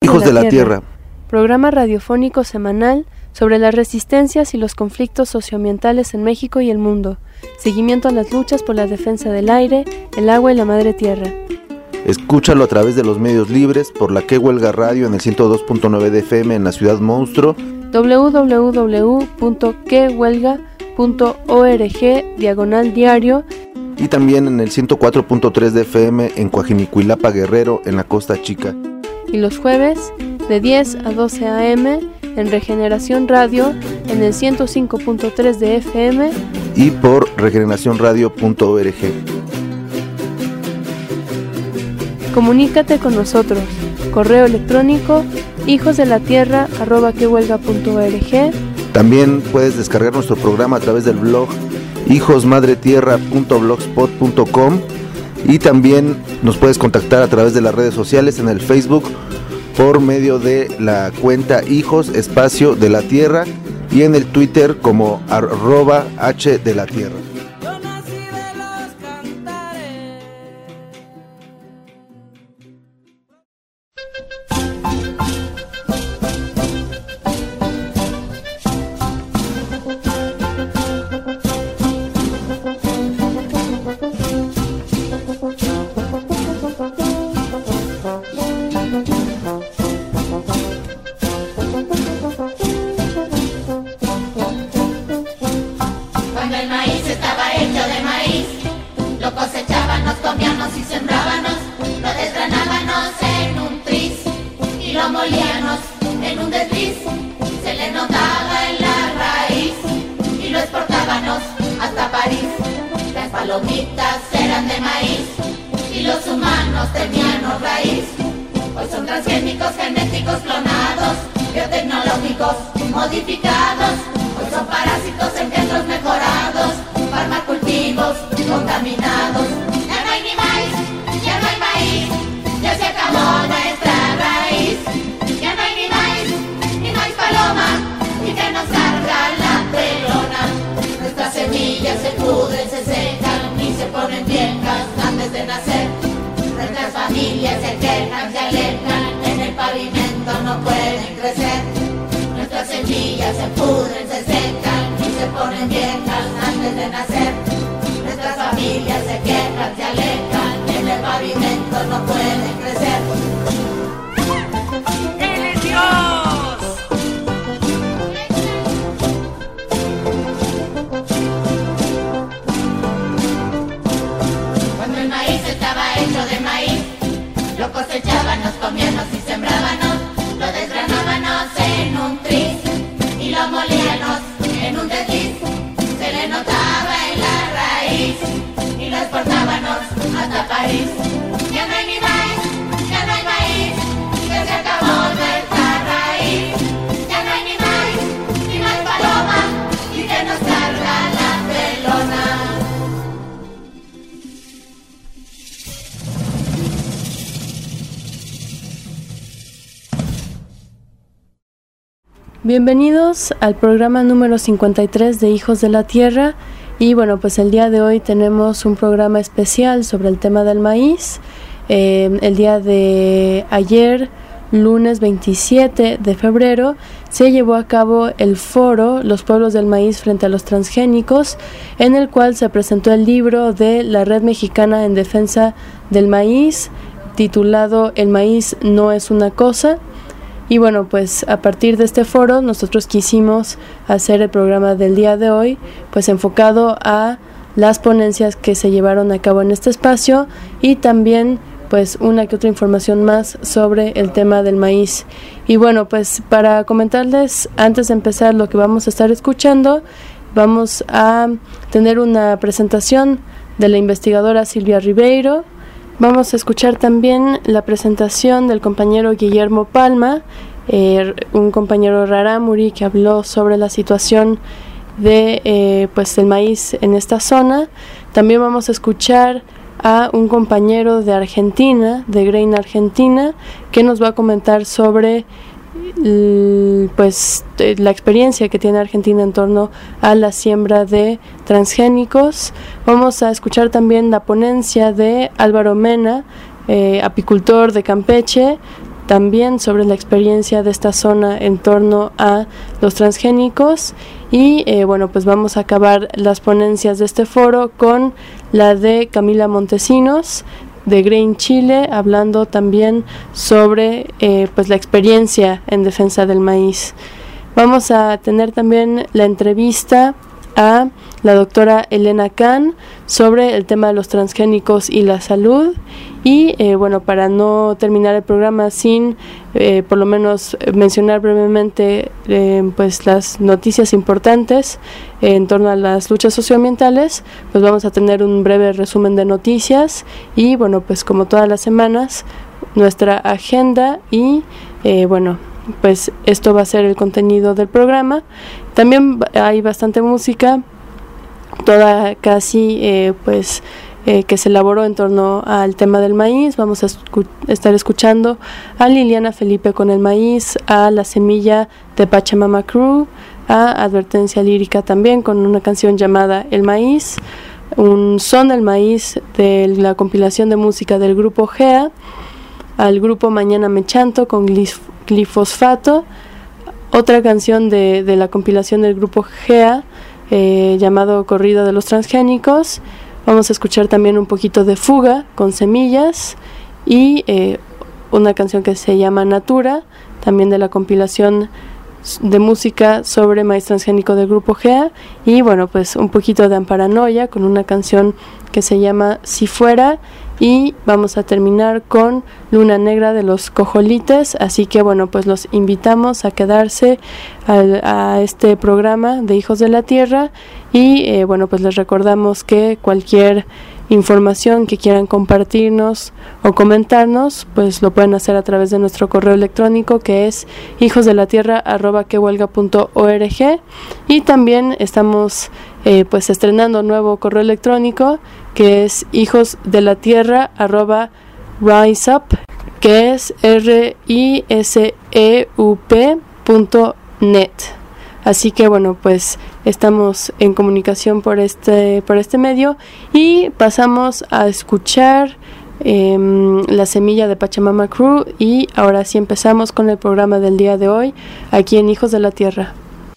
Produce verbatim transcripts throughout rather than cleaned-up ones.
Hijos de la Tierra, programa radiofónico semanal sobre las resistencias y los conflictos socioambientales en México y el mundo, seguimiento a las luchas por la defensa del aire, el agua y la madre tierra. Escúchalo a través de los medios libres por la Que Huelga Radio en el ciento dos punto nueve de F M en la Ciudad Monstruo, doble u doble u doble u punto que huelga punto org diagonal diario, y también en el ciento cuatro punto tres de F M en Coajinicuilapa, Guerrero, en la Costa Chica. Y los jueves de diez a doce a eme en Regeneración Radio en el ciento cinco punto tres de F M y por regeneración radio punto org. Comunícate con nosotros. Correo electrónico hijosdelatierra arroba que huelga punto org. También puedes descargar nuestro programa a través del blog hijosmadretierra punto blogspot punto com y también nos puedes contactar a través de las redes sociales en el Facebook por medio de la cuenta Hijos Espacio de la Tierra y en el Twitter como arroba H de la Tierra. Bienvenidos al programa número cincuenta y tres de Hijos de la Tierra y bueno, pues el día de hoy tenemos un programa especial sobre el tema del maíz. Eh, el día de ayer, lunes veintisiete de febrero, se llevó a cabo el foro Los Pueblos del Maíz frente a los transgénicos, en el cual se presentó el libro de la Red Mexicana en Defensa del Maíz, titulado El maíz no es una cosa. Y bueno, pues a partir de este foro nosotros quisimos hacer el programa del día de hoy, pues enfocado a las ponencias que se llevaron a cabo en este espacio y también pues una que otra información más sobre el tema del maíz. Y bueno, pues para comentarles antes de empezar lo que vamos a estar escuchando, vamos a tener una presentación de la investigadora Silvia Ribeiro. Vamos a escuchar también la presentación del compañero Guillermo Palma, eh, un compañero rarámuri que habló sobre la situación de eh, pues el maíz en esta zona. También vamos a escuchar a un compañero de Argentina, de Grain Argentina, que nos va a comentar sobre pues la experiencia que tiene Argentina en torno a la siembra de transgénicos. Vamos a escuchar también la ponencia de Álvaro Mena, eh, apicultor de Campeche, también sobre la experiencia de esta zona en torno a los transgénicos. Y eh, bueno, pues vamos a acabar las ponencias de este foro con la de Camila Montesinos de Grain Chile, hablando también sobre eh, pues la experiencia en defensa del maíz. Vamos a tener también la entrevista a la doctora Elena Kahn sobre el tema de los transgénicos y la salud. Y eh, bueno, para no terminar el programa sin eh, por lo menos mencionar brevemente eh, pues las noticias importantes eh, en torno a las luchas socioambientales, pues vamos a tener un breve resumen de noticias y bueno, pues como todas las semanas nuestra agenda y eh, bueno, pues esto va a ser el contenido del programa. También hay bastante música, toda casi eh, pues eh, que se elaboró en torno al tema del maíz. Vamos a escu- estar escuchando a Liliana Felipe con el maíz, a La Semilla de Pachamama Crew, a Advertencia Lírica también con una canción llamada El Maíz, un son del maíz de la compilación de música del grupo G E A, al grupo Mañana Me Chanto con glif- glifosfato, otra canción de, de la compilación del grupo G E A eh, llamado Corrido de los Transgénicos. Vamos a escuchar también un poquito de Fuga con Semillas y eh, una canción que se llama Natura, también de la compilación de música sobre maíz transgénico del grupo G E A. Y bueno, pues un poquito de Amparanoia con una canción que se llama Si Fuera. Y vamos a terminar con Luna Negra de los Cojolites. Así que bueno, pues los invitamos a quedarse al, a este programa de Hijos de la Tierra. Y eh, bueno, pues les recordamos que cualquier información que quieran compartirnos o comentarnos, pues lo pueden hacer a través de nuestro correo electrónico, que es hijosdelatierra arroba quehuelga punto org. Y también estamos eh, pues estrenando un nuevo correo electrónico, que es hijosdelatierra arroba riseup, que es r i s e u p punto net. Así que bueno, pues estamos en comunicación por este por este medio y pasamos a escuchar eh, La Semilla de Pachamama Crew. Y ahora sí empezamos con el programa del día de hoy aquí en Hijos de la Tierra.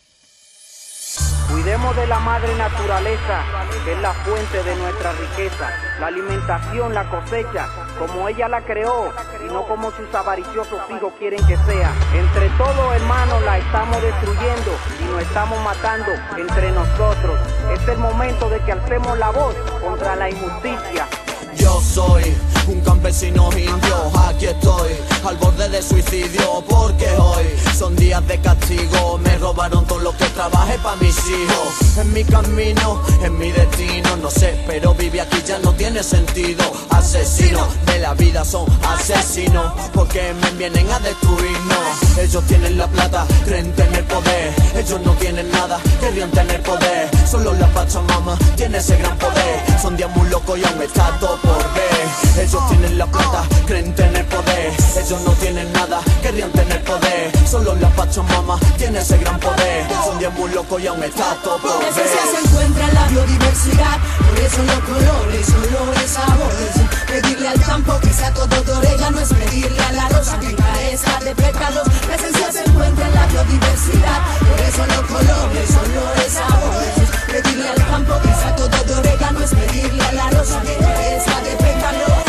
Cuidemos de la madre naturaleza, que es la fuente de nuestra riqueza, la alimentación, la cosecha, como ella la creó, y no como sus avariciosos hijos quieren que sea. Entre todos, hermanos, la estamos destruyendo y nos estamos matando entre nosotros. Es el momento de que alcemos la voz contra la injusticia. Yo soy un campesino indio, aquí estoy, al borde de suicidio, porque hoy son días de castigo. Me robaron todo lo que trabajé pa' mis hijos. En mi camino, en mi destino, no sé, pero vivir aquí ya no tiene sentido. Asesinos de la vida son asesinos, porque me vienen a destruirnos. Ellos tienen la plata, creen tener poder. Ellos no tienen nada, querrían tener poder. Solo la Pachamama tiene ese gran poder. Son días muy locos y aún está todo por ver. Ellos tienen la plata, creen tener poder. Ellos no tienen nada, querrían tener poder. Solo la Pachamama tiene ese gran poder. Son días muy locos y aún está todo por ver. En esencia se encuentra la biodiversidad, por eso los colores, olores, sabores. Pedirle al campo que sea todo de orella no es pedirle a la rosa que carezca de pétalos. La esencia se encuentra en la biodiversidad, por eso los colores, olores, sabores. Pedirle al campo que sea todo de orella no es pedirle a la rosa que carezca de pétalos.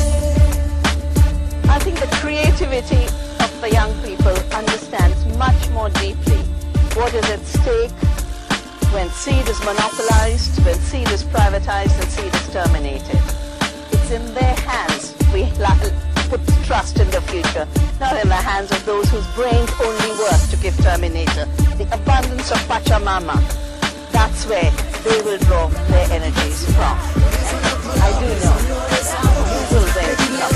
I think the creativity of the young people understands much more deeply what is at stake when seed is monopolized, when seed is privatized and seed is terminated. It's in their hands we put trust in the future, not in the hands of those whose brains only work to give terminator. The abundance of Pachamama, that's where they will draw their energies from. And I do know you will bear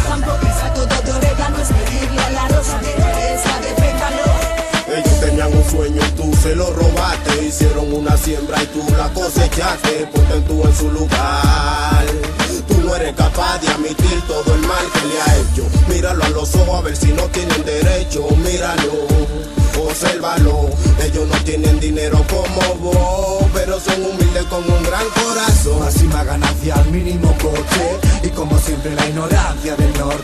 Ellos tenían un sueño y tú se lo robaste. Hicieron una siembra y tú la cosechaste. Ponte tú en su lugar. Tú no eres capaz de admitir todo el mal que le ha hecho. Míralo a los ojos a ver si no tienen derecho. Míralo, obsérvalo. Ellos no tienen dinero como vos, pero son humildes con un gran corazón. Máxima ganancia al mínimo coste, y como siempre la ignorancia del norte.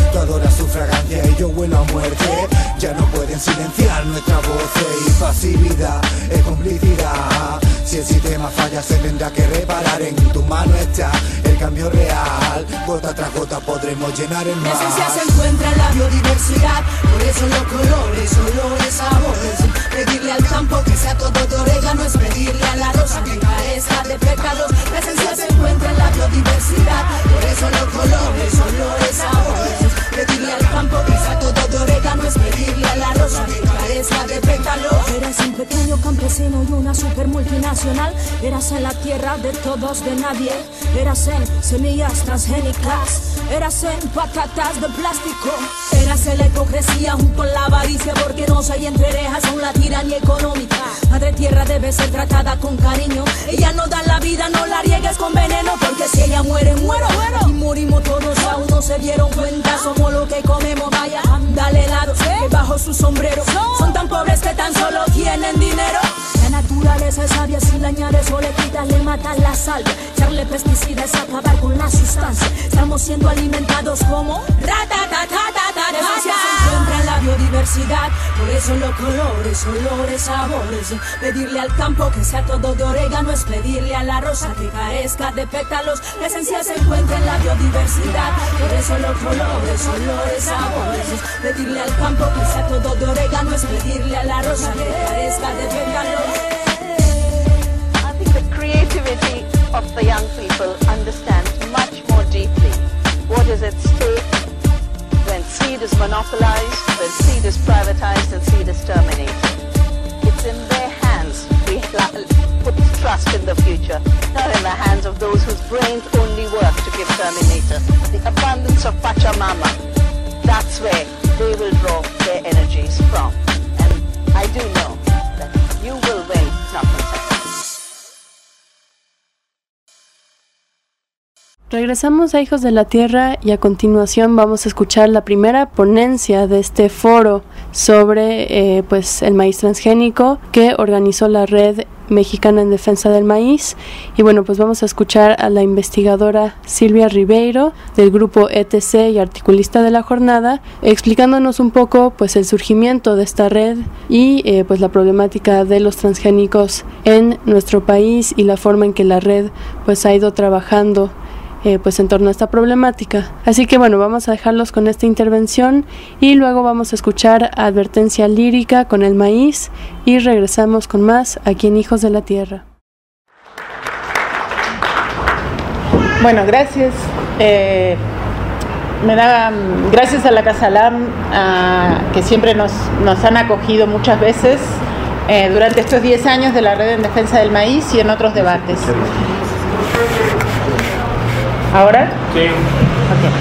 Tú adoras su fragancia y yo huelo a muerte. Ya no pueden silenciar nuestra voz y pasividad es complicidad. Si el sistema falla se tendrá que reparar. En tu mano está el cambio real. Gota tras gota podremos llenar el mar. La esencia se encuentra en la biodiversidad. Por eso los colores, olores, sabores. Pedirle al campo que sea todo de orégano es pedirle a la rosa que carezca de pétalos. La esencia se encuentra en la biodiversidad. Por eso los colores, olores, sabores. Pedirle al campo que sea todo de orégano es pedirle a la rosa que carezca de pétalos. Eras un pequeño campesino y una super multinacional. Eras en la tierra de todos, de nadie. Eras en semillas transgénicas. Eras en patatas de plástico. Eras en la hipocresía junto a la avaricia. Porque no se hay entrerejas son la tiranía económica. Madre tierra debe ser tratada con cariño. Ella no da la vida, no la riegues con veneno. Porque si ella muere, muero, muero. Y morimos todos, aún no se dieron cuenta. Somos lo que comemos, vaya, dale helado. Que bajo su sombrero son tan pobres que tan solo tienen dinero. La naturaleza es sabia, si le añades o le quitas, le matas la salvia. Echarle pesticidas, acabar con la sustancia. Estamos siendo alimentados como ratatatatata. La esencia se encuentra en la biodiversidad. Por eso los colores, olores, sabores. Pedirle al campo que sea todo de orégano es pedirle a la rosa que carezca de pétalos. La esencia se encuentra en la biodiversidad. Por eso los colores, olores, sabores. Pedirle al campo que sea todo de orégano es pedirle a la rosa que carezca de pétalos. I think the creativity of the young people understands much more deeply what is at stake when seed is monopolized, when seed is privatized and seed is terminated. It's in their hands we put trust in the future, not in the hands of those whose brains only work to give terminator. The abundance of Pachamama, that's where they will draw their energies from. And I do know that you will win, not contest. Regresamos a Hijos de la Tierra y a continuación vamos a escuchar la primera ponencia de este foro sobre eh, pues el maíz transgénico que organizó la Red Mexicana en Defensa del Maíz. Y bueno, pues vamos a escuchar a la investigadora Silvia Ribeiro del grupo E T C y articulista de la jornada, explicándonos un poco pues el surgimiento de esta red y eh, pues la problemática de los transgénicos en nuestro país y la forma en que la red pues ha ido trabajando Eh, pues en torno a esta problemática. Así que bueno, vamos a dejarlos con esta intervención y luego vamos a escuchar Advertencia Lírica con el maíz y regresamos con más aquí en Hijos de la Tierra. Bueno, gracias. Eh, me da gracias a la Casalam, a, que siempre nos, nos han acogido muchas veces eh, durante estos diez años de la Red en Defensa del Maíz y en otros debates. ¿Ahora? Sí. Okay.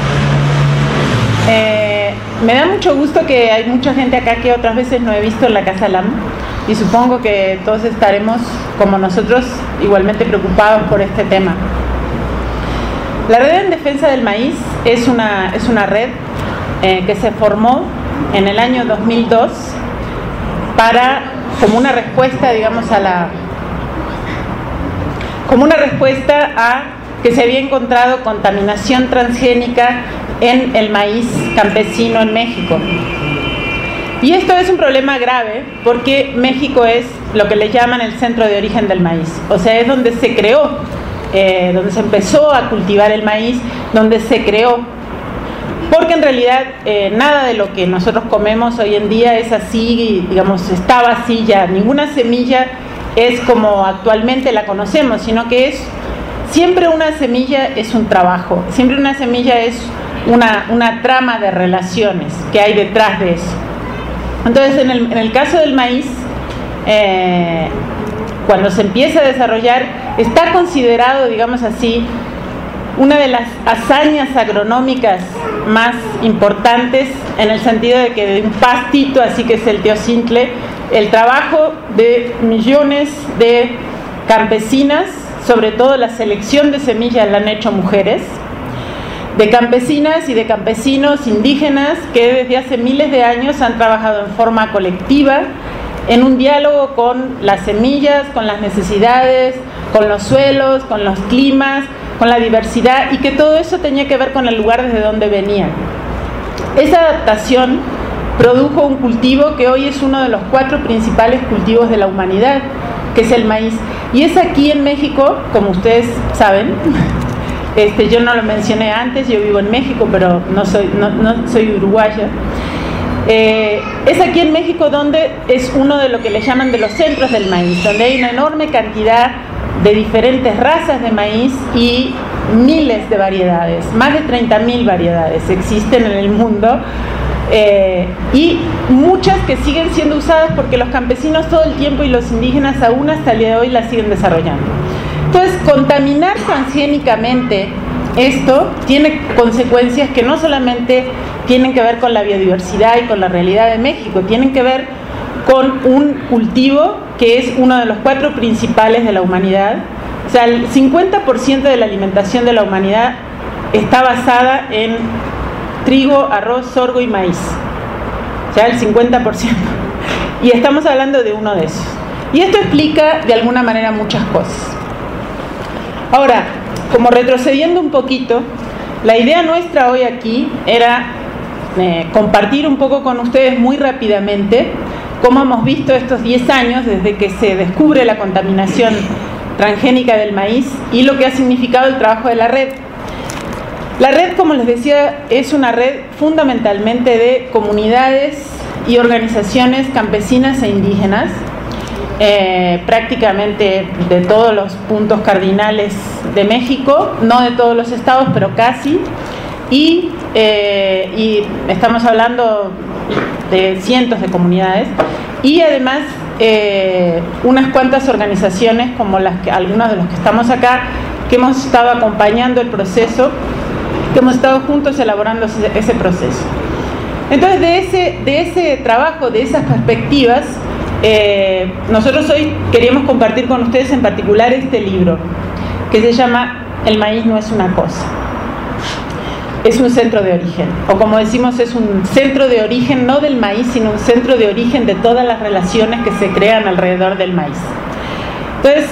Eh, me da mucho gusto que hay mucha gente acá que otras veces no he visto en la Casa Lam y supongo que todos estaremos, como nosotros, igualmente preocupados por este tema. La Red en Defensa del Maíz es una, es una red eh, que se formó en el año dos mil dos para, como una respuesta, digamos, a la... como una respuesta a que se había encontrado contaminación transgénica en el maíz campesino en México. Y esto es un problema grave porque México es lo que le llaman el centro de origen del maíz, o sea, es donde se creó, eh, donde se empezó a cultivar el maíz, donde se creó, porque en realidad eh, nada de lo que nosotros comemos hoy en día es así, digamos, estaba así ya, ninguna semilla es como actualmente la conocemos, sino que es siempre una semilla es un trabajo, siempre una semilla es una, una trama de relaciones que hay detrás de eso. Entonces, en el, en el caso del maíz, eh, cuando se empieza a desarrollar, está considerado, digamos así, una de las hazañas agronómicas más importantes, en el sentido de que de un pastito, así que es el teocintle, el trabajo de millones de campesinas, sobre todo la selección de semillas la han hecho mujeres, de campesinas y de campesinos indígenas que desde hace miles de años han trabajado en forma colectiva, en un diálogo con las semillas, con las necesidades, con los suelos, con los climas, con la diversidad, y que todo eso tenía que ver con el lugar desde donde venían. Esa adaptación produjo un cultivo que hoy es uno de los cuatro principales cultivos de la humanidad, que es el maíz. Y es aquí en México, como ustedes saben, este, yo no lo mencioné antes, yo vivo en México, pero no soy, no, no soy uruguaya. Eh, es aquí en México donde es uno de lo que le llaman de los centros del maíz, donde hay una enorme cantidad de diferentes razas de maíz y miles de variedades, más de treinta mil variedades existen en el mundo, eh, y muchas que siguen siendo usadas porque los campesinos todo el tiempo y los indígenas aún hasta el día de hoy las siguen desarrollando. Entonces, contaminar transgénicamente esto tiene consecuencias que no solamente tienen que ver con la biodiversidad y con la realidad de México, tienen que ver con un cultivo que es uno de los cuatro principales de la humanidad. O sea, el cincuenta por ciento de la alimentación de la humanidad está basada en trigo, arroz, sorgo y maíz. O sea, el cincuenta por ciento. Y estamos hablando de uno de esos. Y esto explica de alguna manera muchas cosas. Ahora, como retrocediendo un poquito, la idea nuestra hoy aquí era eh, compartir un poco con ustedes muy rápidamente cómo hemos visto estos diez años desde que se descubre la contaminación transgénica del maíz y lo que ha significado el trabajo de la red. La red, como les decía, es una red fundamentalmente de comunidades y organizaciones campesinas e indígenas, eh, prácticamente de todos los puntos cardinales de México, no de todos los estados, pero casi, y, eh, y estamos hablando de cientos de comunidades, y además eh, unas cuantas organizaciones como las que, algunos de los que estamos acá, que hemos estado acompañando el proceso, que hemos estado juntos elaborando ese, ese proceso. Entonces, de ese, de ese trabajo, de esas perspectivas, eh, nosotros hoy queríamos compartir con ustedes en particular este libro, que se llama El maíz no es una cosa. Es un centro de origen, o como decimos, es un centro de origen no del maíz, sino un centro de origen de todas las relaciones que se crean alrededor del maíz. Entonces,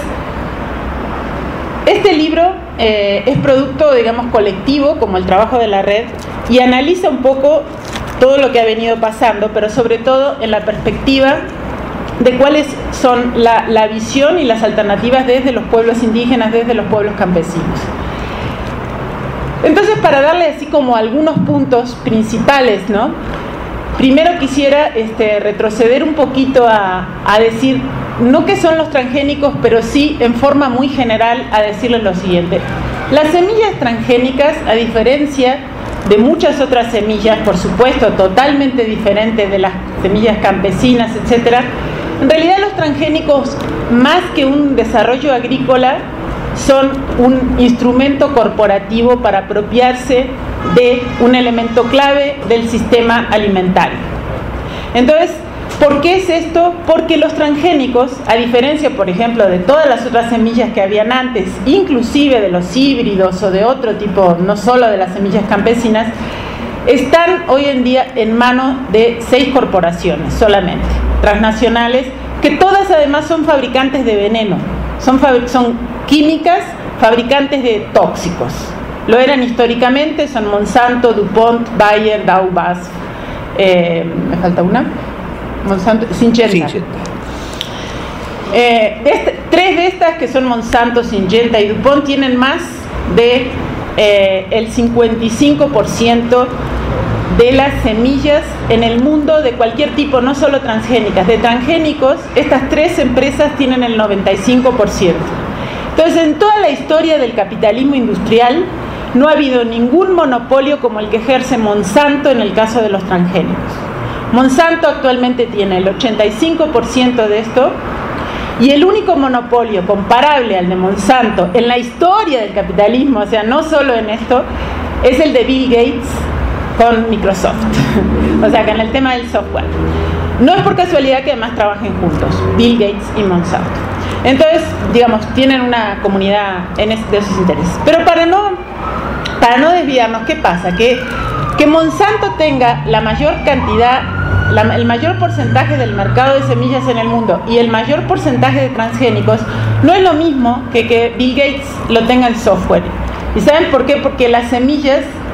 este libro eh, es producto, digamos, colectivo, como el trabajo de la red, y analiza un poco todo lo que ha venido pasando, pero sobre todo en la perspectiva de cuáles son la, la visión y las alternativas desde los pueblos indígenas, desde los pueblos campesinos. Entonces, para darle así como algunos puntos principales, ¿no? Primero quisiera este, retroceder un poquito a, a decir, no qué son los transgénicos, pero sí en forma muy general a decirles lo siguiente. Las semillas transgénicas, a diferencia de muchas otras semillas, por supuesto, totalmente diferentes de las semillas campesinas, etcétera, en realidad los transgénicos, más que un desarrollo agrícola, son un instrumento corporativo para apropiarse de un elemento clave del sistema alimentario. Entonces, ¿por qué es esto? Porque los transgénicos, a diferencia, por ejemplo, de todas las otras semillas que habían antes, inclusive de los híbridos o de otro tipo, no solo de las semillas campesinas, están hoy en día en manos de seis corporaciones solamente, transnacionales, que todas además son fabricantes de veneno, son, son químicas fabricantes de tóxicos. Lo eran históricamente, son Monsanto, DuPont, Bayer, Dow, B A S F, eh, me falta una, Monsanto, Syngenta. Syngenta. Eh, de este, tres de estas, que son Monsanto, Syngenta y DuPont, tienen más de eh, el cincuenta y cinco por ciento de las semillas en el mundo de cualquier tipo, no solo transgénicas. De transgénicos, estas tres empresas tienen el noventa y cinco por ciento. Entonces, en toda la historia del capitalismo industrial no ha habido ningún monopolio como el que ejerce Monsanto en el caso de los transgénicos. Monsanto actualmente tiene el ochenta y cinco por ciento de esto, y el único monopolio comparable al de Monsanto en la historia del capitalismo, o sea, no solo en esto, es el de Bill Gates con Microsoft. O sea, que en el tema del software. No es por casualidad que además trabajen juntos, Bill Gates y Monsanto. Entonces, digamos, tienen una comunidad en es, de esos intereses. Pero para no, para no desviarnos, ¿qué pasa? Que, que Monsanto tenga la mayor cantidad, la, el mayor porcentaje del mercado de semillas en el mundo y el mayor porcentaje de transgénicos, no es lo mismo que que Bill Gates lo tenga en software. ¿Y saben por qué? Porque las semillas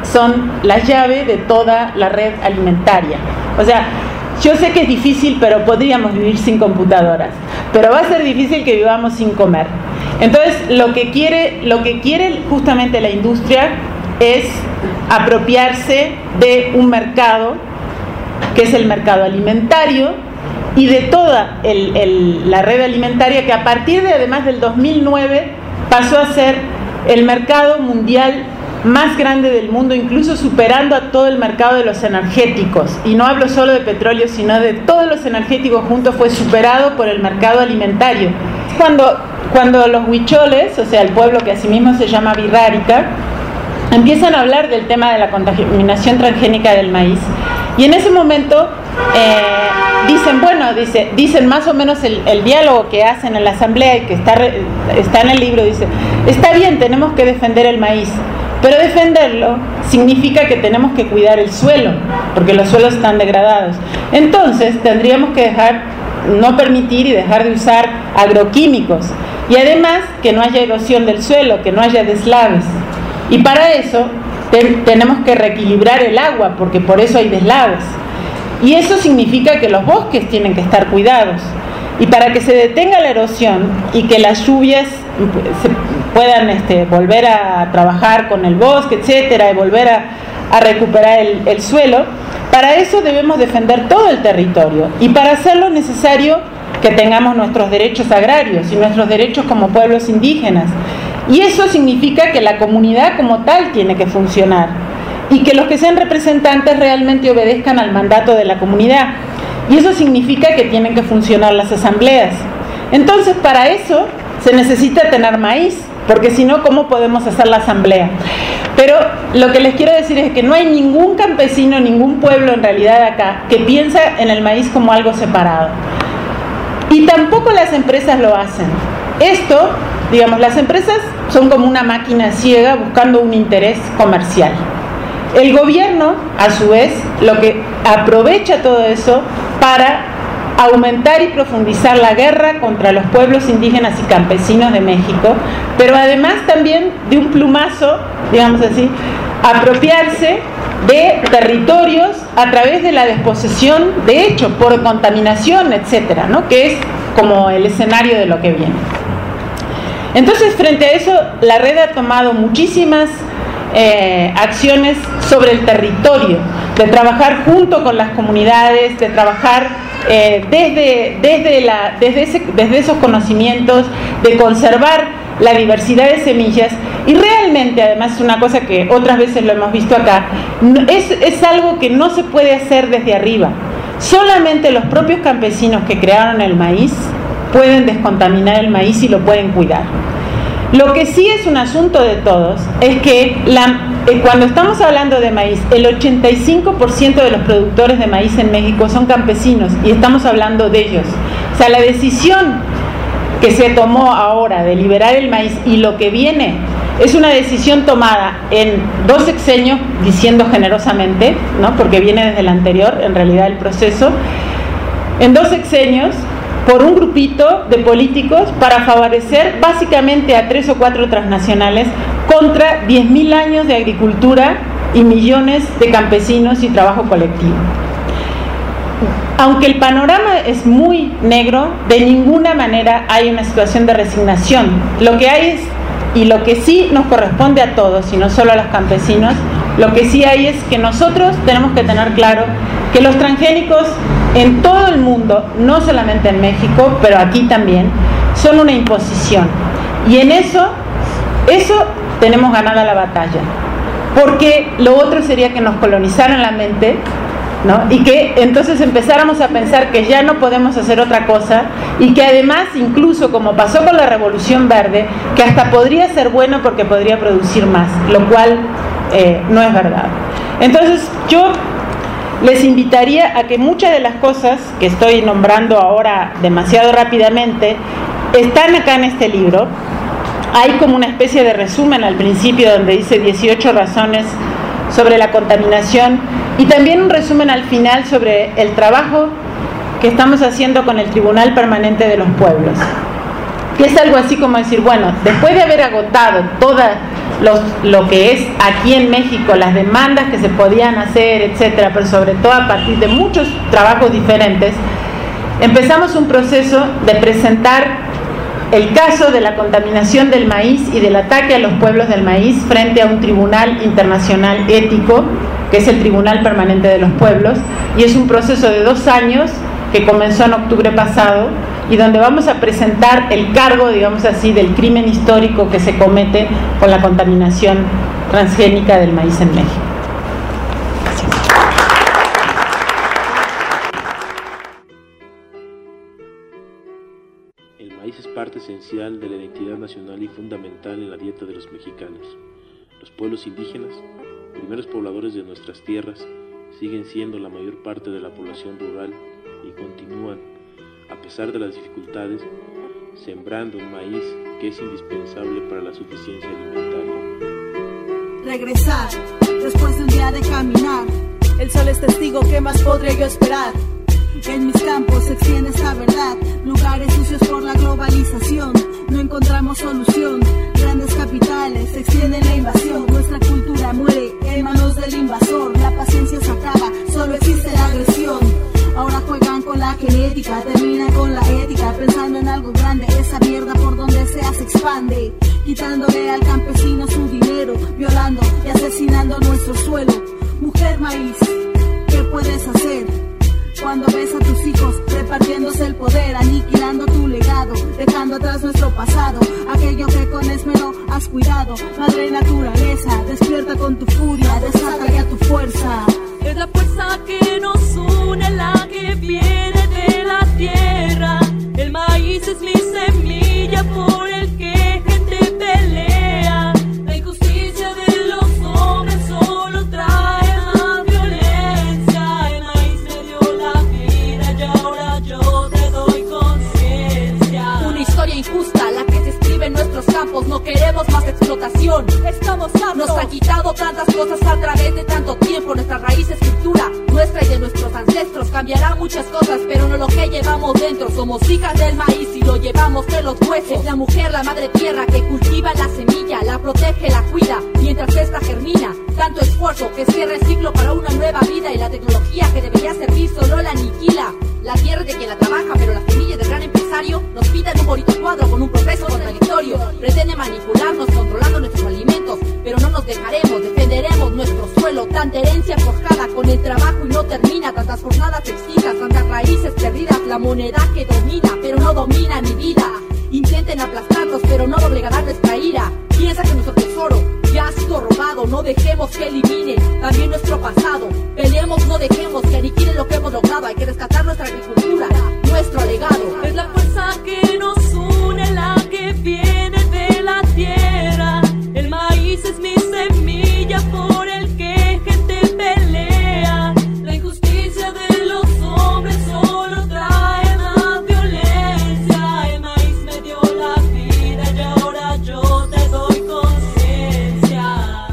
son la llave de toda la red alimentaria. O sea, yo sé que es difícil, pero podríamos vivir sin computadoras, pero va a ser difícil que vivamos sin comer. Entonces, lo que quiere, lo que quiere justamente la industria es apropiarse de un mercado, que es el mercado alimentario, y de toda el, el, la red alimentaria, que a partir de además del dos mil nueve pasó a ser el mercado mundial más grande del mundo, incluso superando a todo el mercado de los energéticos. Y no hablo solo de petróleo, sino de todos los energéticos juntos, fue superado por el mercado alimentario. Cuando, cuando los huicholes, o sea, el pueblo que asimismo se llama Birrárica, empiezan a hablar del tema de la contaminación transgénica del maíz, y en ese momento eh, dicen, bueno, dice, dicen más o menos el, el diálogo que hacen en la asamblea y que está, está en el libro, dice, está bien, tenemos que defender el maíz, pero defenderlo significa que tenemos que cuidar el suelo, porque los suelos están degradados. Entonces tendríamos que dejar, no permitir y dejar de usar agroquímicos, y además que no haya erosión del suelo, que no haya deslaves. Y para eso te, tenemos que reequilibrar el agua, porque por eso hay deslaves. Y eso significa que los bosques tienen que estar cuidados. Y para que se detenga la erosión y que las lluvias se puedan este, volver a trabajar con el bosque, etcétera, y volver a, a recuperar el, el suelo, para eso debemos defender todo el territorio. Y para hacerlo es necesario que tengamos nuestros derechos agrarios y nuestros derechos como pueblos indígenas. Y eso significa que la comunidad como tal tiene que funcionar y que los que sean representantes realmente obedezcan al mandato de la comunidad. Y eso significa que tienen que funcionar las asambleas. Entonces, para eso se necesita tener maíz, porque si no, ¿cómo podemos hacer la asamblea? Pero lo que les quiero decir es que no hay ningún campesino, ningún pueblo en realidad acá que piensa en el maíz como algo separado. Y tampoco las empresas lo hacen. Esto, digamos, las empresas son como una máquina ciega buscando un interés comercial. El gobierno, a su vez, lo que aprovecha todo eso para aumentar y profundizar la guerra contra los pueblos indígenas y campesinos de México, pero además también de un plumazo, digamos así, apropiarse de territorios a través de la desposesión, de hecho, por contaminación, etcétera, ¿no? Que es como el escenario de lo que viene. Entonces, frente a eso, la red ha tomado muchísimas eh, acciones sobre el territorio, de trabajar junto con las comunidades, de trabajar eh, desde, desde, la, desde, ese, desde esos conocimientos, de conservar la diversidad de semillas. Y realmente, además, es una cosa que otras veces lo hemos visto acá, es, es algo que no se puede hacer desde arriba. Solamente los propios campesinos que crearon el maíz pueden descontaminar el maíz y lo pueden cuidar. Lo que sí es un asunto de todos es que la, eh, cuando estamos hablando de maíz, el ochenta y cinco por ciento de los productores de maíz en México son campesinos y estamos hablando de ellos. O sea, la decisión que se tomó ahora de liberar el maíz y lo que viene es una decisión tomada en dos sexenios, diciendo generosamente, ¿no? Porque viene desde el anterior, en realidad, el proceso, en dos sexenios, por un grupito de políticos para favorecer básicamente a tres o cuatro transnacionales contra diez mil años de agricultura y millones de campesinos y trabajo colectivo. Aunque el panorama es muy negro, de ninguna manera hay una situación de resignación. Lo que hay es, y lo que sí nos corresponde a todos, y no solo a los campesinos, lo que sí hay es que nosotros tenemos que tener claro que los transgénicos en todo el mundo, no solamente en México, pero aquí también, son una imposición. Y en eso, eso tenemos ganada la batalla. Porque lo otro sería que nos colonizaran la mente, ¿no? Y que entonces empezáramos a pensar que ya no podemos hacer otra cosa y que además, incluso como pasó con la Revolución Verde, que hasta podría ser bueno porque podría producir más, lo cual eh, no es verdad. Entonces yo les invitaría a que muchas de las cosas que estoy nombrando ahora demasiado rápidamente están acá en este libro. Hay como una especie de resumen al principio donde dice dieciocho razones sobre la contaminación y también un resumen al final sobre el trabajo que estamos haciendo con el Tribunal Permanente de los Pueblos, que es algo así como decir, bueno, después de haber agotado toda los, lo que es aquí en México, las demandas que se podían hacer, etcétera, pero sobre todo a partir de muchos trabajos diferentes, empezamos un proceso de presentar el caso de la contaminación del maíz y del ataque a los pueblos del maíz frente a un tribunal internacional ético, que es el Tribunal Permanente de los Pueblos, y es un proceso de dos años que comenzó en octubre pasado y donde vamos a presentar el cargo, digamos así, del crimen histórico que se comete con la contaminación transgénica del maíz en México. El maíz es parte esencial de la identidad nacional y fundamental en la dieta de los mexicanos. Los pueblos indígenas, primeros pobladores de nuestras tierras, siguen siendo la mayor parte de la población rural y continúan, a pesar de las dificultades, sembrando un maíz que es indispensable para la suficiencia alimentaria. Regresar, después de un día de caminar, el sol es testigo, ¿qué más podré yo esperar? En mis campos se extiende esta verdad, lugares sucios por la globalización, no encontramos solución, grandes capitales se extienden la invasión, nuestra cultura muere en manos del invasor, la paciencia se acaba, solo existe la agresión. Ahora juegan con la genética, terminan con la ética, pensando en algo grande, esa mierda por donde sea se expande, quitándole al campesino su dinero, violando y asesinando nuestro suelo. Mujer maíz, ¿qué puedes hacer? Cuando ves a tus hijos repartiéndose el poder, aniquilando tu legado, dejando atrás nuestro pasado, aquello que con esmero has cuidado. Madre naturaleza, despierta con tu furia, desata ya tu fuerza. Es la fuerza que nos une, la que viene de la tierra. El maíz es mi semilla por el que gente pelea. La injusticia de los hombres solo trae la violencia. El maíz me dio la vida y ahora yo te doy conciencia. Una historia injusta, la que se escribe en nuestros campos. No queremos más explotación, estamos hartos. Nos han quitado tantas cosas a través de tanto tiempo. Nuestra raíz es cultura, nuestra y de nuestros ancestros. Cambiarán muchas cosas, pero no lo que llevamos dentro. Somos hijas del maíz y lo llevamos de los huesos. Es la mujer, la madre tierra, que cultiva la semilla, la protege, la cuida, mientras esta germina. Tanto esfuerzo que cierra el ciclo para una nueva vida, y la tecnología que debería servir solo la aniquila. La tierra es de quien la trabaja, pero las semillas del gran empresario nos pintan un bonito cuadro con un progreso contradictorio. Pretende manipularnos controlando nuestros alimentos, pero no nos dejaremos, defenderemos nuestro suelo. Tanta herencia forjada con el trabajo y no termina, tantas jornadas extintas, tantas raíces perdidas, la moneda que domina, pero no domina mi vida. Intenten aplastarnos, pero no doblegarán nuestra ira. Piensa que nuestro tesoro ya ha sido robado, no dejemos que elimine también nuestro pasado. Peleemos, no dejemos que aniquilen lo que hemos logrado. Hay que rescatar nuestra agricultura, nuestro legado. Es la fuerza que nos une, la que viene de la tierra. El maíz es mi semilla por el que gente pelea. La injusticia de los hombres solo trae más violencia. El maíz me dio la vida y ahora yo te doy conciencia.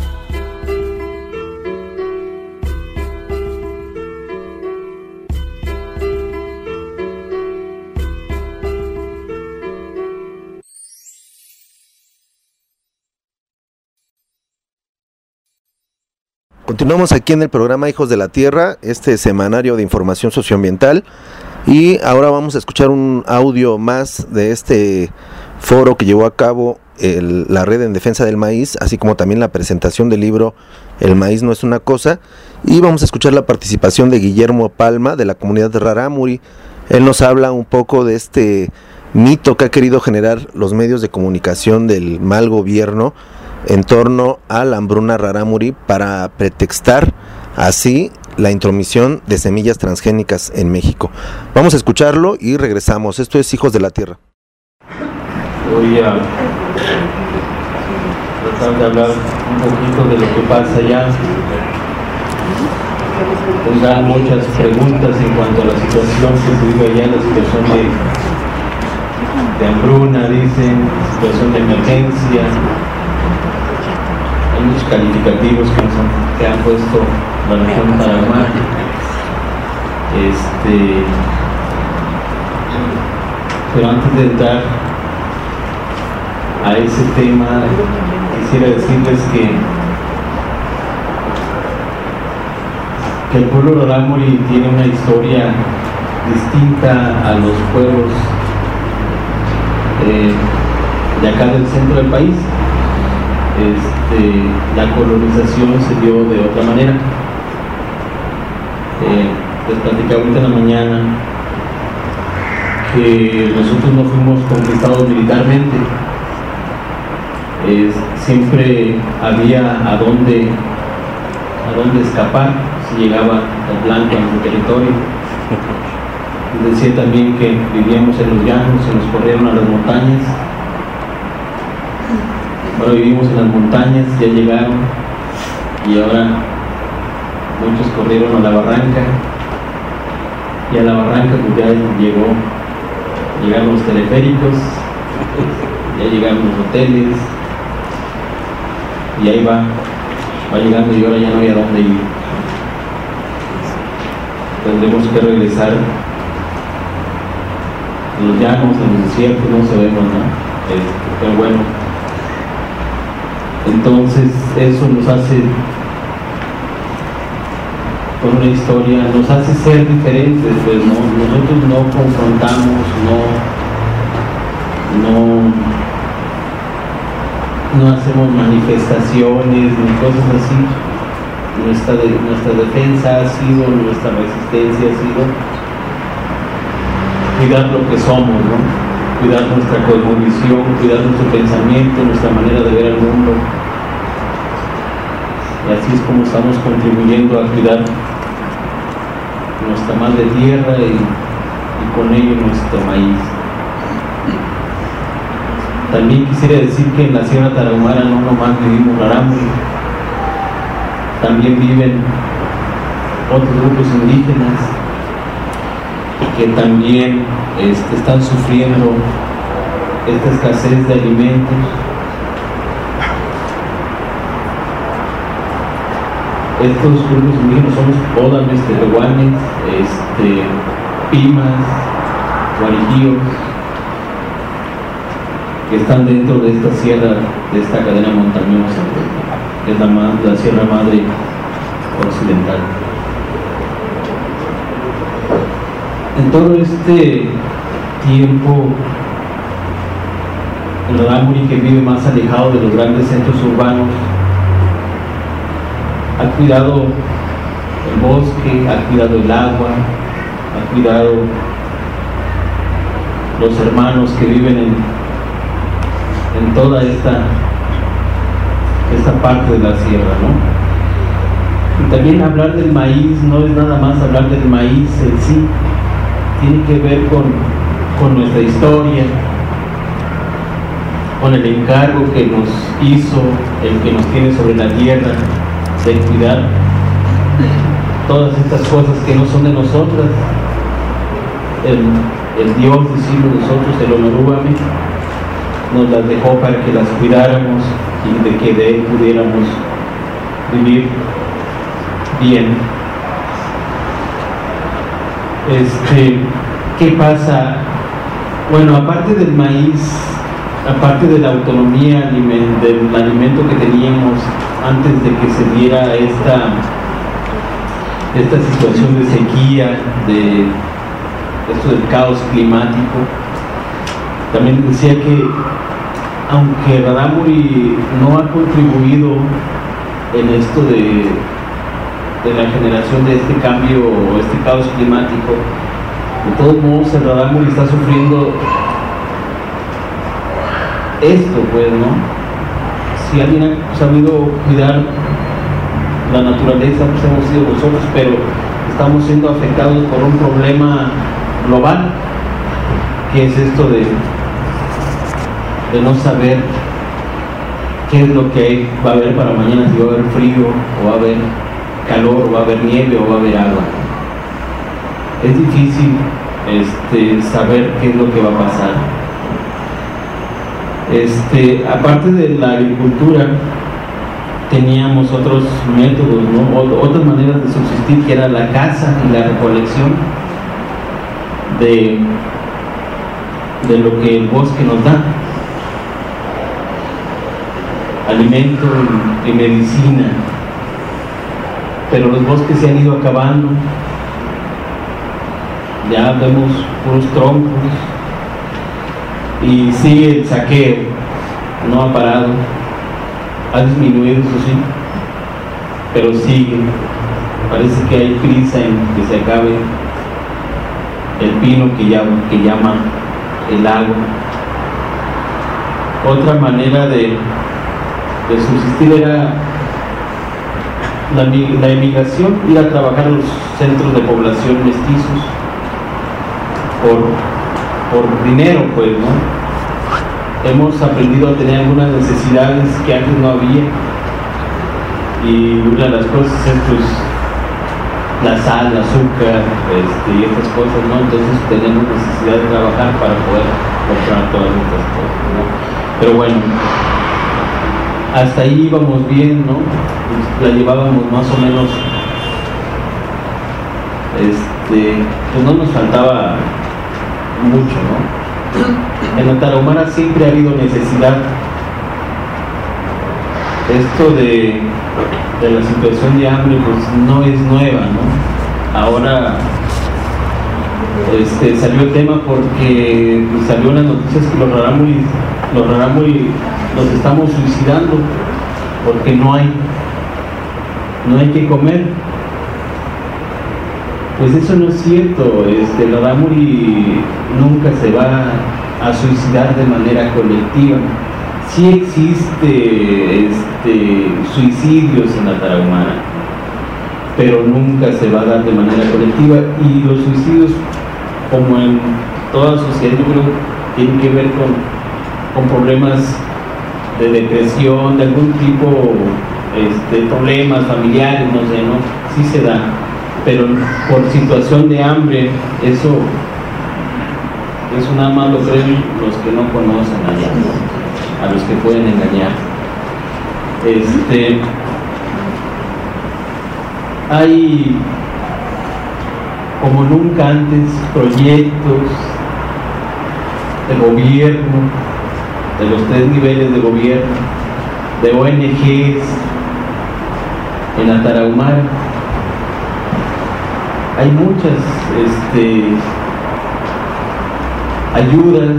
Continuamos aquí en el programa Hijos de la Tierra, este semanario de información socioambiental, y ahora vamos a escuchar un audio más de este foro que llevó a cabo el, la Red en Defensa del Maíz, así como también la presentación del libro El maíz no es una cosa, y vamos a escuchar la participación de Guillermo Palma de la comunidad de Rarámuri. Él nos habla un poco de este mito que ha querido generar los medios de comunicación del mal gobierno en torno a la hambruna rarámuri para pretextar así la intromisión de semillas transgénicas en México. Vamos a escucharlo y regresamos. Esto es Hijos de la Tierra. Voy a tratar de hablar un poquito de lo que pasa allá. Tendrán muchas preguntas en cuanto a la situación que se vive allá, la situación de, de hambruna, dicen, situación de emergencia. Hay muchos calificativos que, nos han, que han puesto la región Paraguay. Este, pero antes de entrar a ese tema, quisiera decirles que, que el pueblo rarámuri tiene una historia distinta a los pueblos eh, de acá del centro del país. Este, la colonización se dio de otra manera. Eh, les platicaba ahorita en la mañana que nosotros no fuimos conquistados militarmente. Eh, siempre había a dónde, a dónde escapar si llegaba el blanco a nuestro territorio. Decía también que vivíamos en los llanos, se nos corrieron a las montañas. Ahora vivimos en las montañas, ya llegaron, y ahora muchos corrieron a la barranca, y a la barranca pues ya llegó, llegaron los teleféricos, ya llegaron los hoteles, y ahí va, va llegando, y ahora ya no hay a dónde ir. Tendremos que regresar a los llanos, a los desiertos, no sabemos, ¿no? Este, pero bueno, entonces eso nos hace, con una historia, nos hace ser diferentes, pues, ¿no? Nosotros no confrontamos, no, no, no hacemos manifestaciones ni cosas así. Nuestra, de, nuestra defensa ha sido, nuestra resistencia ha sido cuidar lo que somos, ¿no? Cuidar nuestra cosmovisión, cuidar nuestro pensamiento, nuestra manera de ver el mundo. Y así es como estamos contribuyendo a cuidar nuestra madre tierra y, y con ello nuestro maíz. También quisiera decir que en la Sierra Tarahumara no nomás vivimos rarámuri, también viven otros grupos indígenas que también este, están sufriendo esta escasez de alimentos. Estos grupos indígenas son los ódames, tepehuanes, este, pimas, guarijíos, que están dentro de esta sierra, de esta cadena montañosa, que es la, la Sierra Madre Occidental. En todo este tiempo, el rarámuri, que vive más alejado de los grandes centros urbanos, ha cuidado el bosque, ha cuidado el agua, ha cuidado los hermanos que viven en, en toda esta, esta parte de la sierra, ¿no? Y también hablar del maíz no es nada más hablar del maíz en sí, tiene que ver con, con nuestra historia, con el encargo que nos hizo, el que nos tiene sobre la tierra, de cuidar todas estas cosas que no son de nosotras. El, el Dios, decimos nosotros, el Olorúbame, nos las dejó para que las cuidáramos y de que de él pudiéramos vivir bien. Este, ¿qué pasa? Bueno, aparte del maíz, aparte de la autonomía del alimento que teníamos antes de que se diera esta, esta situación de sequía, de esto del caos climático, también decía que aunque rarámuri no ha contribuido en esto de, de la generación de este cambio o este caos climático, de todos modos el rarámuri está sufriendo esto, pues, ¿no? Si alguien ha sabido cuidar la naturaleza, pues hemos sido nosotros, pero estamos siendo afectados por un problema global, que es esto de, de no saber qué es lo que hay, va a haber para mañana, si va a haber frío, o va a haber calor, o va a haber nieve, o va a haber agua. Es difícil este, saber qué es lo que va a pasar. Este, aparte de la agricultura, teníamos otros métodos, ¿no? O, otras maneras de subsistir, que era la caza y la recolección de, de lo que el bosque nos da. alimento y, y medicina, pero los bosques se han ido acabando, ya vemos puros troncos y sigue el saqueo, no ha parado, ha disminuido, eso sí, pero sigue. Parece que hay prisa en que se acabe el pino que llama, que llama el agua. Otra manera de, de subsistir era la, la emigración, ir a trabajar a los centros de población mestizos por, por dinero, pues, ¿no? Hemos aprendido a tener algunas necesidades que antes no había, y una de las cosas es pues la sal, el azúcar, este, y estas cosas, ¿no? Entonces tenemos necesidad de trabajar para poder comprar todas estas cosas, ¿no? Pero bueno, hasta ahí íbamos bien, ¿no? Pues la llevábamos más o menos, este, pues no nos faltaba mucho, ¿no? En la Tarahumara siempre ha habido necesidad. Esto de, de la situación de hambre pues no es nueva, ¿no? Ahora este, salió el tema porque pues, salió las noticias que los rarámuris, los rarámuris nos estamos suicidando porque no hay, no hay que comer. Pues eso no es cierto. Este, el rarámuri nunca se va a suicidar de manera colectiva. Sí existe este, suicidios en la Tarahumara, pero nunca se va a dar de manera colectiva, y los suicidios, como en toda sociedad, yo creo que tienen que ver con, con problemas de depresión, de algún tipo, este, problemas familiares, no sé, ¿no? Sí se da, pero por situación de hambre, eso, eso nada más lo creen los que no conocen allá, ¿no? A los que pueden engañar. Este, hay como nunca antes proyectos de gobierno, de los tres niveles de gobierno, de O N Ges en la Tarahumara. Hay muchas este, ayudas,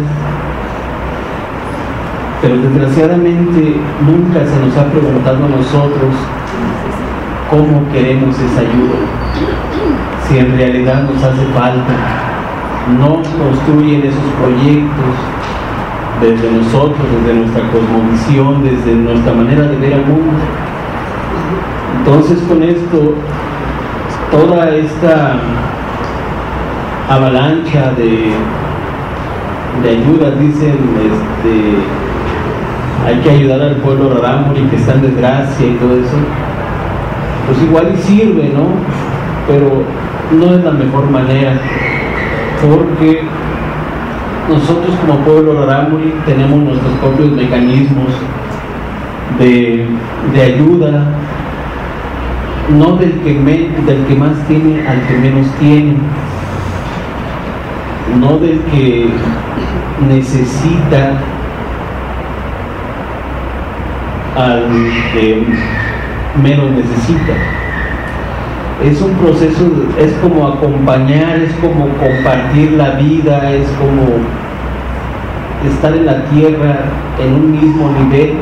pero desgraciadamente nunca se nos ha preguntado a nosotros cómo queremos esa ayuda, si en realidad nos hace falta. No construyen esos proyectos desde nosotros, desde nuestra cosmovisión, desde nuestra manera de ver al mundo. Entonces, con esto, toda esta avalancha de, de ayudas, dicen, este, hay que ayudar al pueblo rarámuri que está en desgracia y todo eso, pues igual y sirve, ¿no? Pero no es la mejor manera, porque nosotros como pueblo rarámuri tenemos nuestros propios mecanismos de, de ayuda, no del que, me, del que más tiene al que menos tiene, no del que necesita al que menos necesita. Es un proceso, es como acompañar, es como compartir la vida, es como estar en la tierra en un mismo nivel,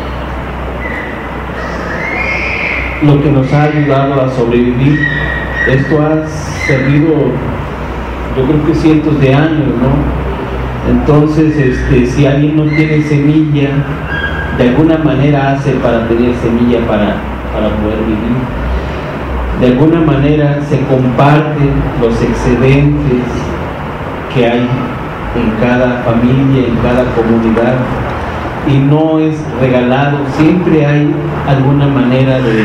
lo que nos ha ayudado a sobrevivir. Esto ha servido, yo creo que cientos de años, ¿no? Entonces, este, si alguien no tiene semilla, de alguna manera hace para tener semilla para, para poder vivir. De alguna manera se comparten los excedentes que hay en cada familia, en cada comunidad, y no es regalado, siempre hay alguna manera de,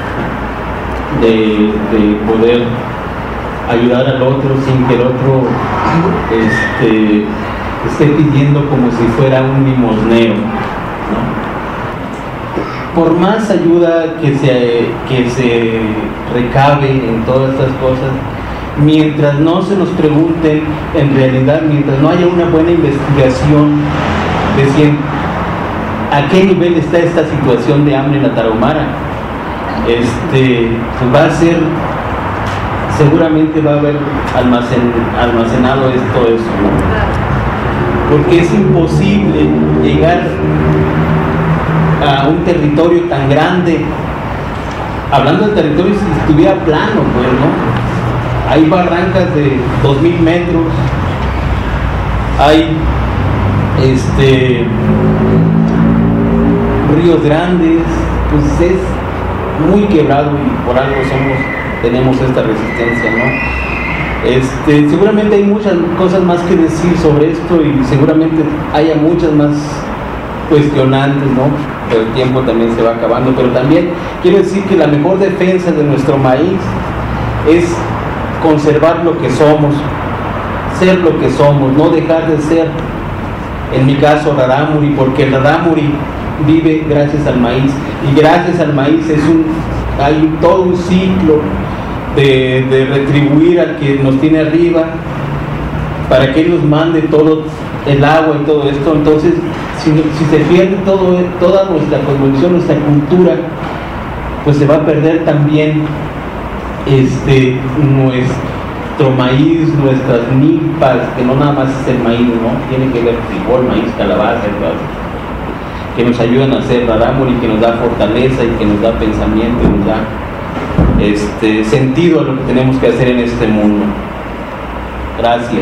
de, de poder ayudar al otro sin que el otro este, esté pidiendo como si fuera un limosnero, ¿no? Por más ayuda que se, que se recabe en todas estas cosas, mientras no se nos pregunten en realidad, mientras no haya una buena investigación de si en, a qué nivel está esta situación de hambre en la Tarahumara. Este, pues va a ser, seguramente va a haber almacen, almacenado esto, eso, ¿no? Porque es imposible llegar a un territorio tan grande, hablando de territorio si estuviera plano, pues, ¿no? Hay barrancas de dos mil metros, hay este ríos grandes, pues es muy quebrado y por algo somos, tenemos esta resistencia, ¿no? Este, seguramente hay muchas cosas más que decir sobre esto y seguramente haya muchas más cuestionantes, ¿no? Pero el tiempo también se va acabando, pero también quiero decir que la mejor defensa de nuestro maíz es conservar lo que somos, ser lo que somos, no dejar de ser, en mi caso, rarámuri, porque el rarámuri vive gracias al maíz, y gracias al maíz es un, hay todo un ciclo de, de retribuir al que nos tiene arriba, para que él nos mande todo el agua y todo esto. Entonces, si, si se pierde todo, toda nuestra cosmovisión, nuestra cultura, pues se va a perder también este, nuestro maíz, nuestras milpas, que no nada más es el maíz, ¿no? Tiene que ver frijol, maíz, calabaza, que nos ayudan a hacer rarámuri, que nos da fortaleza y que nos da pensamiento y nos da este, sentido a lo que tenemos que hacer en este mundo. Gracias.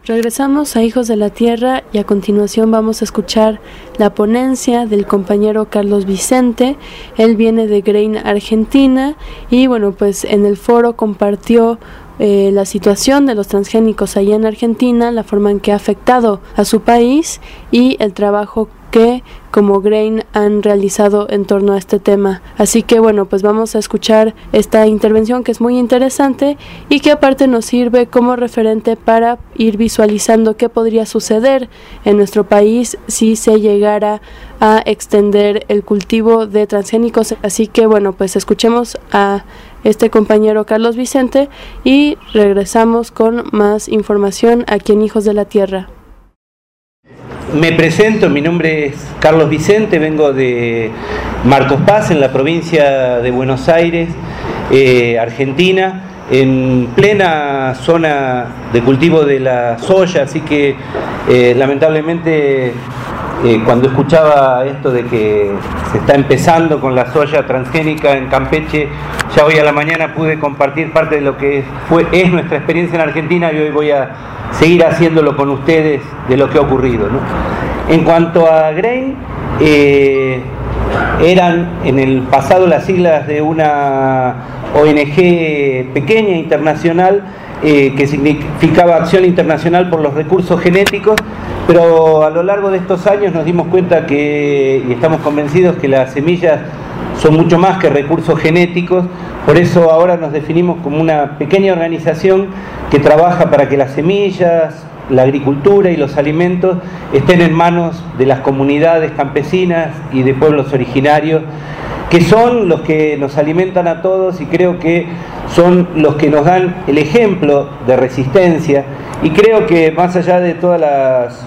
Regresamos a Hijos de la Tierra y a continuación vamos a escuchar la ponencia del compañero Carlos Vicente. Él viene de Grain, Argentina, y bueno, pues en el foro compartió eh, la situación de los transgénicos allá en Argentina, la forma en que ha afectado a su país y el trabajo que como Grain han realizado en torno a este tema. Así que bueno, pues vamos a escuchar esta intervención que es muy interesante y que aparte nos sirve como referente para ir visualizando qué podría suceder en nuestro país si se llegara a extender el cultivo de transgénicos. Así que bueno, pues escuchemos a este compañero Carlos Vicente y regresamos con más información aquí en Hijos de la Tierra. Me presento, mi nombre es Carlos Vicente, vengo de Marcos Paz, en la provincia de Buenos Aires, eh, Argentina, en plena zona de cultivo de la soya, así que eh, lamentablemente eh, cuando escuchaba esto de que se está empezando con la soya transgénica en Campeche, ya hoy a la mañana pude compartir parte de lo que fue, es nuestra experiencia en Argentina, y hoy voy a seguir haciéndolo con ustedes de lo que ha ocurrido, ¿no? En cuanto a Grain, eh, eran en el pasado las siglas de una O N G pequeña internacional eh, que significaba Acción Internacional por los Recursos Genéticos, pero a lo largo de estos años nos dimos cuenta que, y estamos convencidos que las semillas son mucho más que recursos genéticos. Por eso ahora nos definimos como una pequeña organización que trabaja para que las semillas, la agricultura y los alimentos estén en manos de las comunidades campesinas y de pueblos originarios, que son los que nos alimentan a todos y creo que son los que nos dan el ejemplo de resistencia. Y creo que más allá de todas las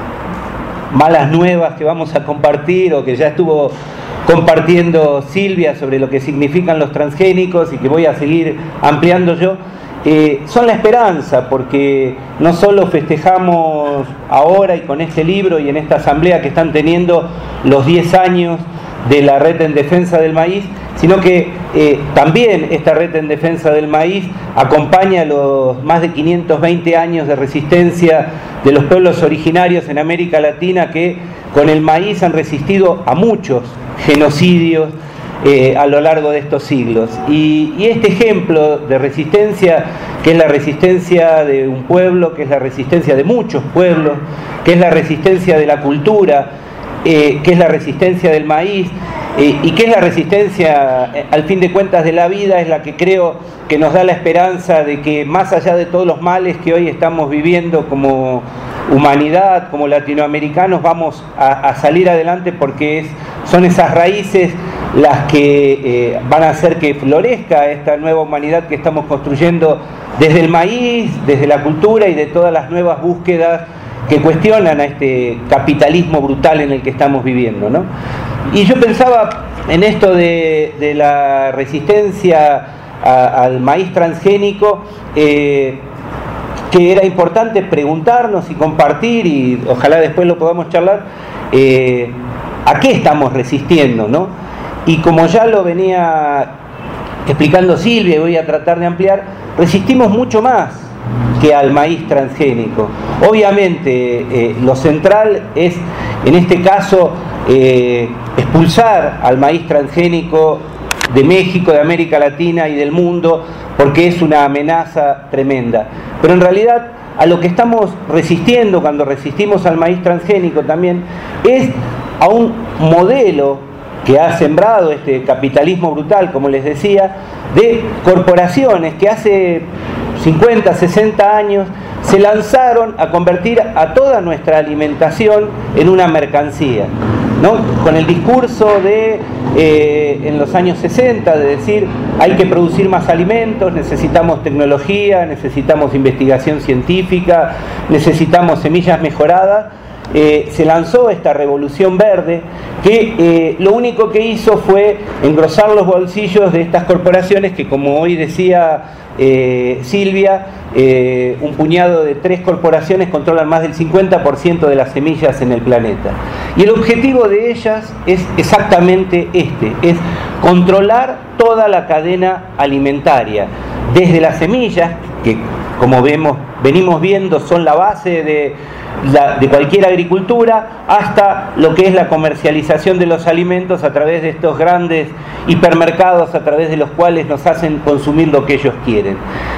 malas nuevas que vamos a compartir o que ya estuvo compartiendo Silvia sobre lo que significan los transgénicos y que voy a seguir ampliando yo, eh, son la esperanza, porque no solo festejamos ahora y con este libro y en esta asamblea que están teniendo los diez años de la Red en Defensa del Maíz, sino que eh, también esta Red en Defensa del Maíz acompaña los más de quinientos veinte años de resistencia de los pueblos originarios en América Latina, que con el maíz han resistido a muchos genocidios eh, a lo largo de estos siglos. Y, y este ejemplo de resistencia, que es la resistencia de un pueblo, que es la resistencia de muchos pueblos, que es la resistencia de la cultura, eh, que es la resistencia del maíz, eh, y que es la resistencia, eh, al fin de cuentas, de la vida, es la que creo que nos da la esperanza de que más allá de todos los males que hoy estamos viviendo como humanidad, como latinoamericanos, vamos a, a salir adelante, porque es, son esas raíces las que eh, van a hacer que florezca esta nueva humanidad que estamos construyendo desde el maíz, desde la cultura y de todas las nuevas búsquedas que cuestionan a este capitalismo brutal en el que estamos viviendo, ¿no? Y yo pensaba en esto de, de la resistencia a, al maíz transgénico, eh, que era importante preguntarnos y compartir, y ojalá después lo podamos charlar, eh, a qué estamos resistiendo, ¿no? Y como ya lo venía explicando Silvia, y voy a tratar de ampliar, resistimos mucho más que al maíz transgénico. Obviamente eh, lo central es, en este caso, eh, expulsar al maíz transgénico de México, de América Latina y del mundo, porque es una amenaza tremenda. Pero en realidad a lo que estamos resistiendo cuando resistimos al maíz transgénico también es a un modelo que ha sembrado este capitalismo brutal, como les decía, de corporaciones que hace cincuenta, sesenta años se lanzaron a convertir a toda nuestra alimentación en una mercancía, ¿no? Con el discurso de eh, en los años sesenta de decir hay que producir más alimentos, necesitamos tecnología, necesitamos investigación científica, necesitamos semillas mejoradas. Eh, se lanzó esta revolución verde que eh, lo único que hizo fue engrosar los bolsillos de estas corporaciones que, como hoy decía eh, Silvia, eh, un puñado de tres corporaciones controlan más del cincuenta por ciento de las semillas en el planeta. Y el objetivo de ellas es exactamente este, es controlar toda la cadena alimentaria, desde las semillas, que como vemos, venimos viendo, son la base de, la, de cualquier agricultura, hasta lo que es la comercialización de los alimentos a través de estos grandes hipermercados a través de los cuales nos hacen consumir lo que ellos quieren.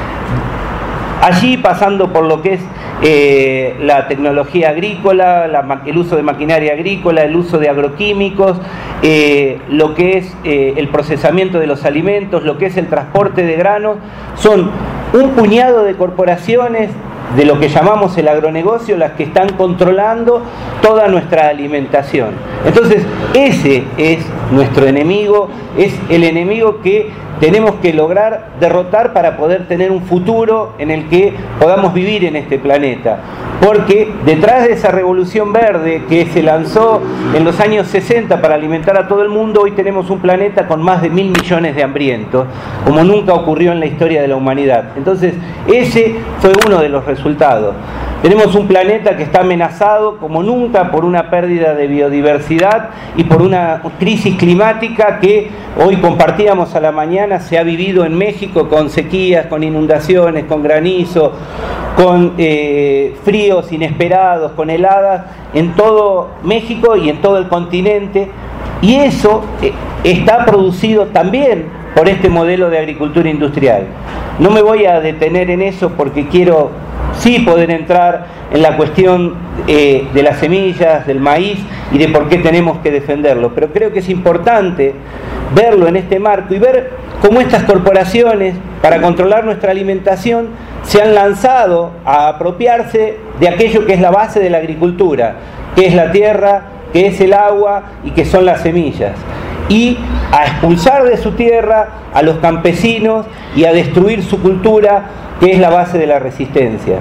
Allí, pasando por lo que es eh, la tecnología agrícola, la, el uso de maquinaria agrícola, el uso de agroquímicos, eh, lo que es eh, el procesamiento de los alimentos, lo que es el transporte de granos, son un puñado de corporaciones de lo que llamamos el agronegocio, las que están controlando toda nuestra alimentación. Entonces, ese es nuestro enemigo, es el enemigo que tenemos que lograr derrotar para poder tener un futuro en el que podamos vivir en este planeta. Porque detrás de esa revolución verde que se lanzó en los años sesenta para alimentar a todo el mundo, hoy tenemos un planeta con más de mil millones de hambrientos, como nunca ocurrió en la historia de la humanidad. Entonces, ese fue uno de los resultados. Tenemos un planeta que está amenazado como nunca por una pérdida de biodiversidad y por una crisis climática que hoy compartíamos a la mañana, se ha vivido en México con sequías, con inundaciones, con granizo, con eh, fríos inesperados, con heladas en todo México y en todo el continente, y eso eh, está producido también por este modelo de agricultura industrial. No me voy a detener en eso porque quiero sí poder entrar en la cuestión eh, de las semillas, del maíz y de por qué tenemos que defenderlo, pero creo que es importante verlo en este marco y ver cómo estas corporaciones, para controlar nuestra alimentación, se han lanzado a apropiarse de aquello que es la base de la agricultura, que es la tierra, que es el agua y que son las semillas, y a expulsar de su tierra a los campesinos y a destruir su cultura, que es la base de la resistencia.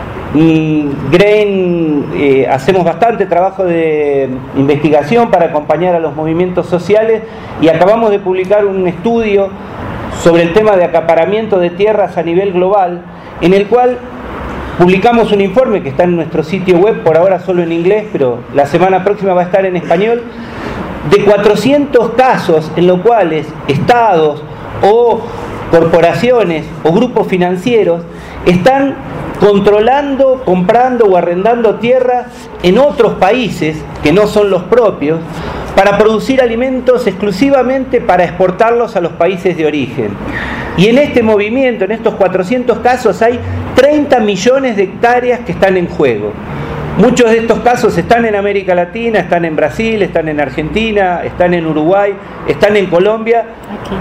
Grain, eh, hacemos bastante trabajo de investigación para acompañar a los movimientos sociales y acabamos de publicar un estudio sobre el tema de acaparamiento de tierras a nivel global, en el cual publicamos un informe que está en nuestro sitio web, por ahora solo en inglés, pero la semana próxima va a estar en español, de cuatrocientos casos en los cuales estados o corporaciones o grupos financieros están controlando, comprando o arrendando tierras en otros países que no son los propios para producir alimentos exclusivamente para exportarlos a los países de origen. Y en este movimiento, en estos cuatrocientos casos, hay treinta millones de hectáreas que están en juego. Muchos de estos casos están en América Latina, están en Brasil, están en Argentina, están en Uruguay, están en Colombia. Aquí.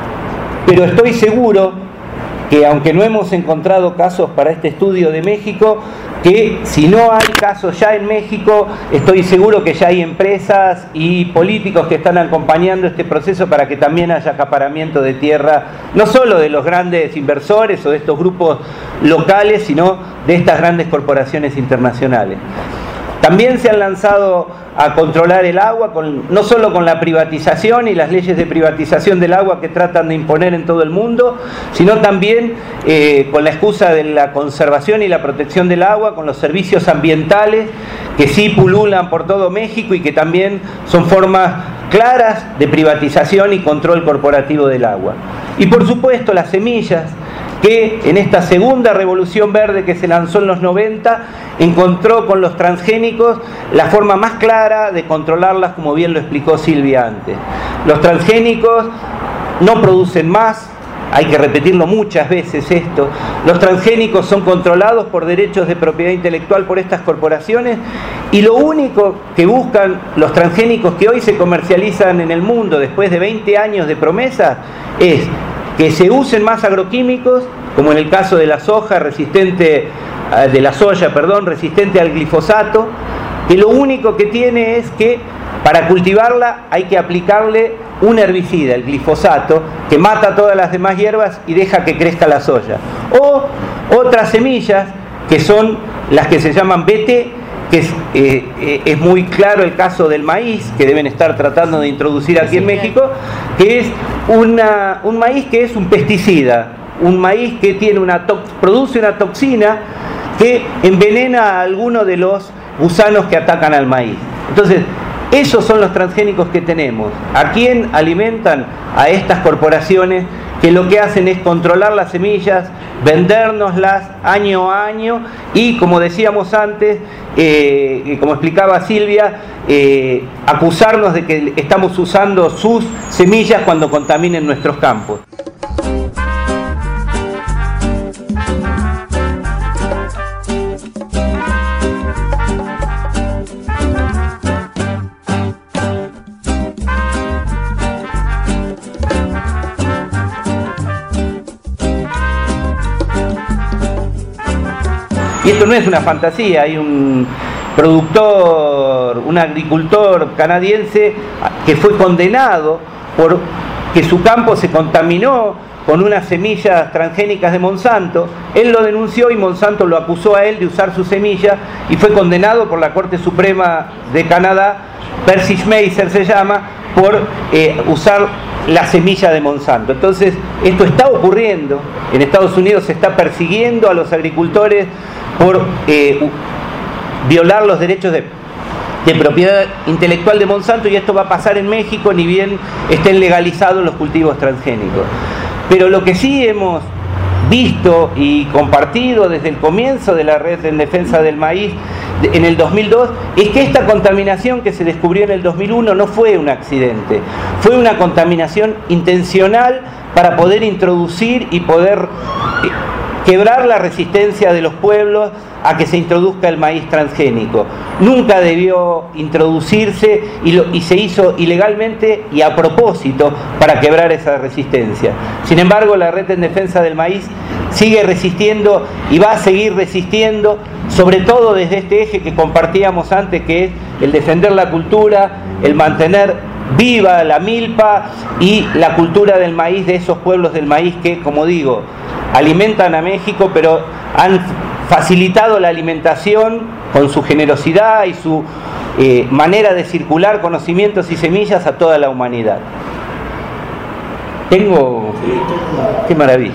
Pero estoy seguro que, aunque no hemos encontrado casos para este estudio de México, que si no hay casos ya en México, estoy seguro que ya hay empresas y políticos que están acompañando este proceso para que también haya acaparamiento de tierra, no solo de los grandes inversores o de estos grupos locales, sino de estas grandes corporaciones internacionales. También se han lanzado a controlar el agua, con, no solo con la privatización y las leyes de privatización del agua que tratan de imponer en todo el mundo, sino también eh, con la excusa de la conservación y la protección del agua, con los servicios ambientales que sí pululan por todo México y que también son formas claras de privatización y control corporativo del agua. Y por supuesto las semillas, que en esta segunda revolución verde que se lanzó en los noventa, encontró con los transgénicos la forma más clara de controlarlas, como bien lo explicó Silvia antes. Los transgénicos no producen más, hay que repetirlo muchas veces esto, los transgénicos son controlados por derechos de propiedad intelectual por estas corporaciones, y lo único que buscan los transgénicos que hoy se comercializan en el mundo después de veinte años de promesa es que se usen más agroquímicos, como en el caso de la soja resistente, de la soya, perdón, resistente al glifosato, que lo único que tiene es que para cultivarla hay que aplicarle un herbicida, el glifosato, que mata todas las demás hierbas y deja que crezca la soya. O otras semillas que son las que se llaman B T, que es, eh, es muy claro el caso del maíz, que deben estar tratando de introducir aquí en México, que es una, un maíz que es un pesticida, un maíz que tiene una produce una toxina que envenena a alguno de los gusanos que atacan al maíz. Entonces, esos son los transgénicos que tenemos. ¿A quién alimentan? A estas corporaciones que lo que hacen es controlar las semillas, vendérnoslas año a año y, como decíamos antes, eh, como explicaba Silvia, eh, acusarnos de que estamos usando sus semillas cuando contaminen nuestros campos. Y esto no es una fantasía, hay un productor, un agricultor canadiense que fue condenado por que su campo se contaminó con unas semillas transgénicas de Monsanto. Él lo denunció y Monsanto lo acusó a él de usar su semilla y fue condenado por la Corte Suprema de Canadá, Percy Schmeiser se llama, por eh, usar la semilla de Monsanto. Entonces, esto está ocurriendo. En Estados Unidos se está persiguiendo a los agricultores por eh, violar los derechos de, de propiedad intelectual de Monsanto, y esto va a pasar en México ni bien estén legalizados los cultivos transgénicos. Pero lo que sí hemos visto y compartido desde el comienzo de la Red en Defensa del Maíz en el dos mil dos es que esta contaminación que se descubrió en el dos mil uno no fue un accidente, fue una contaminación intencional para poder introducir y poder quebrar la resistencia de los pueblos a que se introduzca el maíz transgénico. Nunca debió introducirse y, lo, y se hizo ilegalmente y a propósito para quebrar esa resistencia. Sin embargo, la Red en Defensa del Maíz sigue resistiendo y va a seguir resistiendo, sobre todo desde este eje que compartíamos antes, que es el defender la cultura, el mantener viva la milpa y la cultura del maíz de esos pueblos del maíz que, como digo, alimentan a México, pero han facilitado la alimentación con su generosidad y su eh, manera de circular conocimientos y semillas a toda la humanidad. Tengo... ¡Qué maravilla!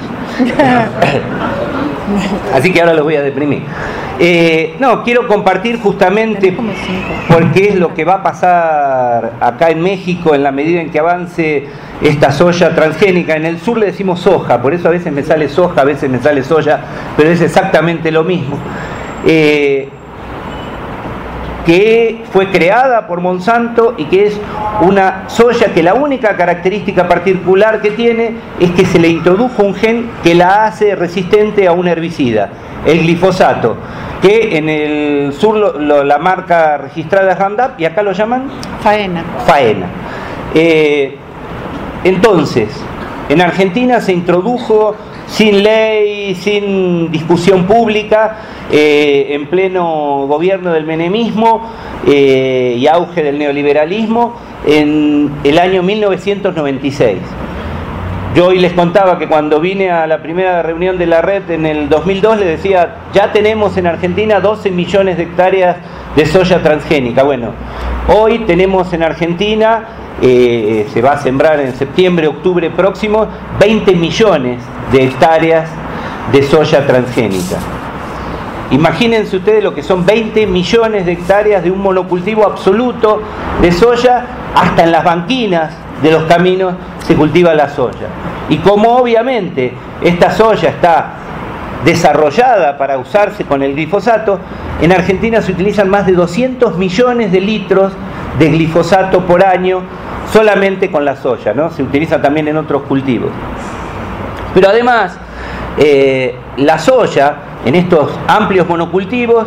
Así que ahora los voy a deprimir. Eh, no, quiero compartir justamente porque es lo que va a pasar acá en México en la medida en que avance esta soya transgénica. En el sur le decimos soja, por eso a veces me sale soja, a veces me sale soya, pero es exactamente lo mismo. Eh, que fue creada por Monsanto y que es una soya que la única característica particular que tiene es que se le introdujo un gen que la hace resistente a un herbicida, el glifosato, que en el sur lo, lo, la marca registrada es Roundup y acá lo llaman Faena. Faena. Eh, entonces, en Argentina se introdujo sin ley, sin discusión pública, eh, en pleno gobierno del menemismo eh, y auge del neoliberalismo en el año mil novecientos noventa y seis. Yo hoy les contaba que cuando vine a la primera reunión de la red en el dos mil dos les decía, ya tenemos en Argentina doce millones de hectáreas de soya transgénica. Bueno, hoy tenemos en Argentina, eh, se va a sembrar en septiembre, octubre próximo, veinte millones de hectáreas de soya transgénica. Imagínense ustedes lo que son veinte millones de hectáreas de un monocultivo absoluto de soya. Hasta en las banquinas de los caminos se cultiva la soya. Y como obviamente esta soya está desarrollada para usarse con el glifosato, en Argentina se utilizan más de doscientos millones de litros de glifosato por año solamente con la soya, ¿no? Se utiliza también en otros cultivos. Pero además, eh, la soya, en estos amplios monocultivos,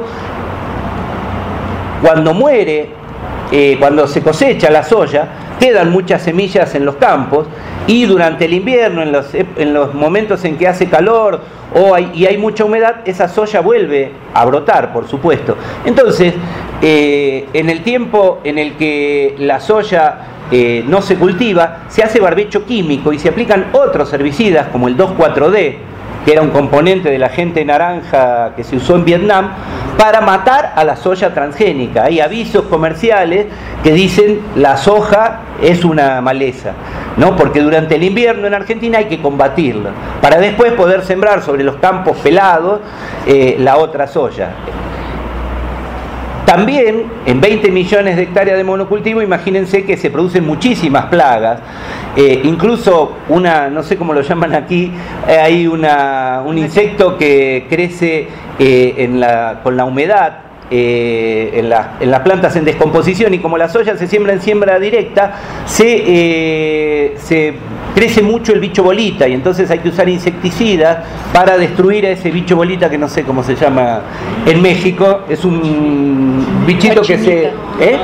cuando muere, eh, cuando se cosecha la soya, quedan muchas semillas en los campos y durante el invierno, en los, en los momentos en que hace calor o hay, y hay mucha humedad, esa soya vuelve a brotar, por supuesto. Entonces, eh, en el tiempo en el que la soya eh, no se cultiva, se hace barbecho químico y se aplican otros herbicidas como el dos cuatro D, que era un componente del agente naranja que se usó en Vietnam, para matar a la soya transgénica. Hay avisos comerciales que dicen la soja es una maleza, ¿no? Porque durante el invierno en Argentina hay que combatirla, para después poder sembrar sobre los campos pelados eh, la otra soya. También en veinte millones de hectáreas de monocultivo, imagínense que se producen muchísimas plagas, eh, incluso una, no sé cómo lo llaman aquí, eh, hay una, un insecto que crece eh, en la, con la humedad, Eh, en, la, en las plantas en descomposición, y como la soya se siembra en siembra directa, se, eh, se crece mucho el bicho bolita, y entonces hay que usar insecticidas para destruir a ese bicho bolita, que no sé cómo se llama en México, es un bichito que se, ¿eh?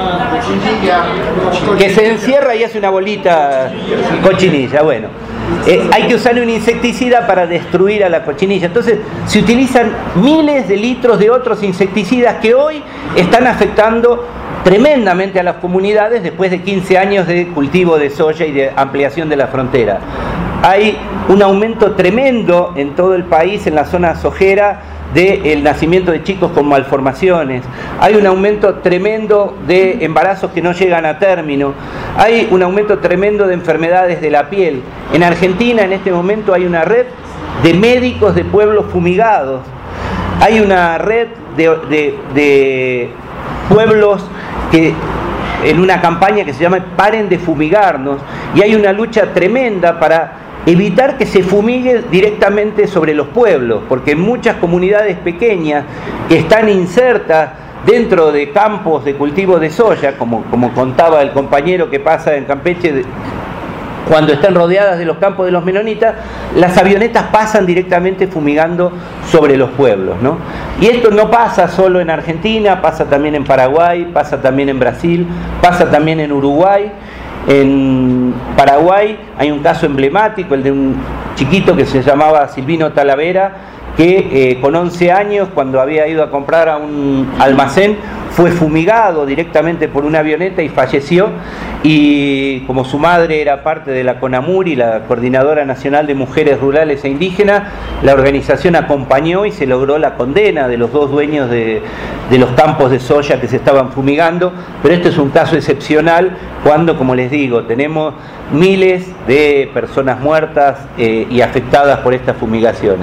que se encierra y hace una bolita, cochinilla. Bueno, Eh, hay que usar un insecticida para destruir a la cochinilla. Entonces se utilizan miles de litros de otros insecticidas que hoy están afectando tremendamente a las comunidades después de quince años de cultivo de soya y de ampliación de la frontera. Hay un aumento tremendo en todo el país, en la zona sojera, del nacimiento de chicos con malformaciones. Hay un aumento tremendo de embarazos que no llegan a término. Hay un aumento tremendo de enfermedades de la piel. En Argentina en este momento hay una red de médicos de pueblos fumigados. Hay una red de, de, de pueblos que en una campaña que se llama Paren de Fumigarnos, y hay una lucha tremenda para evitar que se fumigue directamente sobre los pueblos, porque en muchas comunidades pequeñas que están insertas dentro de campos de cultivo de soya, como, como contaba el compañero que pasa en Campeche, de, cuando están rodeadas de los campos de los menonitas, las avionetas pasan directamente fumigando sobre los pueblos, ¿no? Y esto no pasa solo en Argentina, pasa también en Paraguay, pasa también en Brasil, pasa también en Uruguay. En Paraguay hay un caso emblemático, el de un chiquito que se llamaba Silvino Talavera, que eh, con once años, cuando había ido a comprar a un almacén, fue fumigado directamente por una avioneta y falleció. Y como su madre era parte de la CONAMURI, la Coordinadora Nacional de Mujeres Rurales e Indígenas, la organización acompañó y se logró la condena de los dos dueños de, de los campos de soya que se estaban fumigando. Pero este es un caso excepcional cuando, como les digo, tenemos miles de personas muertas eh, y afectadas por estas fumigaciones.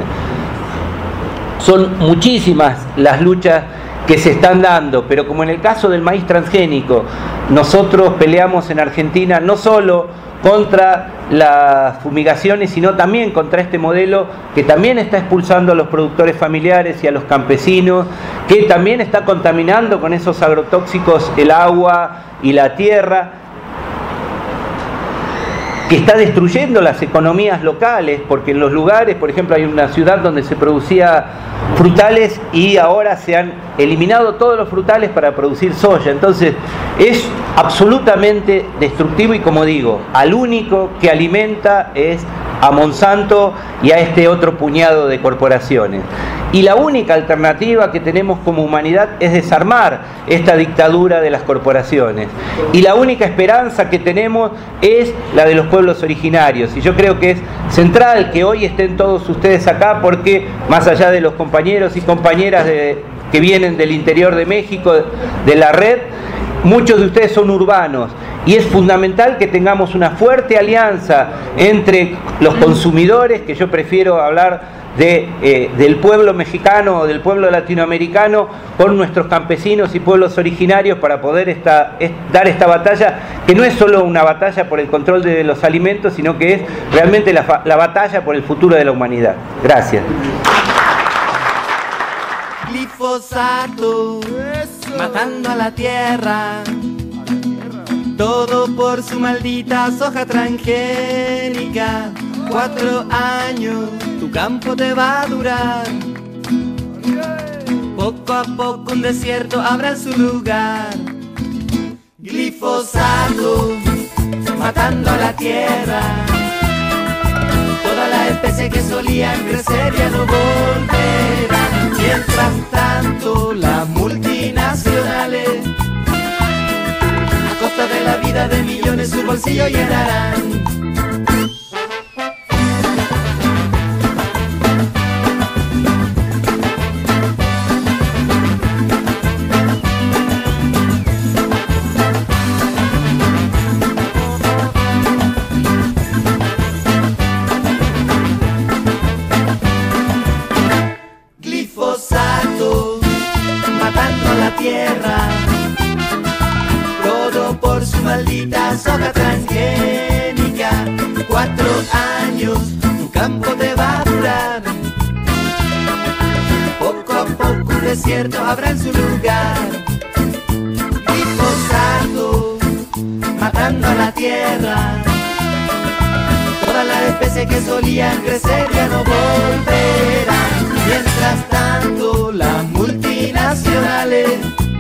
Son muchísimas las luchas que se están dando, pero como en el caso del maíz transgénico, nosotros peleamos en Argentina no solo contra las fumigaciones, sino también contra este modelo que también está expulsando a los productores familiares y a los campesinos, que también está contaminando con esos agrotóxicos el agua y la tierra, que está destruyendo las economías locales, porque en los lugares, por ejemplo, hay una ciudad donde se producía frutales y ahora se han eliminado todos los frutales para producir soya. Entonces es absolutamente destructivo, y como digo, al único que alimenta es a Monsanto y a este otro puñado de corporaciones. Y la única alternativa que tenemos como humanidad es desarmar esta dictadura de las corporaciones. Y la única esperanza que tenemos es la de los pueblos originarios. Y yo creo que es central que hoy estén todos ustedes acá, porque más allá de los compañeros y compañeras de, que vienen del interior de México, de la red, muchos de ustedes son urbanos, y es fundamental que tengamos una fuerte alianza entre los consumidores, que yo prefiero hablar de, eh, del pueblo mexicano o del pueblo latinoamericano, con nuestros campesinos y pueblos originarios, para poder esta, es, dar esta batalla, que no es solo una batalla por el control de los alimentos, sino que es realmente la, la batalla por el futuro de la humanidad. Gracias. Glifosato, matando a la tierra, todo por su maldita soja transgénica. Cuatro años tu campo te va a durar, poco a poco un desierto habrá en su lugar. Glifosato, matando a la tierra, todas las especies que solían crecer ya no volverán. Mientras tanto, las multinacionales, a costa de la vida de millones, su bolsillo llenarán. Matando la tierra, campo te va a durar. Poco a poco un desierto habrá en su lugar. Glifosato, matando a la tierra. Todas las especies que solían crecer ya no volverán. Mientras tanto, las multinacionales,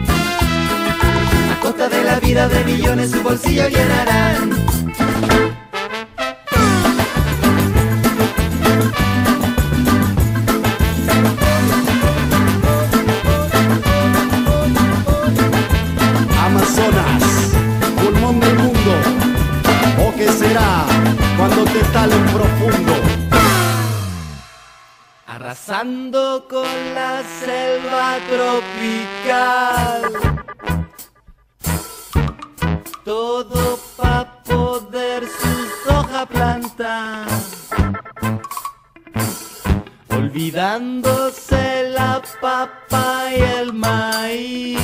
a costa de la vida de millones, su bolsillo llenarán. Amazonas, pulmón del mundo, ¿o qué será cuando te talen profundo? Arrasando con la selva tropical, todo pa' poder sus hojas plantar, olvidándose la papa y el maíz,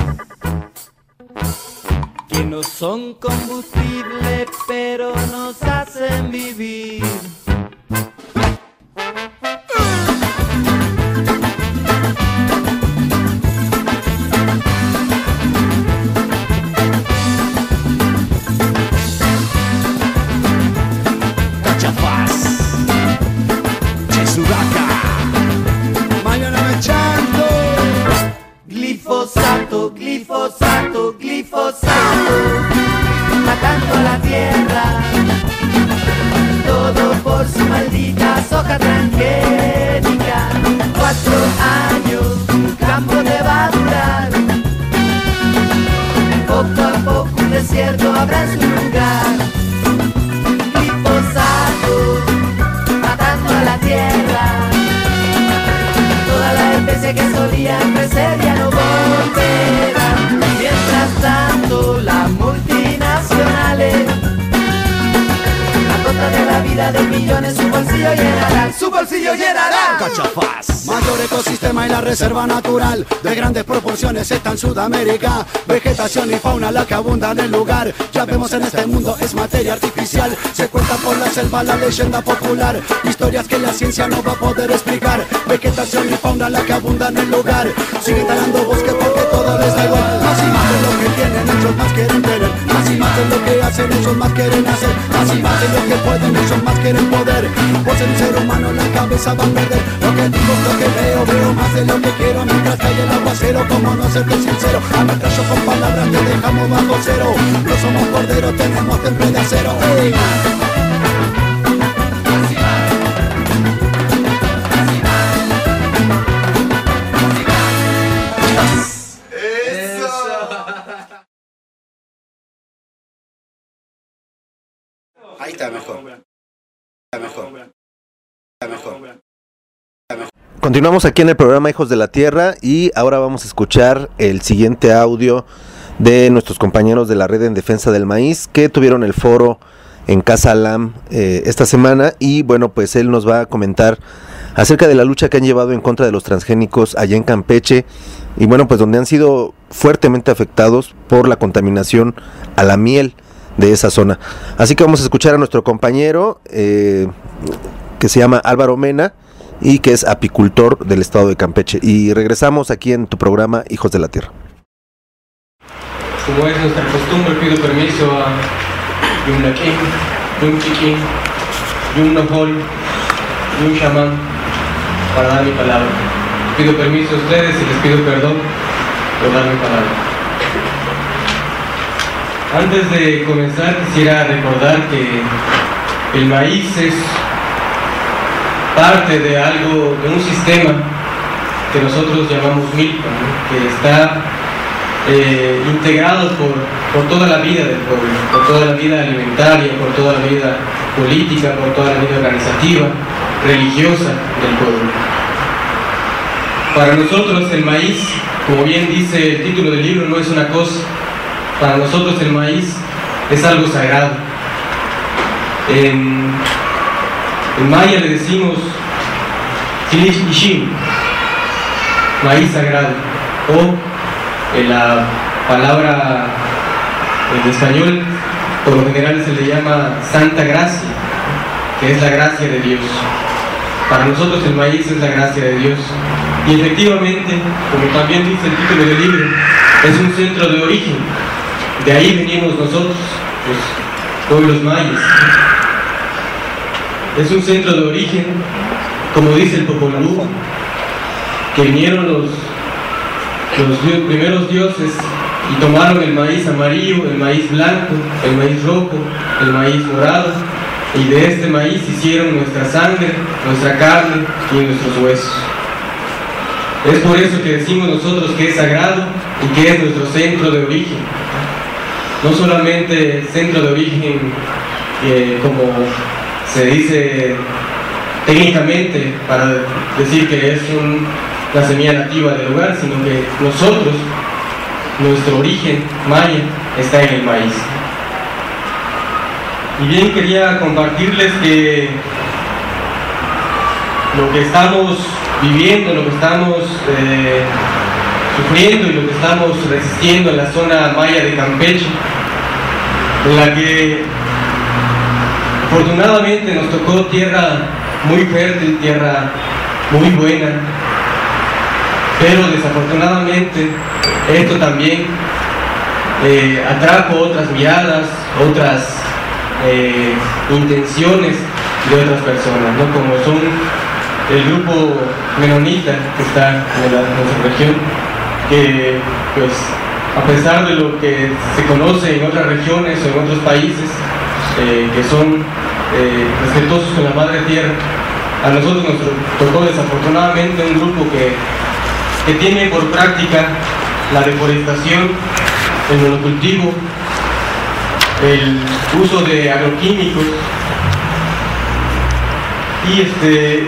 que no son combustible pero nos hacen vivir. Glifosato, glifosato, glifosato, matando a la tierra, todo por su maldita soja transgénica. Cuatro años, tu campo te va a durar. Poco a poco un desierto habrá en su lugar. Glifosato, matando a la tierra. Todas las especies que solían crecer ya no volverán. Mientras tanto, las multinacionales, a costa de la vida de millones, su bolsillo llenarán. ¡Su bolsillo llenarán! Cachafaz, mayor ecosistema y la reserva natural de grandes proporciones está en Sudamérica. Vegetación y fauna la que abunda en el lugar. Ya vemos en este mundo es materia artificial. Se cuenta por la selva la leyenda popular, historias que la ciencia no va a poder explicar. Vegetación y fauna la que abunda en el lugar. Siguen talando bosque porque todo les da igual. Más y más de lo que tienen, ellos más quieren tener. Más y más de lo que hacen, ellos más quieren hacer. Más y más de lo que pueden, ellos más quieren poder. Por ser un ser humano la cabeza va a perder. Lo que digo es lo que veo, veo más de lo que quiero. Mientras cae el aguacero, como no serte sincero. Ametrallo con palabras, te dejamos bajo cero. No somos corderos, tenemos temple de acero. ¡Ey! Ahí está mejor. Está mejor. Está mejor. Continuamos aquí en el programa Hijos de la Tierra y ahora vamos a escuchar el siguiente audio de nuestros compañeros de la Red en Defensa del Maíz que tuvieron el foro en Casa Lam eh, esta semana y bueno, pues él nos va a comentar acerca de la lucha que han llevado en contra de los transgénicos allá en Campeche y bueno, pues donde han sido fuertemente afectados por la contaminación a la miel de esa zona. Así que vamos a escuchar a nuestro compañero eh, que se llama Álvaro Mena y que es apicultor del estado de Campeche. Y regresamos aquí en tu programa Hijos de la Tierra. Como es nuestra costumbre, pido permiso a Yum Nakin, Yum Chiquín, Yum Nohol, Yum Shaman para dar mi palabra. Pido permiso a ustedes y les pido perdón por dar mi palabra. Antes de comenzar quisiera recordar que el maíz es parte de algo, de un sistema que nosotros llamamos milpa, ¿no? Que está eh, integrado por, por toda la vida del pueblo, por toda la vida alimentaria, por toda la vida política, por toda la vida organizativa, religiosa del pueblo. Para nosotros el maíz, como bien dice el título del libro, no es una cosa. Para nosotros el maíz es algo sagrado. En, en maya le decimos Silish Ishim, maíz sagrado, o en la palabra en español por lo general se le llama Santa Gracia, que es la gracia de Dios. Para nosotros el maíz es la gracia de Dios. Y efectivamente, como también dice el título del libro, es un centro de origen. De ahí venimos nosotros, los pueblos mayas. Es un centro de origen, como dice el Popol Vuh, que vinieron los, los primeros dioses y tomaron el maíz amarillo, el maíz blanco, el maíz rojo, el maíz morado, y de este maíz hicieron nuestra sangre, nuestra carne y nuestros huesos. Es por eso que decimos nosotros que es sagrado y que es nuestro centro de origen. No solamente centro de origen eh, como se dice técnicamente para decir que es un, la semilla nativa del lugar, sino que nosotros, nuestro origen maya está en el maíz. Y bien, quería compartirles que lo que estamos viviendo, lo que estamos eh, sufriendo y lo que estamos resistiendo en la zona maya de Campeche, en la que afortunadamente nos tocó tierra muy fértil, tierra muy buena, pero desafortunadamente esto también eh, atrajo otras miradas, otras eh, intenciones de otras personas, ¿no? Como son el grupo menonita que está en, la, en nuestra región, que pues a pesar de lo que se conoce en otras regiones o en otros países, eh, que son eh, respetuosos con la madre tierra, a nosotros nos tocó desafortunadamente un grupo que, que tiene por práctica la deforestación, el monocultivo, el uso de agroquímicos y este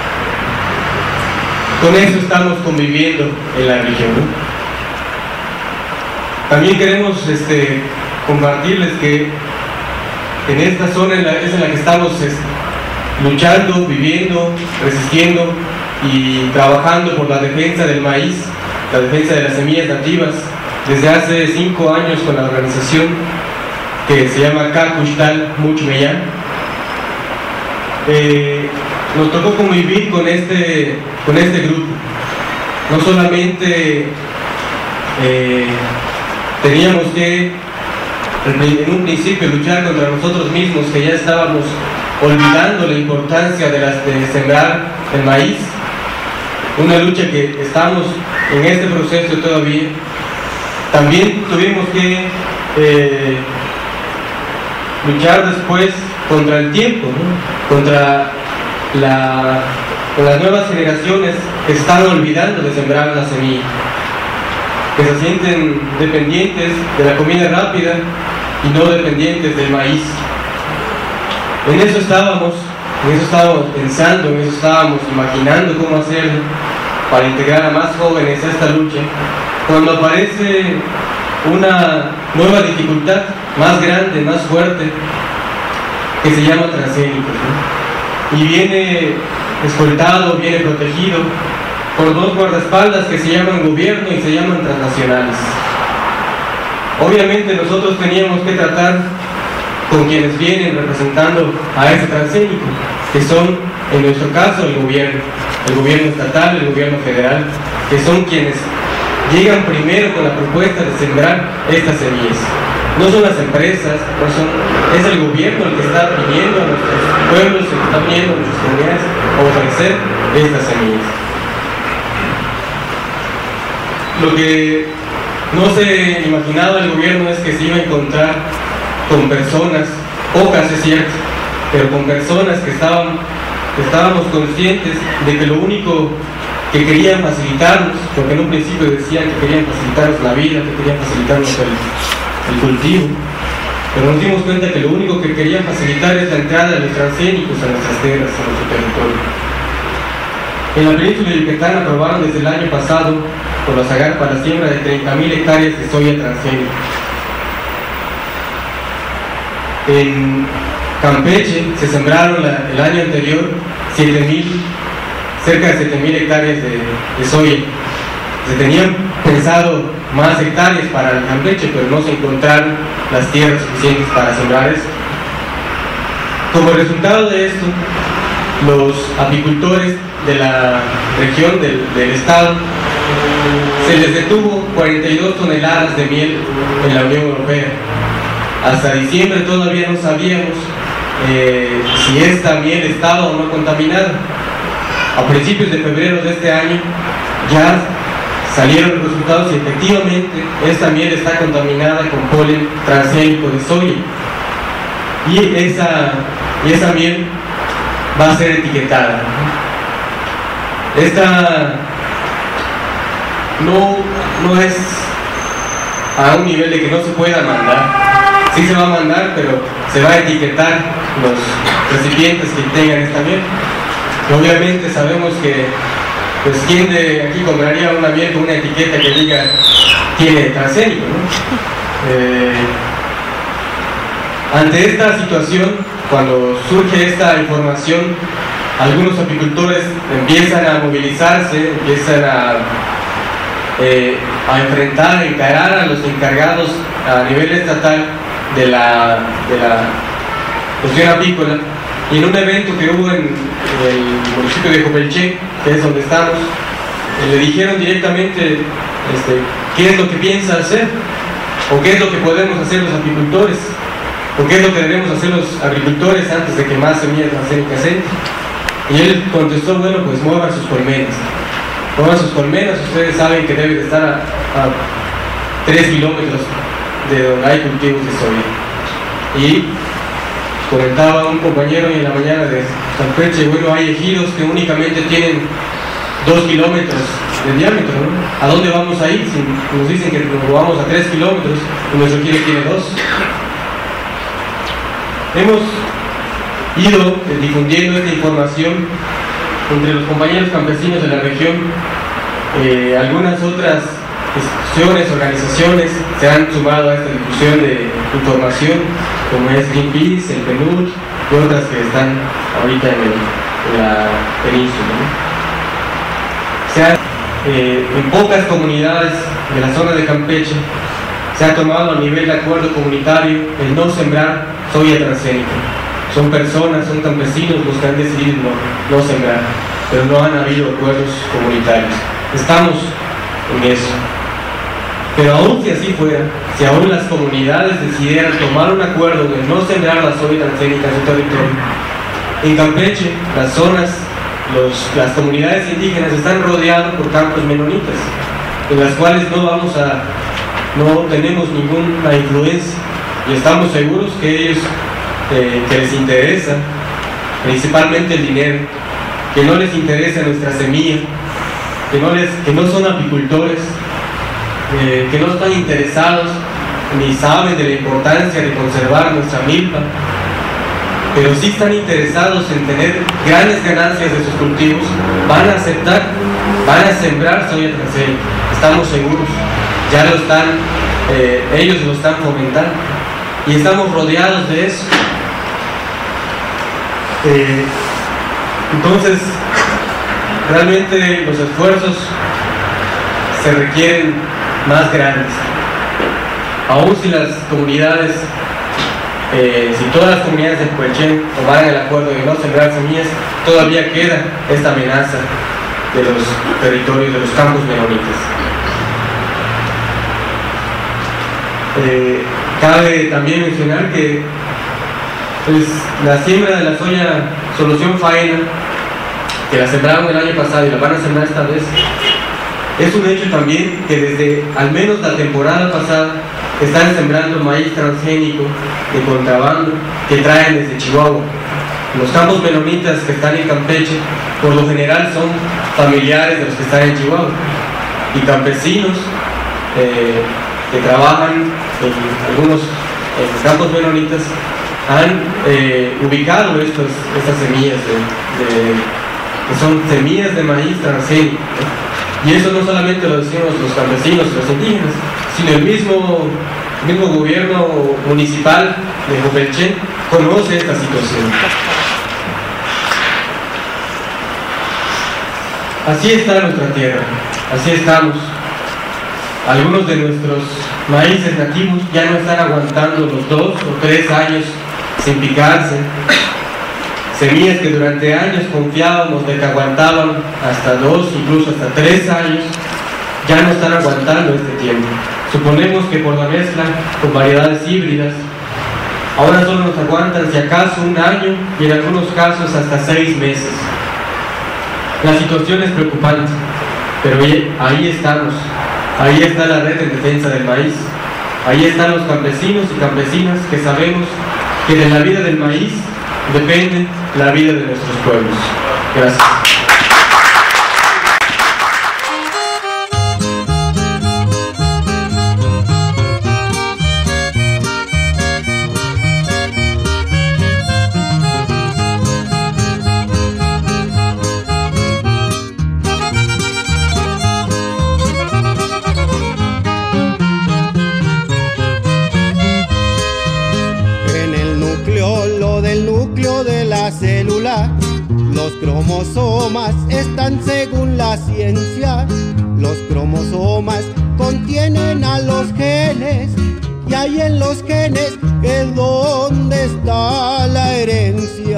con eso estamos conviviendo en la región, ¿no? También queremos este, compartirles que en esta zona en la, es en la que estamos es, luchando, viviendo, resistiendo y trabajando por la defensa del maíz, la defensa de las semillas nativas, desde hace cinco años con la organización que se llama Cacushtal Muchmeyán. Eh, nos tocó convivir con este, con este grupo. No solamente eh, teníamos que en un principio luchar contra nosotros mismos, que ya estábamos olvidando la importancia de, las, de sembrar el maíz, una lucha que estamos en este proceso todavía. También tuvimos que eh, luchar después contra el tiempo, ¿no? Contra la, con las nuevas generaciones que están olvidando de sembrar la semilla, que se sienten dependientes de la comida rápida y no dependientes del maíz. En eso estábamos, en eso estábamos pensando, en eso estábamos imaginando cómo hacerlo para integrar a más jóvenes a esta lucha, cuando aparece una nueva dificultad más grande, más fuerte, que se llama transgénicos, ¿no? Y viene escoltado, viene protegido por dos guardaespaldas que se llaman gobierno y se llaman transnacionales. Obviamente nosotros teníamos que tratar con quienes vienen representando a ese transgénico, que son, en nuestro caso, el gobierno, el gobierno estatal, el gobierno federal, que son quienes llegan primero con la propuesta de sembrar estas semillas. No son las empresas, no son, es el gobierno el que está pidiendo a nuestros pueblos, el que está pidiendo a nuestras comunidades ofrecer estas semillas. Lo que no se imaginaba el gobierno es que se iba a encontrar con personas, pocas es cierto, pero con personas que estaban, que estábamos conscientes de que lo único que querían facilitarnos, porque en un principio decían que querían facilitarnos la vida, que querían facilitarnos el, el cultivo, pero nos dimos cuenta que lo único que querían facilitar es la entrada de los transgénicos a nuestras tierras, a nuestro territorio. En la península de Yucatán aprobaron desde el año pasado por la SAGAR para la siembra de treinta mil hectáreas de soya transgénica. En Campeche se sembraron la, el año anterior siete mil, cerca de siete mil hectáreas de, de soya. Se tenían pensado más hectáreas para el Campeche, pero no se encontraron las tierras suficientes para sembrar eso. Como resultado de esto, los apicultores de la región del, del estado se les detuvo cuarenta y dos toneladas de miel en la Unión Europea. Hasta diciembre todavía no sabíamos eh, si esta miel estaba o no contaminada. A principios de febrero de este año ya salieron los resultados y efectivamente esta miel está contaminada con polen transgénico de soya. Y esa, y esa miel va a ser etiquetada. Esta no, no es a un nivel de que no se pueda mandar. Sí se va a mandar, pero se va a etiquetar los recipientes que tengan esta miel. Obviamente sabemos que, pues, ¿quién de aquí compraría una miel con una etiqueta que diga tiene transgénico, ¿no? Eh, ante esta situación, cuando surge esta información, algunos apicultores empiezan a movilizarse, empiezan a, eh, a enfrentar, a encarar a los encargados a nivel estatal de la, de la cuestión apícola. Y en un evento que hubo en, en el municipio de Jopelchen, que es donde estamos, eh, le dijeron directamente este, qué es lo que piensa hacer, o qué es lo que podemos hacer los apicultores, o qué es lo que debemos hacer los agricultores antes de que más semillas transgénicas entren. Y él contestó, bueno, pues muevan sus colmenas. Muevan sus colmenas, ustedes saben que deben de estar a, a tres kilómetros de donde hay cultivos de soya. Y comentaba un compañero en la mañana de Campeche, bueno, hay ejidos que únicamente tienen dos kilómetros de diámetro, ¿no? ¿A dónde vamos a ir? Si nos dicen que nos vamos a tres kilómetros y nuestro ejido tiene dos. Hemos ido difundiendo esta información entre los compañeros campesinos de la región. Eh, algunas otras instituciones, organizaciones se han sumado a esta difusión de información, como es Greenpeace, el PNUD y otras que están ahorita en, el, en la península, ¿no? Se ha, eh, en pocas comunidades de la zona de Campeche se ha tomado a nivel de acuerdo comunitario el no sembrar soya transgénica. Son personas, son campesinos los que han decidido no, no sembrar, pero no han habido acuerdos comunitarios. Estamos en eso. Pero aún si así fuera, si aún las comunidades decidieran tomar un acuerdo de no sembrar la soya transgénica en su territorio, en Campeche, las zonas, los, las comunidades indígenas están rodeadas por campos menonitas, en las cuales no vamos a, no tenemos ninguna influencia, y estamos seguros que ellos, eh, que les interesa principalmente el dinero, que no les interesa nuestra semilla, que no, les, que no son apicultores, Eh, que no están interesados ni saben de la importancia de conservar nuestra milpa, pero sí están interesados en tener grandes ganancias de sus cultivos, van a aceptar, van a sembrar soya transgénica, estamos seguros, ya lo están, eh, ellos lo están fomentando y estamos rodeados de eso. Eh, entonces, realmente los esfuerzos se requieren más grandes. Aún si las comunidades, eh, si todas las comunidades de Jopelchen tomaran el acuerdo de no sembrar semillas, todavía queda esta amenaza de los territorios, de los campos menonitas. Eh, cabe también mencionar que pues, la siembra de la soya Solución Faena, que la sembraron el año pasado y la van a sembrar esta vez, es un hecho también que desde al menos la temporada pasada están sembrando maíz transgénico de contrabando que traen desde Chihuahua. Los campos menonitas que están en Campeche por lo general son familiares de los que están en Chihuahua, y campesinos eh, que trabajan en algunos en los campos menonitas han eh, ubicado estos, estas semillas de, de, que son semillas de maíz transgénico, ¿no? Y eso no solamente lo decimos los campesinos y los indígenas, sino el mismo, el mismo gobierno municipal de Jopelchen conoce esta situación. Así está nuestra tierra, así estamos. Algunos de nuestros maíces nativos ya no están aguantando los dos o tres años sin picarse, Semillas que durante años confiábamos de que aguantaban hasta dos, incluso hasta tres años, ya no están aguantando este tiempo. Suponemos que por la mezcla con variedades híbridas, ahora solo nos aguantan si acaso un año y en algunos casos hasta seis meses. La situación es preocupante, pero ahí estamos, ahí está la red en defensa del maíz, ahí están los campesinos y campesinas que sabemos que de la vida del maíz depende la vida de nuestros pueblos. Gracias. Los cromosomas están según la ciencia. Los cromosomas contienen a los genes y ahí en los genes es donde está la herencia.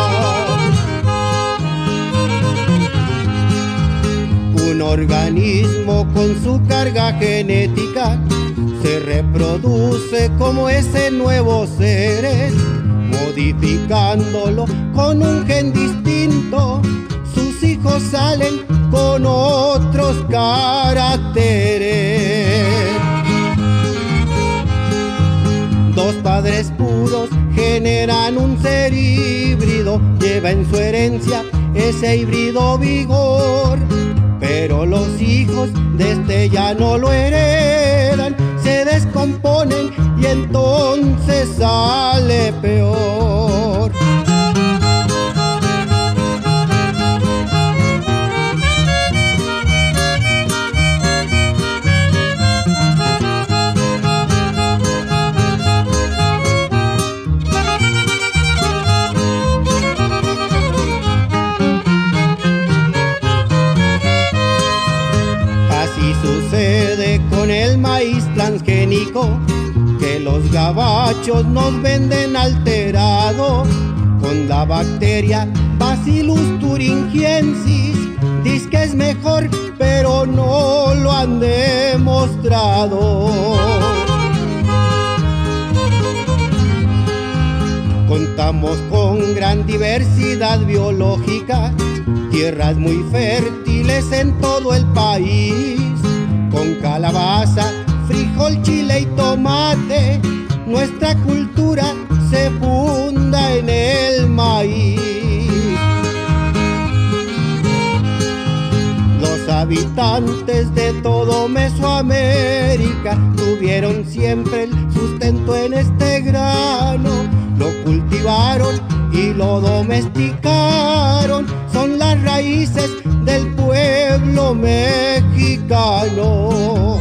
Un organismo con su carga genética se reproduce como ese nuevo ser, modificándolo con un gen distinto. Sus hijos salen con otros caracteres. Dos padres puros generan un ser híbrido, lleva en su herencia ese híbrido vigor, pero los hijos de este ya no lo heredan, se descomponen y entonces sale peor. Así sucede con el maíz transgénico, que los gabachos nos venden alterado con la bacteria Bacillus thuringiensis. Dice que es mejor, pero no lo han demostrado. Contamos con gran diversidad biológica, tierras muy fértiles en todo el país, con calabaza, frijol, chile y tomate. Nuestra cultura se funda en el maíz. Los habitantes de todo Mesoamérica tuvieron siempre el sustento en este grano. Lo cultivaron y lo domesticaron. Son las raíces del pueblo mexicano.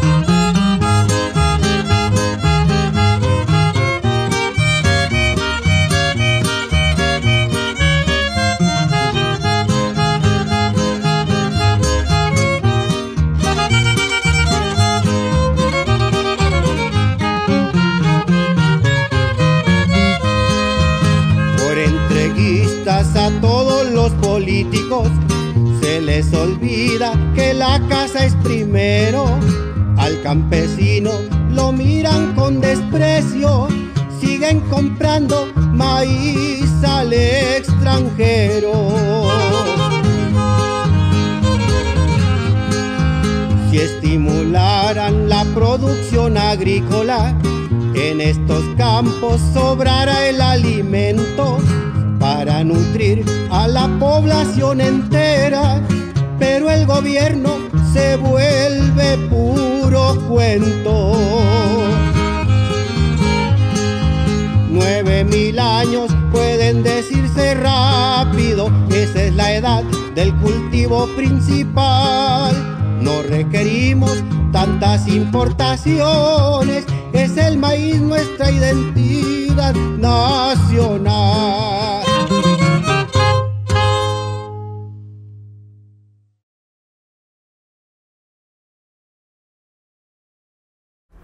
A todos los políticos se les olvida que la casa es primero. Al campesino lo miran con desprecio, siguen comprando maíz al extranjero. Si estimularan la producción agrícola, en estos campos sobrará el alimento para nutrir a la población entera, pero el gobierno se vuelve puro cuento. Nueve mil años pueden decirse rápido, esa es la edad del cultivo principal. No requerimos tantas importaciones, es el maíz nuestra identidad nacional.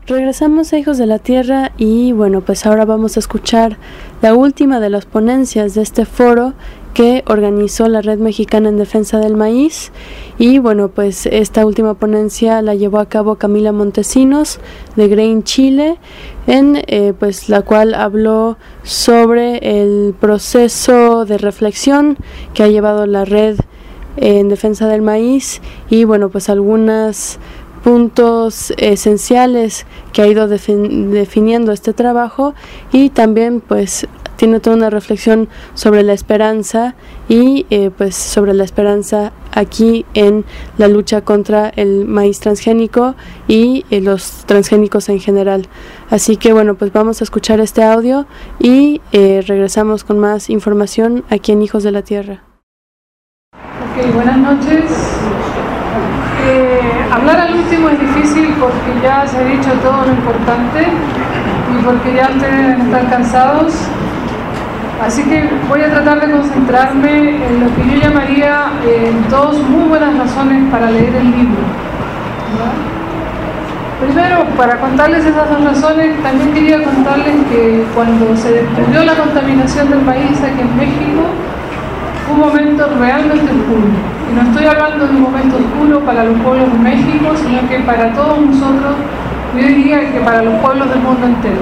Regresamos a Hijos de la Tierra y bueno, pues ahora vamos a escuchar la última de las ponencias de este foro que organizó la Red Mexicana en Defensa del Maíz. Y bueno, pues esta última ponencia la llevó a cabo Camila Montesinos de Grain Chile, en eh, pues la cual habló sobre el proceso de reflexión que ha llevado la Red eh, en Defensa del Maíz y bueno, pues algunas puntos esenciales que ha ido defin- definiendo este trabajo, y también pues tiene toda una reflexión sobre la esperanza y eh, pues sobre la esperanza aquí en la lucha contra el maíz transgénico y eh, los transgénicos en general. Así que bueno, pues vamos a escuchar este audio y eh, regresamos con más información aquí en Hijos de la Tierra. Ok, buenas noches. Eh, hablar al último es difícil porque ya se ha dicho todo lo importante y porque ya ustedes están cansados. Así que voy a tratar de concentrarme en lo que yo llamaría eh, dos muy buenas razones para leer el libro, ¿verdad? Primero, para contarles esas dos razones, también quería contarles que cuando se descubrió la contaminación del maíz aquí en México, fue un momento realmente oscuro. Y no estoy hablando de un momento oscuro para los pueblos de México, sino que para todos nosotros, yo diría que para los pueblos del mundo entero.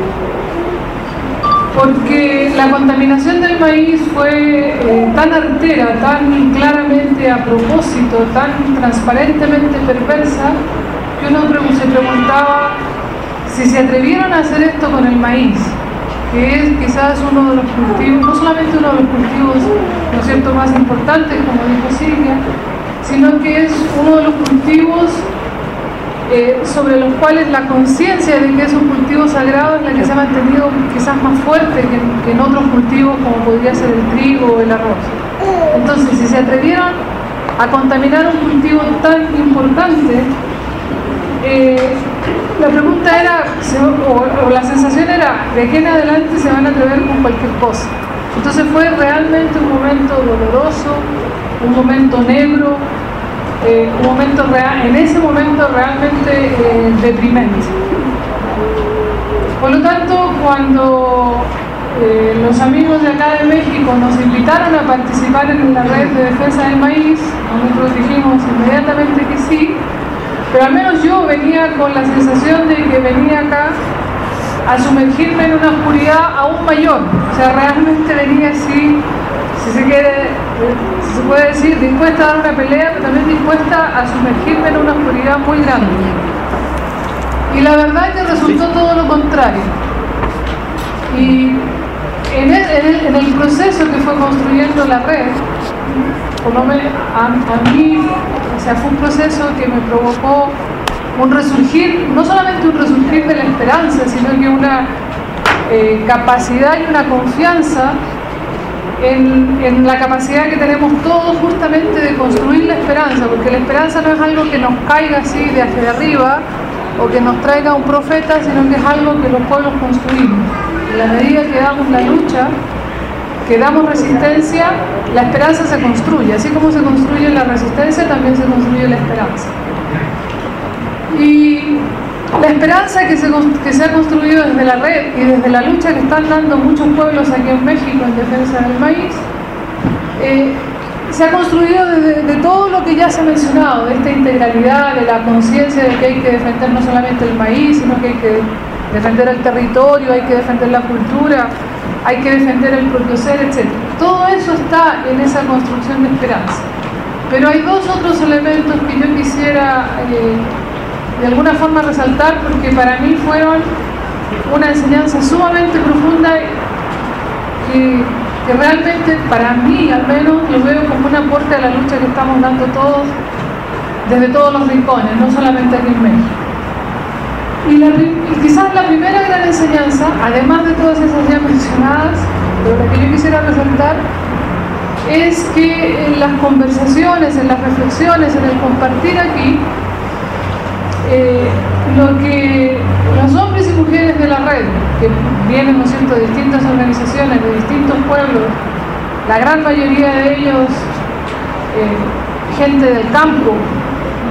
Porque la contaminación del maíz fue eh, tan artera, tan claramente a propósito, tan transparentemente perversa, que uno se preguntaba si se atrevieron a hacer esto con el maíz, que es quizás uno de los cultivos, no solamente uno de los cultivos, ¿no es cierto?, más importantes, como dijo Silvia, sino que es uno de los cultivos eh, sobre los cuales la conciencia de que es un cultivo sagrado es la que se ha mantenido quizás más fuerte que en, que en otros cultivos, como podría ser el trigo o el arroz. Entonces, si se atrevieron a contaminar un cultivo tan importante, eh, la pregunta era, o, o la sensación era, de aquí en adelante se van a atrever con cualquier cosa. Entonces fue realmente un momento doloroso, un momento negro, eh, un momento real, en ese momento realmente eh, deprimente. Por lo tanto, cuando eh, los amigos de acá de México nos invitaron a participar en la red de defensa del maíz, nosotros dijimos inmediatamente que sí. Pero al menos yo venía con la sensación de que venía acá a sumergirme en una oscuridad aún mayor. O sea, realmente venía así, si se quiere, si se puede decir, dispuesta a dar una pelea, pero también dispuesta a sumergirme en una oscuridad muy grande. Y la verdad es que resultó todo lo contrario. Y en el, en el, en el proceso que fue construyendo la red, por lo menos a, a mí, o sea, fue un proceso que me provocó un resurgir, no solamente un resurgir de la esperanza, sino que una eh, capacidad y una confianza en, en la capacidad que tenemos todos justamente de construir la esperanza, porque la esperanza no es algo que nos caiga así de hacia arriba o que nos traiga un profeta, sino que es algo que los pueblos construimos. En la medida que damos la lucha, que damos resistencia, la esperanza se construye. Así como se construye la resistencia, también se construye la esperanza. Y la esperanza que se, que se ha construido desde la red y desde la lucha que están dando muchos pueblos aquí en México en defensa del maíz, eh, se ha construido desde de todo lo que ya se ha mencionado, de esta integralidad, de la conciencia de que hay que defender no solamente el maíz, sino que hay que defender el territorio, hay que defender la cultura, hay que defender el propio ser, etcétera. Todo eso está en esa construcción de esperanza. Pero hay dos otros elementos que yo quisiera eh, de alguna forma resaltar, porque para mí fueron una enseñanza sumamente profunda que, que realmente para mí al menos lo veo como un aporte a la lucha que estamos dando todos desde todos los rincones, no solamente aquí en México. Y, la, y quizás la primera gran enseñanza, además de todas esas ya mencionadas, pero la que yo quisiera resaltar, es que en las conversaciones, en las reflexiones, en el compartir aquí, eh, lo que los hombres y mujeres de la red, que vienen, ¿no es cierto?, de distintas organizaciones, de distintos pueblos, la gran mayoría de ellos, eh, gente del campo,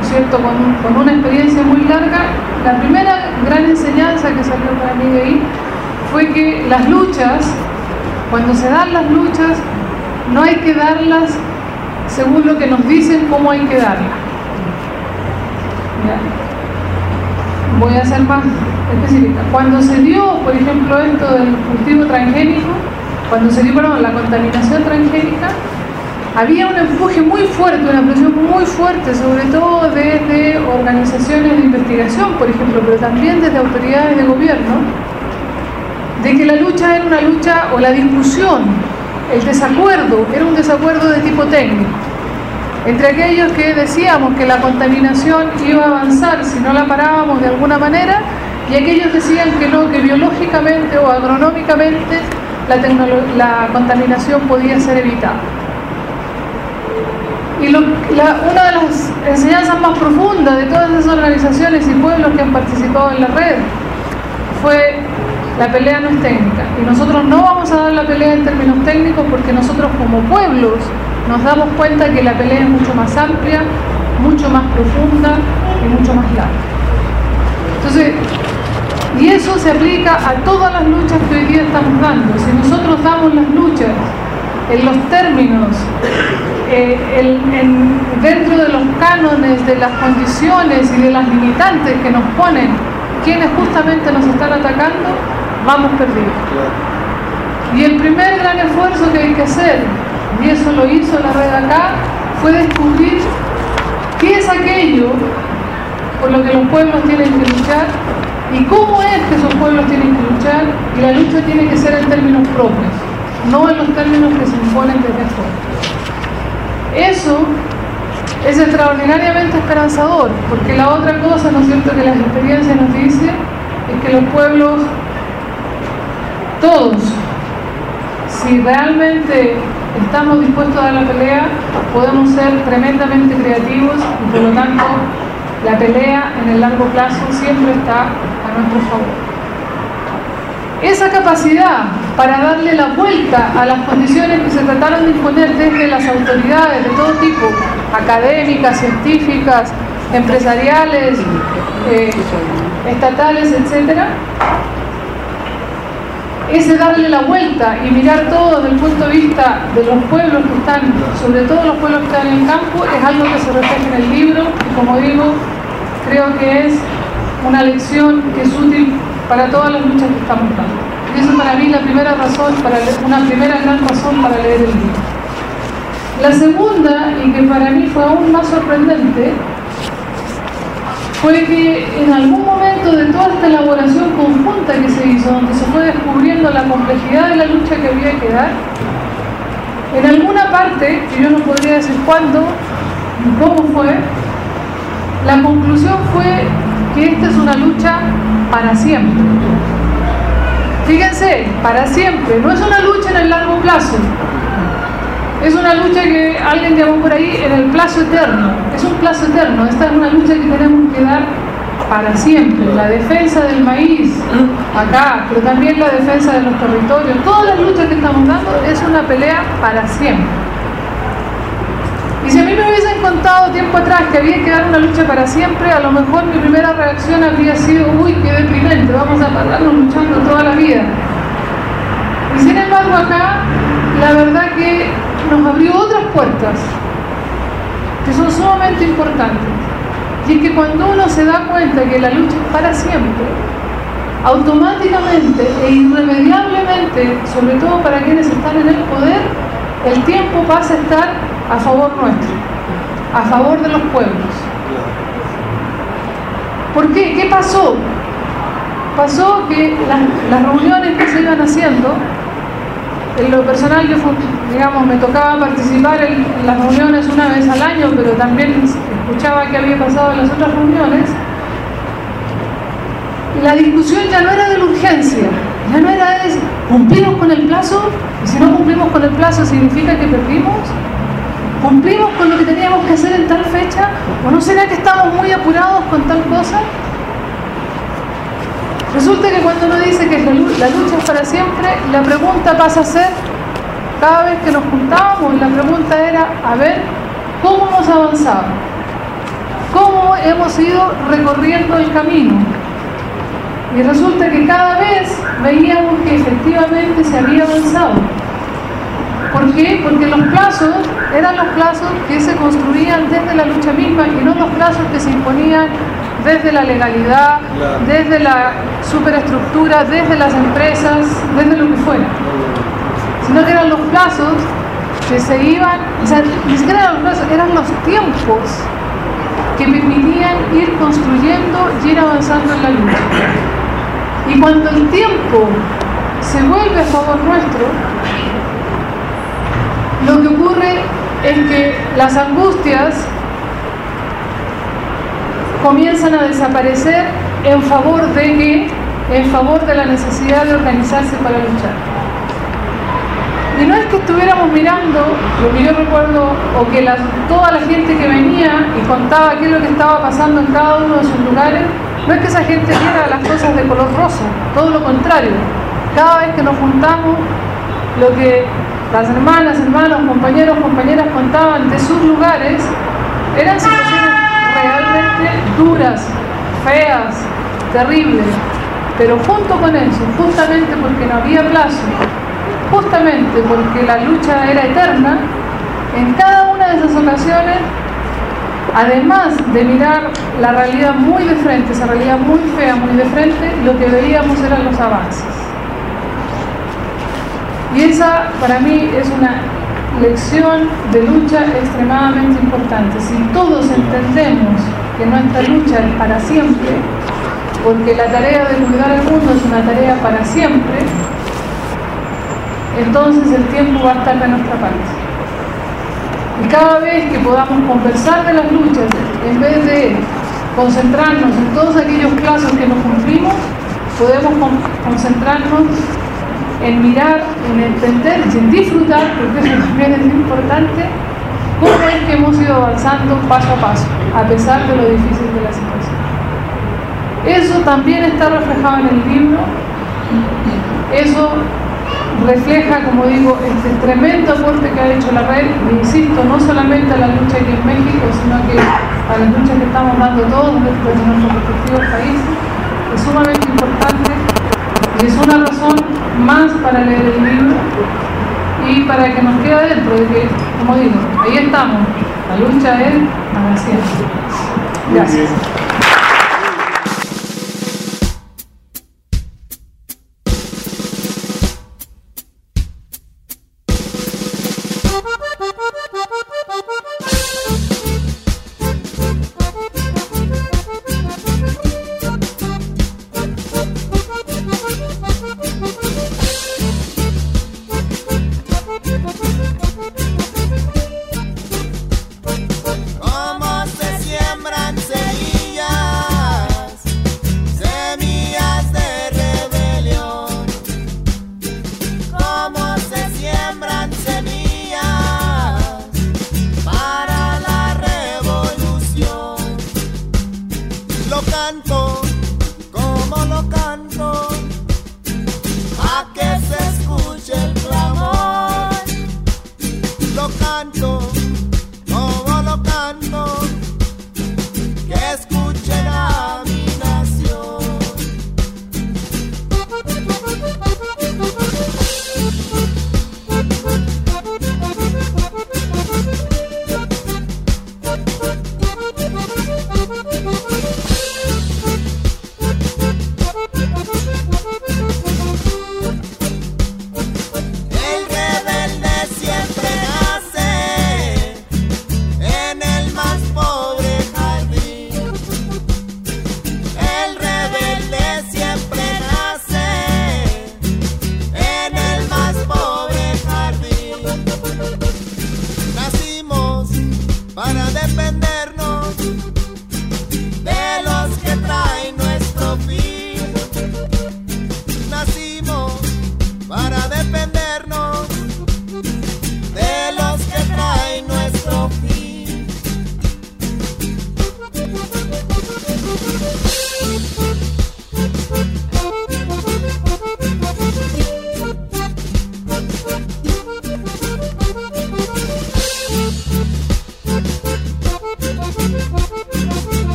¿no es cierto?, con, con una experiencia muy larga, la primera gran enseñanza que salió para mí de ahí fue que las luchas, cuando se dan las luchas, no hay que darlas según lo que nos dicen cómo hay que darlas. ¿Ya? Voy a ser más específica. Cuando se dio, por ejemplo, esto del cultivo transgénico, cuando se dio, perdón, la contaminación transgénica, había un empuje muy fuerte, una presión muy fuerte, sobre todo desde organizaciones de investigación, por ejemplo, pero también desde autoridades de gobierno, de que la lucha era una lucha, o la discusión, el desacuerdo, era un desacuerdo de tipo técnico, entre aquellos que decíamos que la contaminación iba a avanzar si no la parábamos de alguna manera, y aquellos decían que no, que biológicamente o agronómicamente la, la contaminación podía ser evitada. Y lo, la, una de las enseñanzas más profundas de todas esas organizaciones y pueblos que han participado en la red fue: la pelea no es técnica, y nosotros no vamos a dar la pelea en términos técnicos, porque nosotros como pueblos nos damos cuenta que la pelea es mucho más amplia, mucho más profunda y mucho más larga. Entonces, y eso se aplica a todas las luchas que hoy día estamos dando. Si nosotros damos las luchas en los términos, eh, el, en, dentro de los cánones, de las condiciones y de las limitantes que nos ponen quienes justamente nos están atacando, vamos perdidos. Y el primer gran esfuerzo que hay que hacer, y eso lo hizo la red acá, fue descubrir qué es aquello por lo que los pueblos tienen que luchar y cómo es que esos pueblos tienen que luchar, y la lucha tiene que ser en términos propios, no en los términos que se imponen desde afuera. Eso es extraordinariamente esperanzador, porque la otra cosa, ¿no es cierto?, que las experiencias nos dicen, es que los pueblos, todos, si realmente estamos dispuestos a dar la pelea, podemos ser tremendamente creativos, y por lo tanto la pelea en el largo plazo siempre está a nuestro favor. Esa capacidad para darle la vuelta a las condiciones que se trataron de imponer desde las autoridades de todo tipo, académicas, científicas, empresariales, eh, estatales, etcétera, ese darle la vuelta y mirar todo desde el punto de vista de los pueblos que están, sobre todo los pueblos que están en el campo, es algo que se refleja en el libro, y como digo, creo que es una lección que es útil para todas las luchas que estamos dando. Y eso para mí es la primera razón, para leer, una primera gran razón para leer el libro. La segunda, y que para mí fue aún más sorprendente, fue que en algún momento de toda esta elaboración conjunta que se hizo, donde se fue descubriendo la complejidad de la lucha que había que dar, en alguna parte, que yo no podría decir cuándo ni cómo fue, la conclusión fue que esta es una lucha para siempre. Fíjense, para siempre, no es una lucha en el largo plazo. Es una lucha que alguien llamó por ahí en el plazo eterno. Es un plazo eterno. Esta es una lucha que tenemos que dar para siempre. La defensa del maíz acá, pero también la defensa de los territorios. Todas las luchas que estamos dando es una pelea para siempre. Y si a mí me hubiesen contado tiempo atrás que había que dar una lucha para siempre, a lo mejor mi primera reacción habría sido: uy, qué deprimente, vamos a pararnos luchando toda la vida. Y sin embargo acá, la verdad que nos abrió otras puertas que son sumamente importantes, y es que cuando uno se da cuenta que la lucha es para siempre, automáticamente e irremediablemente, sobre todo para quienes están en el poder, el tiempo pasa a estar a favor nuestro, a favor de los pueblos. ¿Por qué? ¿Qué pasó? Pasó que las, las reuniones que se iban haciendo, en lo personal yo, digamos, me tocaba participar en las reuniones una vez al año, pero también escuchaba qué había pasado en las otras reuniones. La discusión ya no era de la urgencia, ya no era de cumplimos con el plazo, y si no cumplimos con el plazo significa que perdimos, cumplimos con lo que teníamos que hacer en tal fecha, o no será que estamos muy apurados con tal cosa. Resulta que cuando uno dice que la lucha es para siempre, la pregunta pasa a ser, cada vez que nos juntábamos, la pregunta era: a ver, ¿cómo hemos avanzado? ¿Cómo cómo hemos ido recorriendo el camino. Y resulta que cada vez veíamos que efectivamente se había avanzado. ¿Por qué? Porque los plazos eran los plazos que se construían desde la lucha misma y no los plazos que se imponían desde la legalidad, desde la superestructura, desde las empresas, desde lo que fuera. Sino que eran los plazos que se iban, o sea, ni siquiera eran los plazos, eran los tiempos que permitían ir construyendo y ir avanzando en la lucha. Y cuando el tiempo se vuelve a favor nuestro, lo que ocurre es que las angustias comienzan a desaparecer en favor de que, en favor de la necesidad de organizarse para luchar. Y no es que estuviéramos mirando, lo que yo recuerdo, o que la, toda la gente que venía y contaba qué es lo que estaba pasando en cada uno de sus lugares, no es que esa gente viera las cosas de color rosa, todo lo contrario. Cada vez que nos juntamos, lo que las hermanas, hermanos, compañeros, compañeras contaban de sus lugares eran situaciones realmente duras, feas, terribles. Pero junto con eso, justamente porque no había plazo, justamente porque la lucha era eterna, en cada una de esas ocasiones, además de mirar la realidad muy de frente, esa realidad muy fea, muy de frente, lo que veíamos eran los avances. Y esa, para mí, es una lección de lucha extremadamente importante. Si todos entendemos que nuestra lucha es para siempre, porque la tarea de cuidar el mundo es una tarea para siempre, entonces el tiempo va a estar de nuestra parte. Y cada vez que podamos conversar de las luchas, en vez de concentrarnos en todos aquellos plazos que nos cumplimos, podemos concentrarnos en mirar, en entender y en disfrutar, porque eso también es importante, cómo es que hemos ido avanzando paso a paso, a pesar de lo difícil de la situación. Eso también está reflejado en el libro. Eso refleja, como digo, este tremendo aporte que ha hecho la red, e insisto, no solamente a la lucha aquí en México, sino que a las luchas que estamos dando todos desde nuestros respectivos países. Es sumamente importante y es una razón más para leer el libro y para que nos quede adentro de que, como digo, ahí estamos, la lucha es para siempre. Gracias.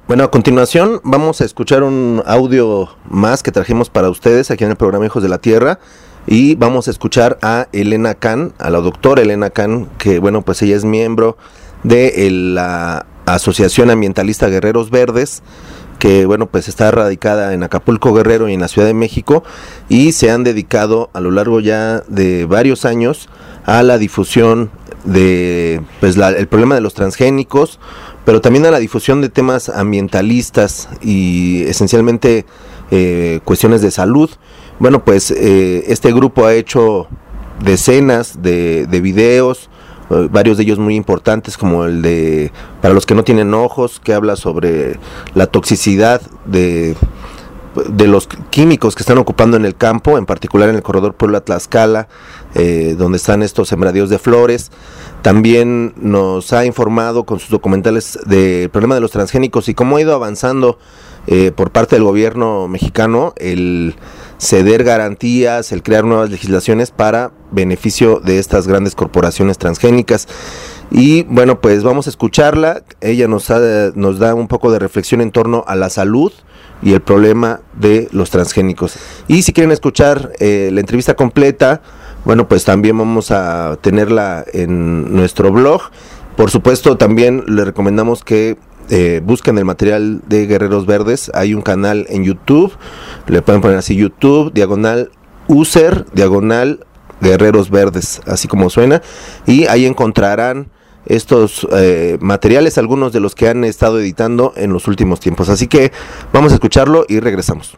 Bueno, a continuación vamos a escuchar un audio más que trajimos para ustedes aquí en el programa Hijos de la Tierra, y vamos a escuchar a Elena Can, a la doctora Elena Can, que bueno, pues ella es miembro de el, la Asociación Ambientalista Guerreros Verdes, que bueno, pues está radicada en Acapulco, Guerrero y en la Ciudad de México, y se han dedicado a lo largo ya de varios años a la difusión de pues la, el problema de los transgénicos, pero también a la difusión de temas ambientalistas y esencialmente eh, cuestiones de salud. Bueno, pues eh, este grupo ha hecho decenas de, de videos, eh, varios de ellos muy importantes, como el de Para los que no tienen ojos, que habla sobre la toxicidad de, de los químicos que están ocupando en el campo, en particular en el corredor Puebla-Tlaxcala, eh, donde están estos sembradíos de flores. También nos ha informado con sus documentales del problema de los transgénicos y cómo ha ido avanzando eh, por parte del gobierno mexicano el ceder garantías, el crear nuevas legislaciones para beneficio de estas grandes corporaciones transgénicas. Y bueno, pues vamos a escucharla. Ella nos, ha, nos da un poco de reflexión en torno a la salud y el problema de los transgénicos. Y si quieren escuchar eh, la entrevista completa, bueno, pues también vamos a tenerla en nuestro blog. Por supuesto, también les recomendamos que eh, busquen el material de Guerreros Verdes. Hay un canal en YouTube, le pueden poner así: YouTube, diagonal, user, diagonal, Guerreros Verdes, así como suena, y ahí encontrarán estos eh, materiales, algunos de los que han estado editando en los últimos tiempos. Así que vamos a escucharlo y regresamos.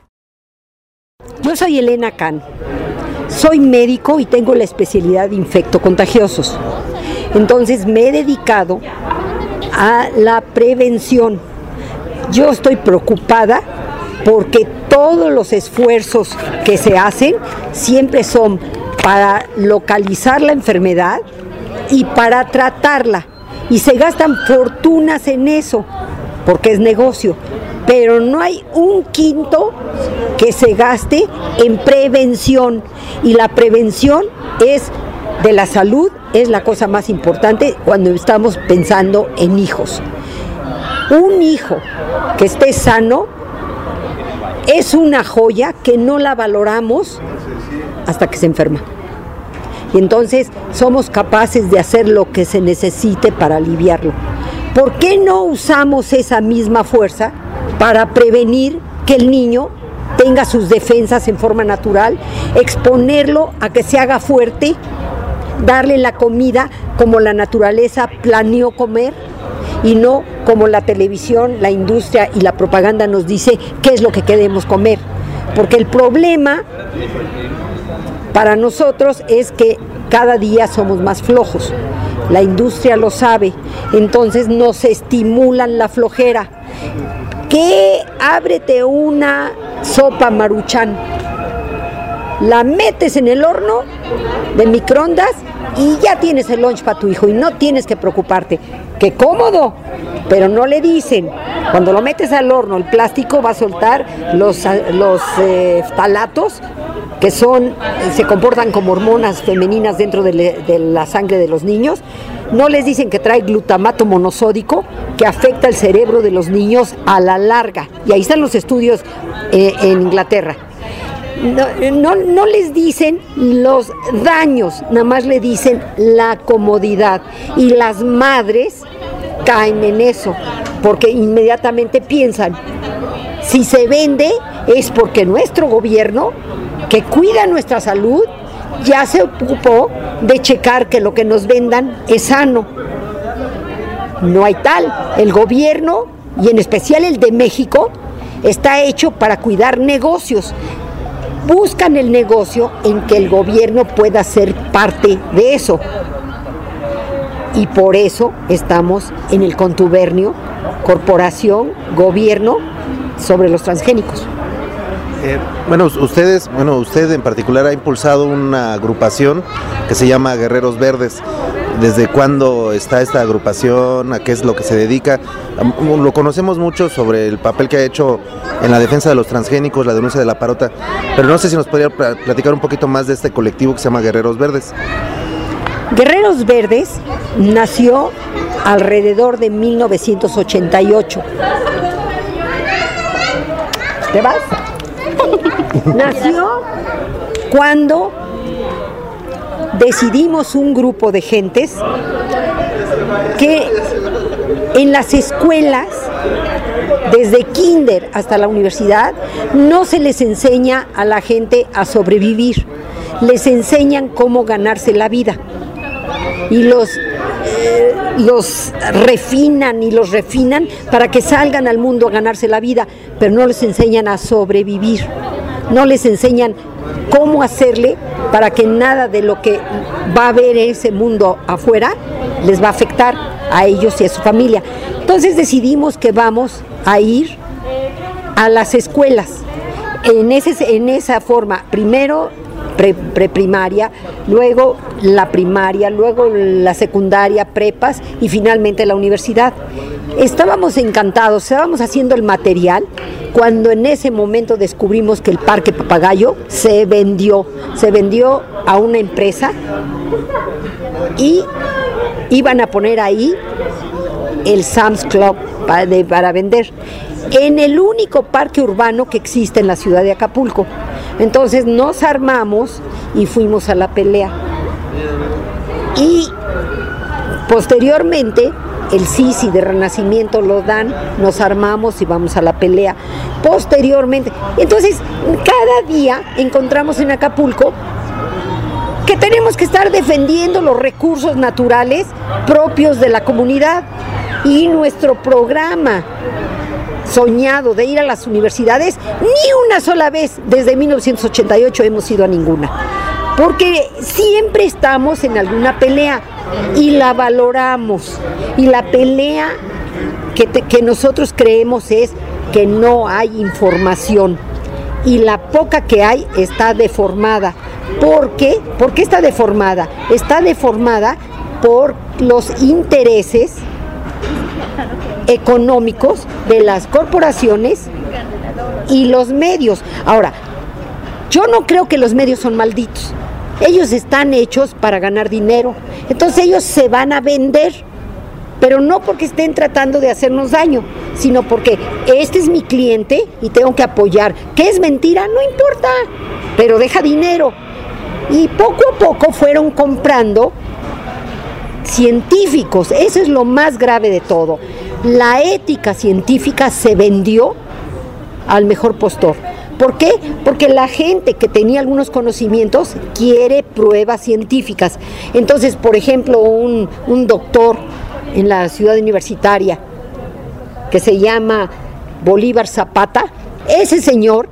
Yo soy Elena Can, soy médico y tengo la especialidad de infectocontagiosos. Entonces me he dedicado a la prevención. Yo estoy preocupada porque todos los esfuerzos que se hacen siempre son para localizar la enfermedad y para tratarla, y se gastan fortunas en eso porque es negocio, pero no hay un quinto que se gaste en prevención, y la prevención es de la salud, es la cosa más importante cuando estamos pensando en hijos. Un hijo que esté sano es una joya que no la valoramos hasta que se enferma. Y entonces somos capaces de hacer lo que se necesite para aliviarlo. ¿Por qué no usamos esa misma fuerza para prevenir que el niño tenga sus defensas en forma natural, exponerlo a que se haga fuerte, darle la comida como la naturaleza planeó comer y no como la televisión, la industria y la propaganda nos dice qué es lo que queremos comer? Porque el problema para nosotros es que cada día somos más flojos. La industria lo sabe, entonces nos estimulan la flojera. ¿Qué? Ábrete una sopa Maruchan, la metes en el horno de microondas y ya tienes el lunch para tu hijo y no tienes que preocuparte. ¡Qué cómodo! Pero no le dicen, cuando lo metes al horno, el plástico va a soltar los, los eh, ftalatos, que son, se comportan como hormonas femeninas dentro de, le, de la sangre de los niños. No les dicen que trae glutamato monosódico, que afecta el cerebro de los niños a la larga. Y ahí están los estudios eh, en Inglaterra. No, no, no les dicen los daños, nada más le dicen la comodidad. Y las madres caen en eso, porque inmediatamente piensan, si se vende es porque nuestro gobierno, que cuida nuestra salud, ya se ocupó de checar que lo que nos vendan es sano. No hay tal. El gobierno, y en especial el de México, está hecho para cuidar negocios. Buscan el negocio en que el gobierno pueda ser parte de eso. Y por eso estamos en el contubernio, corporación, gobierno, sobre los transgénicos. Eh, bueno, ustedes, bueno, usted en particular ha impulsado una agrupación que se llama Guerreros Verdes. ¿Desde cuándo está esta agrupación? ¿A qué es lo que se dedica? Lo conocemos mucho sobre el papel que ha hecho en la defensa de los transgénicos, la denuncia de la parota, pero no sé si nos podría platicar un poquito más de este colectivo que se llama Guerreros Verdes. Guerreros Verdes nació alrededor de mil novecientos ochenta y ocho. ¿Te vas? Nació cuando decidimos un grupo de gentes que en las escuelas, desde kinder hasta la universidad, no se les enseña a la gente a sobrevivir, les enseñan cómo ganarse la vida. Y los, eh, los refinan y los refinan para que salgan al mundo a ganarse la vida, pero no les enseñan a sobrevivir, no les enseñan cómo hacerle para que nada de lo que va a haber en ese mundo afuera les va a afectar a ellos y a su familia. Entonces decidimos que vamos a ir a las escuelas en, ese, en esa forma, primero pre, preprimaria, luego la primaria, luego la secundaria, prepas y finalmente la universidad. Estábamos encantados, estábamos haciendo el material cuando en ese momento descubrimos que el Parque Papagayo se vendió, se vendió a una empresa y iban a poner ahí el Sam's Club para, de, para vender en el único parque urbano que existe en la ciudad de Acapulco. Entonces nos armamos y fuimos a la pelea. Y posteriormente el Sisi de Renacimiento lo dan, nos armamos y vamos a la pelea. Posteriormente, entonces cada día encontramos en Acapulco que tenemos que estar defendiendo los recursos naturales propios de la comunidad. Y nuestro programa soñado de ir a las universidades, ni una sola vez desde mil novecientos ochenta y ocho hemos ido a ninguna, porque siempre estamos en alguna pelea y la valoramos, y la pelea que, te, que nosotros creemos es que no hay información, y la poca que hay está deformada. ¿Por qué? ¿Por qué está deformada? Está deformada por los intereses económicos de las corporaciones y los medios. Ahora, yo no creo que los medios son malditos. Ellos están hechos para ganar dinero. Entonces ellos se van a vender, pero no porque estén tratando de hacernos daño, sino porque este es mi cliente y tengo que apoyar. ¿Qué es mentira? No importa, pero deja dinero. Y poco a poco fueron comprando científicos. Eso es lo más grave de todo. La ética científica se vendió al mejor postor. ¿Por qué? Porque la gente que tenía algunos conocimientos quiere pruebas científicas. Entonces, por ejemplo, un, un doctor en la ciudad universitaria que se llama Bolívar Zapata, ese señor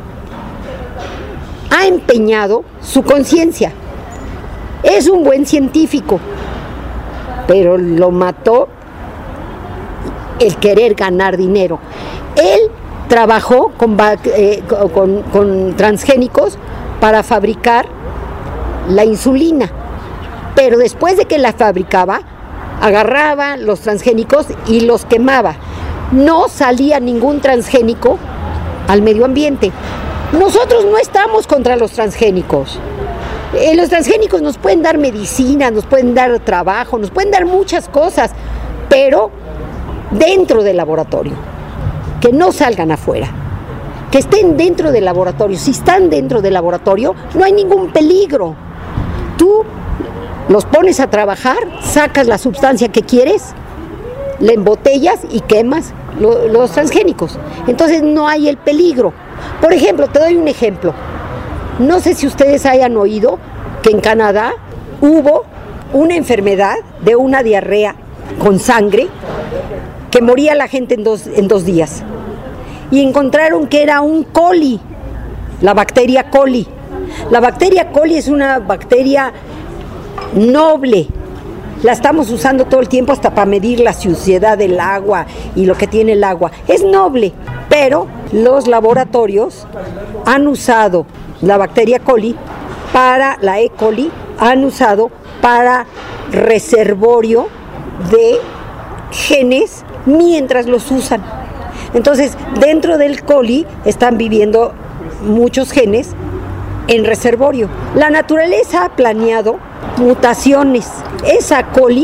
ha empeñado su conciencia. Es un buen científico, pero lo mató el querer ganar dinero. Él trabajó con, eh, con, con transgénicos para fabricar la insulina, pero después de que la fabricaba, agarraba los transgénicos y los quemaba. No salía ningún transgénico al medio ambiente. Nosotros no estamos contra los transgénicos. Eh, los transgénicos nos pueden dar medicina, nos pueden dar trabajo, nos pueden dar muchas cosas, pero dentro del laboratorio, que no salgan afuera, que estén dentro del laboratorio. Si están dentro del laboratorio, no hay ningún peligro. Tú los pones a trabajar, sacas la sustancia que quieres, la embotellas y quemas lo, los transgénicos. Entonces no hay el peligro. Por ejemplo, te doy un ejemplo. No sé si ustedes hayan oído que en Canadá hubo una enfermedad de una diarrea con sangre que moría la gente en dos, en dos días. Y encontraron que era un coli, la bacteria coli. La bacteria coli es una bacteria noble. La estamos usando todo el tiempo hasta para medir la suciedad del agua y lo que tiene el agua. Es noble, pero los laboratorios han usado la bacteria coli para, la E. coli, han usado para reservorio de genes mientras los usan. Entonces, dentro del coli están viviendo muchos genes en reservorio. La naturaleza ha planeado mutaciones. Esa coli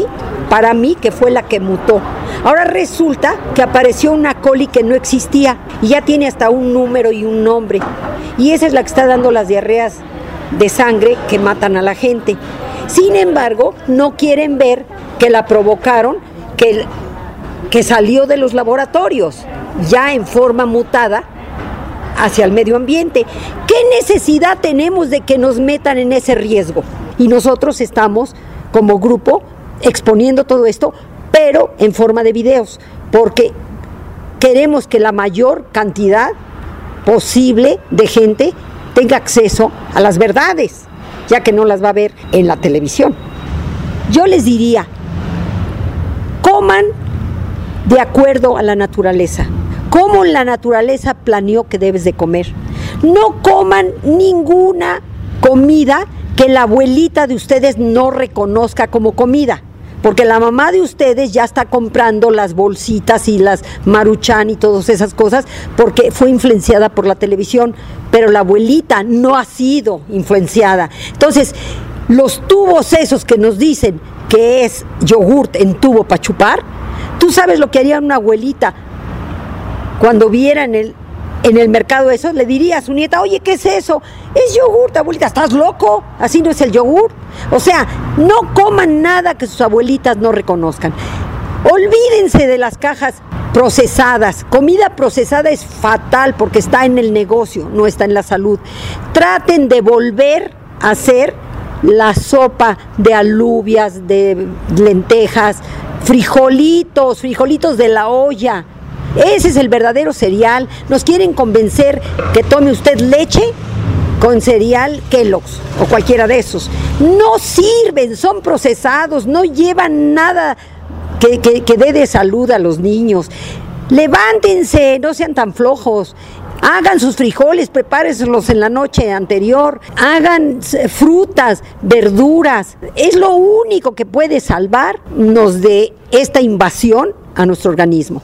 para mí que fue la que mutó. Ahora resulta que apareció una coli que no existía y ya tiene hasta un número y un nombre. Y esa es la que está dando las diarreas de sangre que matan a la gente. Sin embargo, no quieren ver que la provocaron, que, que salió de los laboratorios, ya en forma mutada hacia el medio ambiente. ¿Qué necesidad tenemos de que nos metan en ese riesgo? Y nosotros estamos, como grupo, exponiendo todo esto, pero en forma de videos, porque queremos que la mayor cantidad posible de gente tenga acceso a las verdades, ya que no las va a ver en la televisión. Yo les diría, coman de acuerdo a la naturaleza, como la naturaleza planeó que debes de comer. No coman ninguna comida que la abuelita de ustedes no reconozca como comida, porque la mamá de ustedes ya está comprando las bolsitas y las Maruchan y todas esas cosas porque fue influenciada por la televisión, pero la abuelita no ha sido influenciada. Entonces, los tubos esos que nos dicen que es yogurt en tubo para chupar, tú sabes lo que haría una abuelita cuando viera en el en el mercado eso, le diría a su nieta, oye, ¿qué es eso? Es yogurt, abuelita, ¿estás loco? Así no es el yogurt. O sea, no coman nada que sus abuelitas no reconozcan. Olvídense de las cajas procesadas. Comida procesada es fatal porque está en el negocio, no está en la salud. Traten de volver a hacer la sopa de alubias, de lentejas, frijolitos, frijolitos de la olla. Ese es el verdadero cereal. Nos quieren convencer que tome usted leche con cereal Kellogg's o cualquiera de esos. No sirven, son procesados, no llevan nada que, que, que dé de salud a los niños. Levántense, no sean tan flojos. Hagan sus frijoles, prepárenselos en la noche anterior. Hagan frutas, verduras. Es lo único que puede salvarnos de esta invasión a nuestro organismo.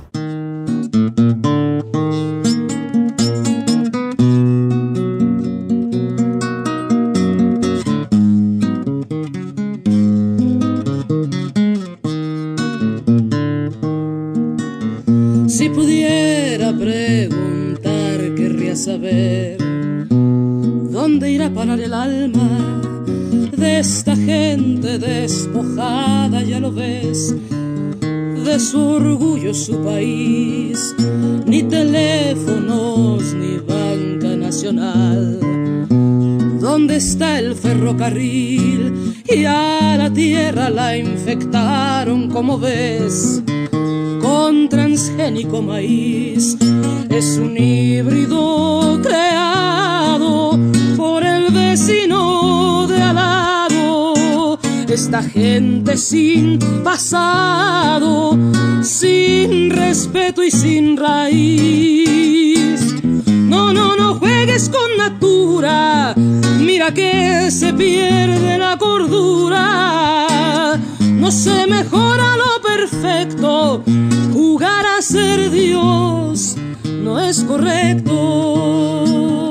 Si pudiera preguntar, querría saber dónde irá a parar el alma de esta gente despojada, ya lo ves, de su orgullo, su país. Ni teléfonos, ni banca nacional. ¿Dónde está el ferrocarril? Y a la tierra la infectaron, como ves, con transgénico maíz. Es un híbrido creado por el vecino de al lado. Esta gente sin pasado, sin respeto y sin raíz. No, no, no juegues con natura, mira que se pierde la cordura. No se mejora lo perfecto, jugar a ser Dios no es correcto.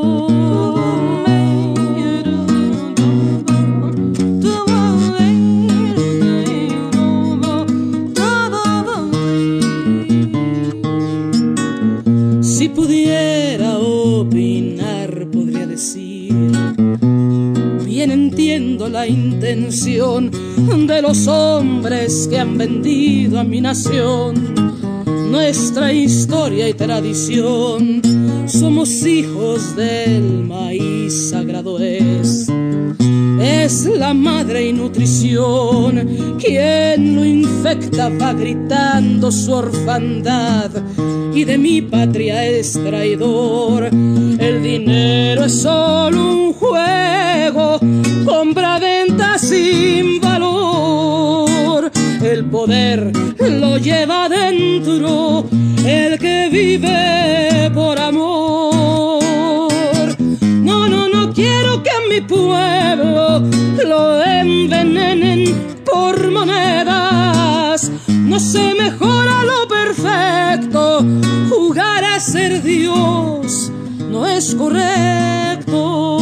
Si pudiera opinar, podría decir, bien entiendo la intención de los hombres que han vendido a mi nación nuestra historia y tradición. Somos hijos del maíz, sagrado es. Es la madre y nutrición. Quien lo infecta va gritando su orfandad y de mi patria es traidor. El dinero es solo un juego, compra-venta sin valor. El poder lo lleva dentro el que vive por amor. No, no, no quiero que a mi pueblo lo envenenen por monedas. No se mejora lo perfecto, jugar a ser Dios no es correcto.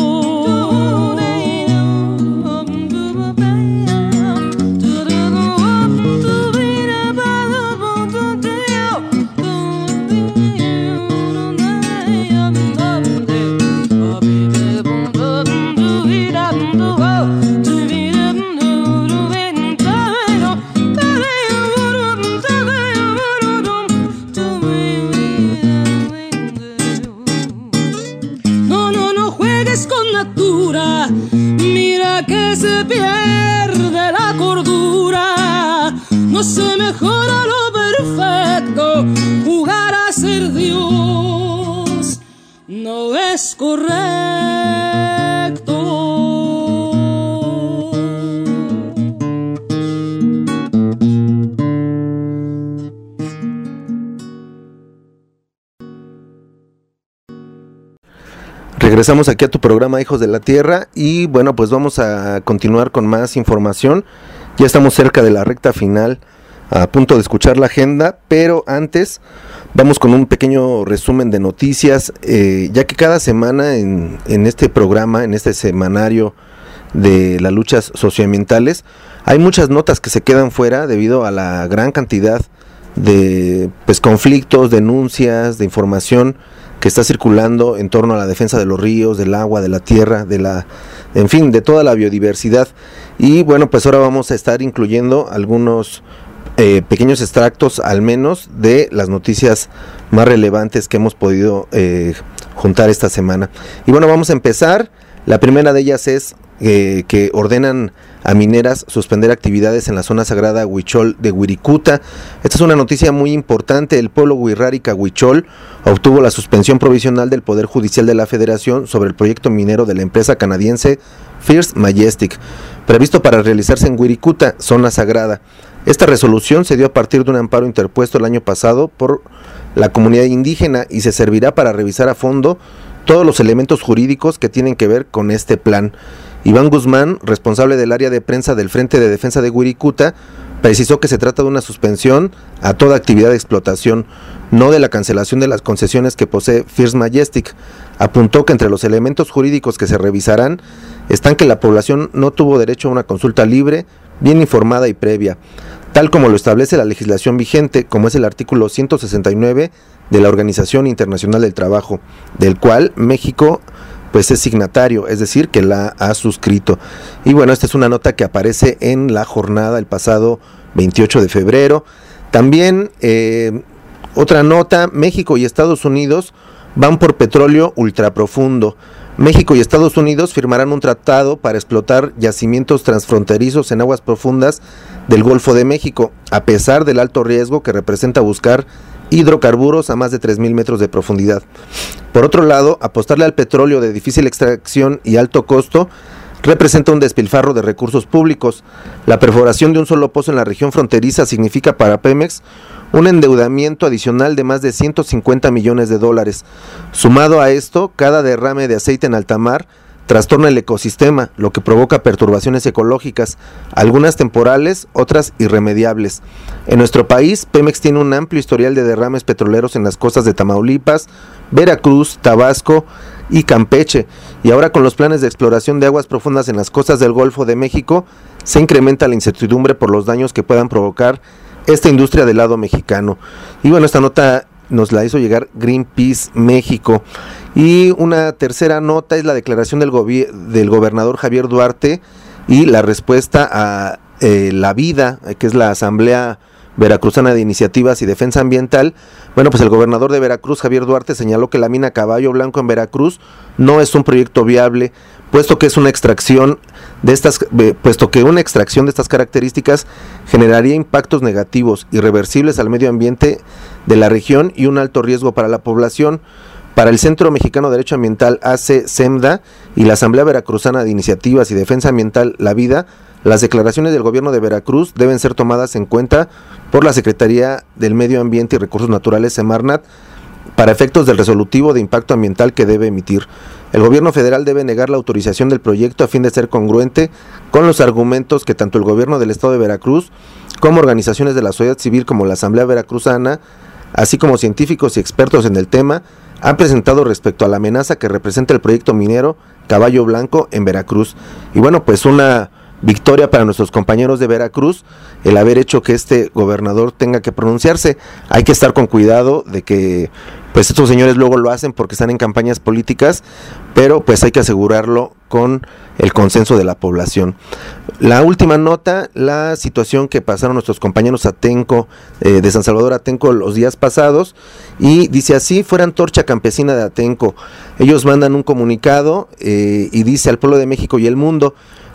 se mejora lo perfecto. Jugar a ser Dios no es correcto. Regresamos aquí a tu programa Hijos de la Tierra y bueno, pues vamos a continuar con más información. Ya estamos cerca de la recta final, a punto de escuchar la agenda, pero antes vamos con un pequeño resumen de noticias, eh, ya que cada semana en, en este programa, en este semanario de las luchas socioambientales, hay muchas notas que se quedan fuera debido a la gran cantidad de pues, conflictos, denuncias, de información que está circulando en torno a la defensa de los ríos, del agua, de la tierra, de la, en fin, de toda la biodiversidad. Y bueno, pues ahora vamos a estar incluyendo algunos eh, pequeños extractos, al menos, de las noticias más relevantes que hemos podido eh, juntar esta semana. Y bueno, vamos a empezar. La primera de ellas es eh, que ordenan a mineras suspender actividades en la zona sagrada Huichol de Wirikuta. Esta es una noticia muy importante. El pueblo Huirrárica Huichol obtuvo la suspensión provisional del Poder Judicial de la Federación sobre el proyecto minero de la empresa canadiense First Majestic, previsto para realizarse en Wirikuta, zona sagrada. Esta resolución se dio a partir de un amparo interpuesto el año pasado por la comunidad indígena y se servirá para revisar a fondo todos los elementos jurídicos que tienen que ver con este plan. Iván Guzmán, responsable del área de prensa del Frente de Defensa de Wirikuta, precisó que se trata de una suspensión a toda actividad de explotación, no de la cancelación de las concesiones que posee First Majestic. Apuntó que entre los elementos jurídicos que se revisarán están que la población no tuvo derecho a una consulta libre, bien informada y previa, tal como lo establece la legislación vigente, como es el artículo ciento sesenta y nueve de la Organización Internacional del Trabajo, del cual México pues es signatario, es decir, que la ha suscrito. Y bueno, esta es una nota que aparece en la jornada el pasado veintiocho de febrero. También eh, otra nota, México y Estados Unidos van por petróleo ultraprofundo. México y Estados Unidos firmarán un tratado para explotar yacimientos transfronterizos en aguas profundas del Golfo de México, a pesar del alto riesgo que representa buscar hidrocarburos a más de tres mil metros de profundidad. Por otro lado, apostarle al petróleo de difícil extracción y alto costo representa un despilfarro de recursos públicos. La perforación de un solo pozo en la región fronteriza significa para Pemex un endeudamiento adicional de más de ciento cincuenta millones de dólares. Sumado a esto, cada derrame de aceite en alta mar trastorna el ecosistema, lo que provoca perturbaciones ecológicas, algunas temporales, otras irremediables. En nuestro país, Pemex tiene un amplio historial de derrames petroleros en las costas de Tamaulipas, Veracruz, Tabasco y Campeche, y ahora con los planes de exploración de aguas profundas en las costas del Golfo de México, se incrementa la incertidumbre por los daños que puedan provocar esta industria del lado mexicano. Y bueno, esta nota nos la hizo llegar Greenpeace México. Y una tercera nota es la declaración del, gobi- del gobernador Javier Duarte y la respuesta a eh, la vida, que es la Asamblea Veracruzana de Iniciativas y Defensa Ambiental. Bueno, pues el gobernador de Veracruz, Javier Duarte, señaló que la mina Caballo Blanco en Veracruz no es un proyecto viable, puesto que es una extracción de estas, eh, puesto que una extracción de estas características generaría impactos negativos, irreversibles al medio ambiente de la región y un alto riesgo para la población. Para el Centro Mexicano de Derecho Ambiental A C SEMDA y la Asamblea Veracruzana de Iniciativas y Defensa Ambiental La Vida, las declaraciones del gobierno de Veracruz deben ser tomadas en cuenta por la Secretaría del Medio Ambiente y Recursos Naturales, Semarnat, para efectos del resolutivo de impacto ambiental que debe emitir. El gobierno federal debe negar la autorización del proyecto a fin de ser congruente con los argumentos que tanto el gobierno del estado de Veracruz como organizaciones de la sociedad civil como la Asamblea Veracruzana, así como científicos y expertos en el tema, han presentado respecto a la amenaza que representa el proyecto minero Caballo Blanco en Veracruz. Y bueno, pues una victoria para nuestros compañeros de Veracruz el haber hecho que este gobernador tenga que pronunciarse. Hay que estar con cuidado de que pues estos señores luego lo hacen porque están en campañas políticas, pero pues hay que asegurarlo con el consenso de la población. La última nota, la situación que pasaron nuestros compañeros Atenco, eh, de San Salvador Atenco los días pasados, y dice así: fuera antorcha campesina de Atenco. Ellos mandan un comunicado eh, y dice al pueblo de México y el mundo: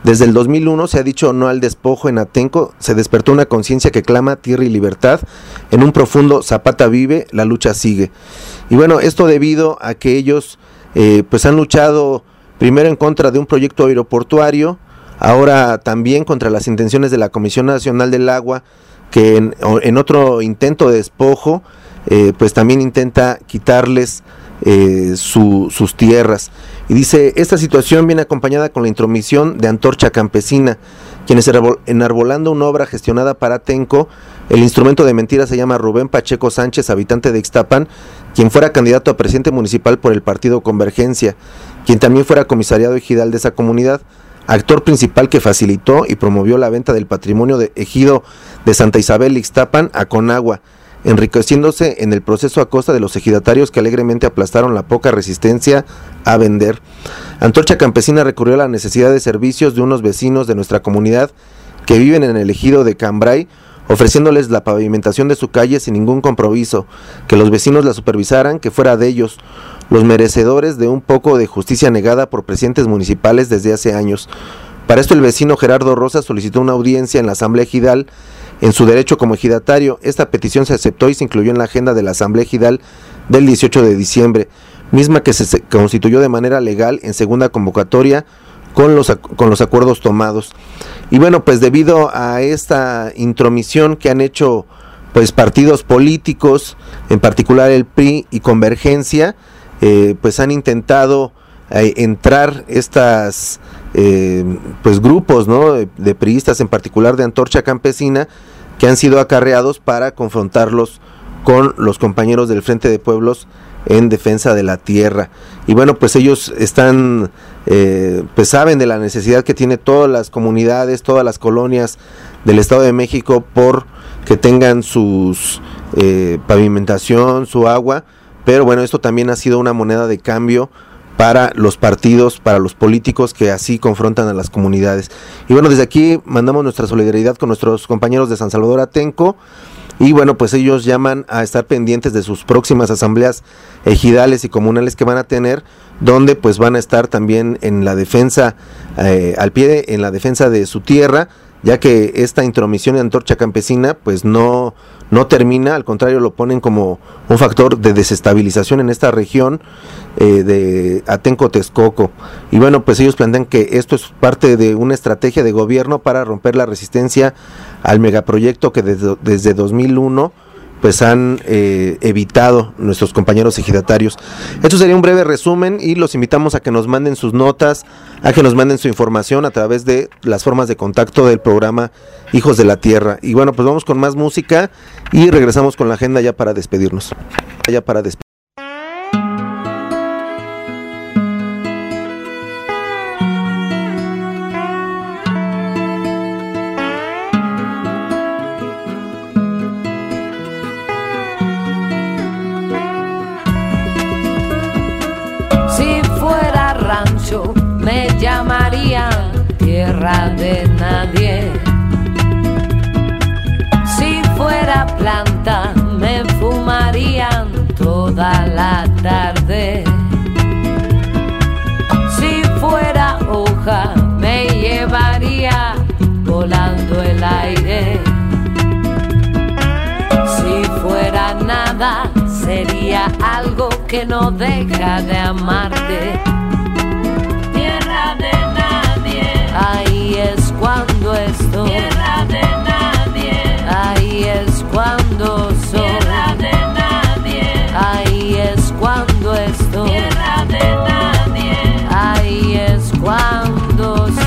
Desde el dos mil uno se ha dicho no al despojo en Atenco, se despertó una conciencia que clama tierra y libertad. En un profundo Zapata vive, la lucha sigue. Y bueno, esto debido a que ellos eh, pues han luchado primero en contra de un proyecto aeroportuario, ahora también contra las intenciones de la Comisión Nacional del Agua, que en, en otro intento de despojo, eh, pues también intenta quitarles eh, su, sus tierras. Y dice, esta situación viene acompañada con la intromisión de Antorcha Campesina, quienes enarbolando una obra gestionada para Atenco, el instrumento de mentira se llama Rubén Pacheco Sánchez, habitante de Ixtapan, quien fuera candidato a presidente municipal por el partido Convergencia, quien también fuera comisariado ejidal de esa comunidad, actor principal que facilitó y promovió la venta del patrimonio de ejido de Santa Isabel Ixtapan a Conagua, enriqueciéndose en el proceso a costa de los ejidatarios que alegremente aplastaron la poca resistencia a vender. Antorcha Campesina recurrió a la necesidad de servicios de unos vecinos de nuestra comunidad que viven en el ejido de Cambray, ofreciéndoles la pavimentación de su calle sin ningún compromiso, que los vecinos la supervisaran, que fuera de ellos, los merecedores de un poco de justicia negada por presidentes municipales desde hace años. Para esto el vecino Gerardo Rosa solicitó una audiencia en la Asamblea Ejidal en su derecho como ejidatario. Esta petición se aceptó y se incluyó en la agenda de la Asamblea Ejidal del dieciocho de diciembre, misma que se constituyó de manera legal en segunda convocatoria con los, con los acuerdos tomados. Y bueno, pues debido a esta intromisión que han hecho pues partidos políticos, en particular el P R I y Convergencia, eh, pues han intentado eh, entrar estas eh, pues grupos, ¿no?, de, de priistas, en particular de Antorcha Campesina, que han sido acarreados para confrontarlos con los compañeros del Frente de Pueblos en defensa de la tierra. Y bueno, pues ellos están, eh, pues saben de la necesidad que tiene todas las comunidades, todas las colonias del Estado de México por que tengan sus eh, pavimentación, su agua, pero bueno, esto también ha sido una moneda de cambio para los partidos, para los políticos que así confrontan a las comunidades. Y bueno, desde aquí mandamos nuestra solidaridad con nuestros compañeros de San Salvador Atenco. Y bueno, pues ellos llaman a estar pendientes de sus próximas asambleas ejidales y comunales que van a tener, donde pues van a estar también en la defensa, eh, al pie, de, en la defensa de su tierra, ya que esta intromisión en Antorcha Campesina pues no, no termina, al contrario lo ponen como un factor de desestabilización en esta región eh, de Atenco-Texcoco. Y bueno, pues ellos plantean que esto es parte de una estrategia de gobierno para romper la resistencia al megaproyecto que desde, desde dos mil uno pues han eh, evitado nuestros compañeros ejidatarios. Esto sería un breve resumen y los invitamos a que nos manden sus notas, a que nos manden su información a través de las formas de contacto del programa Hijos de la Tierra. Y bueno, pues vamos con más música y regresamos con la agenda ya para despedirnos. Ya para despedirnos. Me llamarían tierra de nadie. Si fuera planta me fumarían toda la tarde. Si fuera hoja me llevaría volando el aire. Si fuera nada sería algo que no deja de amarte. De nadie. Ahí es cuando estoy. Tierra de nadie. Ahí es cuando soy. Tierra de nadie. Ahí es cuando estoy. Tierra de nadie. Ahí es cuando soy.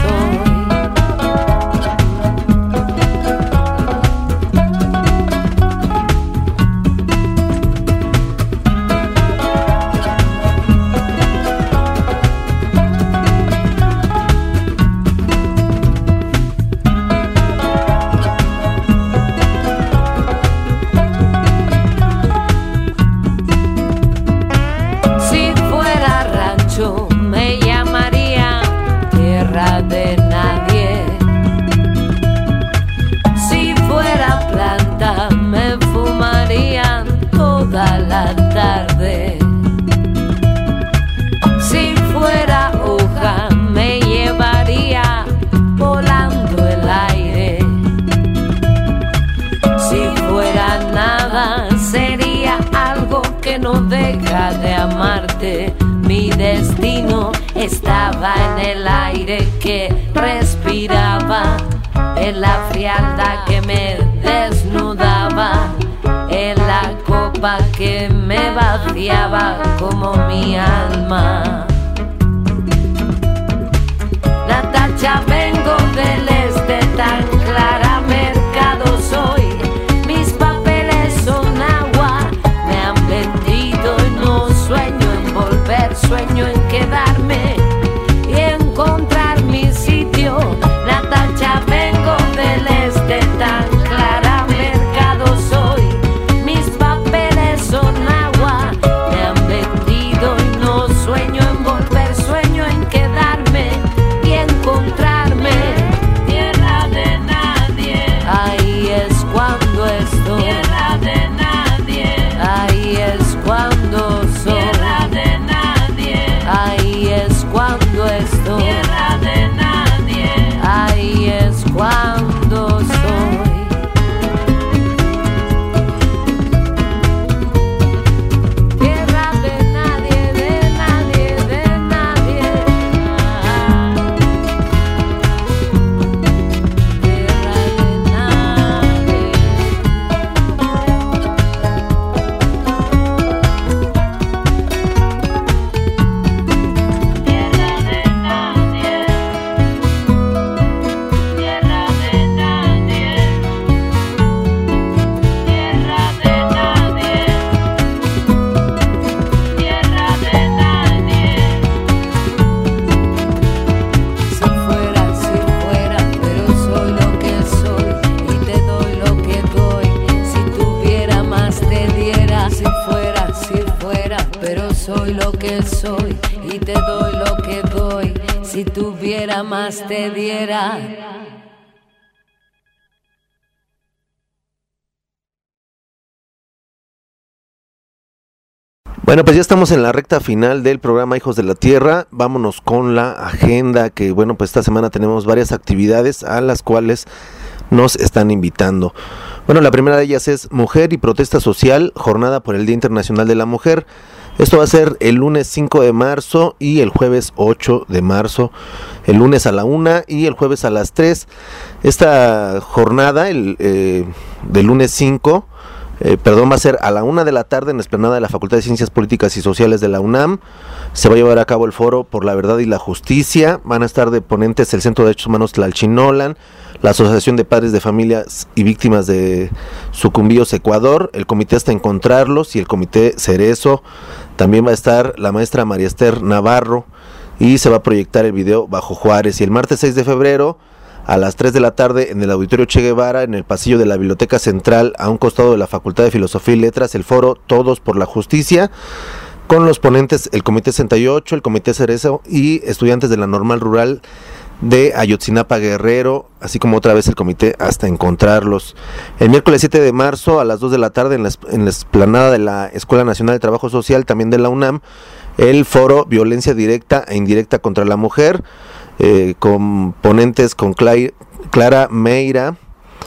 de amarte. Mi destino estaba en el aire que respiraba, en la frialdad que me desnudaba, en la copa que me vaciaba como mi alma. Natacha, vengo del este, tan clara, mercado soy. Mis papeles son agua, me han vendido y no sueño en volver, sueño en quedarme y encontrar mi sitio. Natacha, vengo del este, tan clara, mercado soy. Mis papeles son agua, me han vendido y no sueño en volver, sueño en quedarme y encontrarme. Tierra de nadie, ahí es cuando estoy. Tierra de nadie, ahí es cuando soy. Tierra de nadie, ahí es cuando estoy. Tierra de nadie, ahí es cuando soy. Tierra de nadie, de nadie, de nadie. Soy lo que soy y te doy lo que doy. Si tuviera más te diera. Bueno, pues ya estamos en la recta final del programa Hijos de la Tierra. Vámonos con la agenda, que bueno, pues esta semana tenemos varias actividades a las cuales nos están invitando. Bueno, la primera de ellas es Mujer y Protesta Social, jornada por el Día Internacional de la Mujer. Esto va a ser el lunes cinco de marzo y el jueves ocho de marzo, el lunes a la una y el jueves a las tres. Esta jornada, el eh, del lunes cinco, eh, perdón, va a ser a la una de la tarde en la explanada de la Facultad de Ciencias Políticas y Sociales de la UNAM. Se va a llevar a cabo el foro por la verdad y la justicia. Van a estar de ponentes el Centro de Derechos Humanos Tlalchinolan, la Asociación de Padres de Familias y Víctimas de Sucumbíos Ecuador, el Comité Hasta Encontrarlos y el Comité Cerezo. También va a estar la maestra María Esther Navarro y se va a proyectar el video Bajo Juárez. Y el martes seis de febrero a las tres de la tarde en el Auditorio Che Guevara, en el pasillo de la Biblioteca Central, a un costado de la Facultad de Filosofía y Letras, el foro Todos por la Justicia, con los ponentes el Comité sesenta y ocho, el Comité Cerezo y estudiantes de la Normal Rural de Ayotzinapa Guerrero, así como otra vez el Comité Hasta Encontrarlos. El miércoles siete de marzo a las dos de la tarde en la, en la explanada de la Escuela Nacional de Trabajo Social, también de la UNAM, el foro Violencia Directa e Indirecta contra la Mujer, eh, con ponentes con Cla- Clara Meira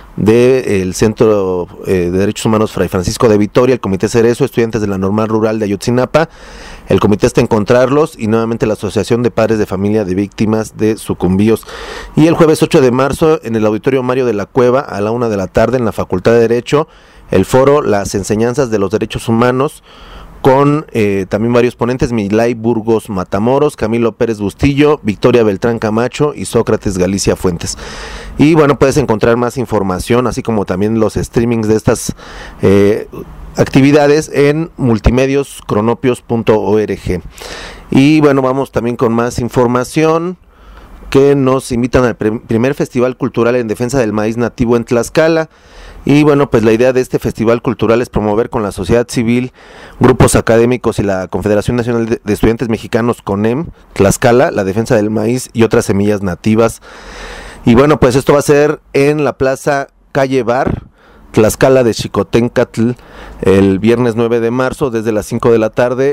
del Centro eh, de Derechos Humanos Fray Francisco de Vitoria, el Comité Cerezo, estudiantes de la Normal Rural de Ayotzinapa, el Comité Hasta Encontrarlos y nuevamente la Asociación de Padres de Familia de Víctimas de Sucumbíos. Y el jueves ocho de marzo en el Auditorio Mario de la Cueva a la una de la tarde en la Facultad de Derecho, el foro Las Enseñanzas de los Derechos Humanos, con eh, también varios ponentes: Milay Burgos Matamoros, Camilo Pérez Bustillo, Victoria Beltrán Camacho y Sócrates Galicia Fuentes. Y bueno, puedes encontrar más información, así como también los streamings de estas eh, actividades en multimedios cronopios punto org. Y bueno, vamos también con más información, que nos invitan al pre- primer Festival Cultural en Defensa del Maíz Nativo en Tlaxcala. Y bueno, pues la idea de este festival cultural es promover con la sociedad civil, grupos académicos y la Confederación Nacional de, de Estudiantes Mexicanos, CONEM, Tlaxcala, la defensa del maíz y otras semillas nativas. Y bueno, pues esto va a ser en la Plaza Calle Bar, Tlaxcala de Xicoténcatl, el viernes nueve de marzo desde las cinco de la tarde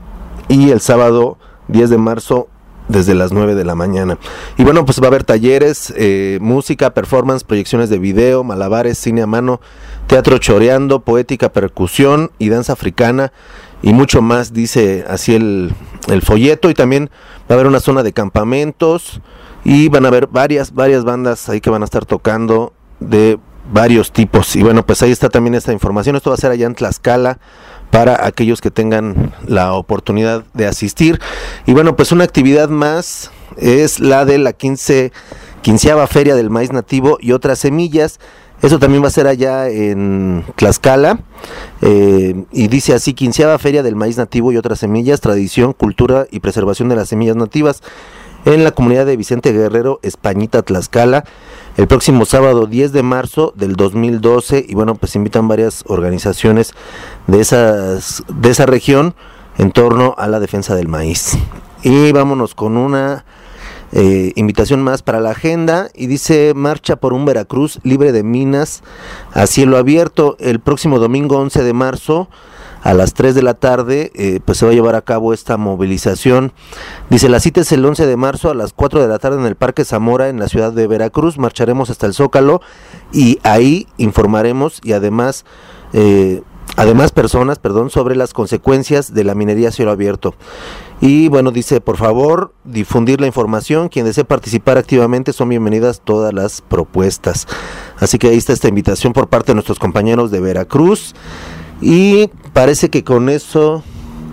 y el sábado diez de marzo desde las nueve de la mañana. Y bueno, pues va a haber talleres, eh, música, performance, proyecciones de video, malabares, cine a mano, teatro choreando, poética, percusión y danza africana. y mucho más, dice así el, el folleto. Y también va a haber una zona de campamentos y van a haber varias, varias bandas ahí que van a estar tocando de varios tipos. Y bueno, pues ahí está también esta información. Esto va a ser allá en Tlaxcala para aquellos que tengan la oportunidad de asistir. Y bueno, pues una actividad más es la de la quince, quinceava Feria del Maíz Nativo y otras semillas. Eso también va a ser allá en Tlaxcala, eh, y dice así: quinceava Feria del Maíz Nativo y otras semillas, tradición, cultura y preservación de las semillas nativas, en la comunidad de Vicente Guerrero, Españita, Tlaxcala, el próximo sábado diez de marzo del dos mil doce. Y bueno, pues invitan varias organizaciones de esas de esa región en torno a la defensa del maíz. Y vámonos con una eh, invitación más para la agenda, y dice: marcha por un Veracruz libre de minas a cielo abierto. El próximo domingo once de marzo a las tres de la tarde, eh, pues se va a llevar a cabo esta movilización. Dice: la cita es el once de marzo a las cuatro de la tarde en el Parque Zamora, en la ciudad de Veracruz. Marcharemos hasta el Zócalo y ahí informaremos y además eh, además personas, perdón, sobre las consecuencias de la minería a cielo abierto. Y bueno, dice: por favor, difundir la información. Quien desee participar activamente, son bienvenidas todas las propuestas. Así que ahí está esta invitación por parte de nuestros compañeros de Veracruz. Y parece que con eso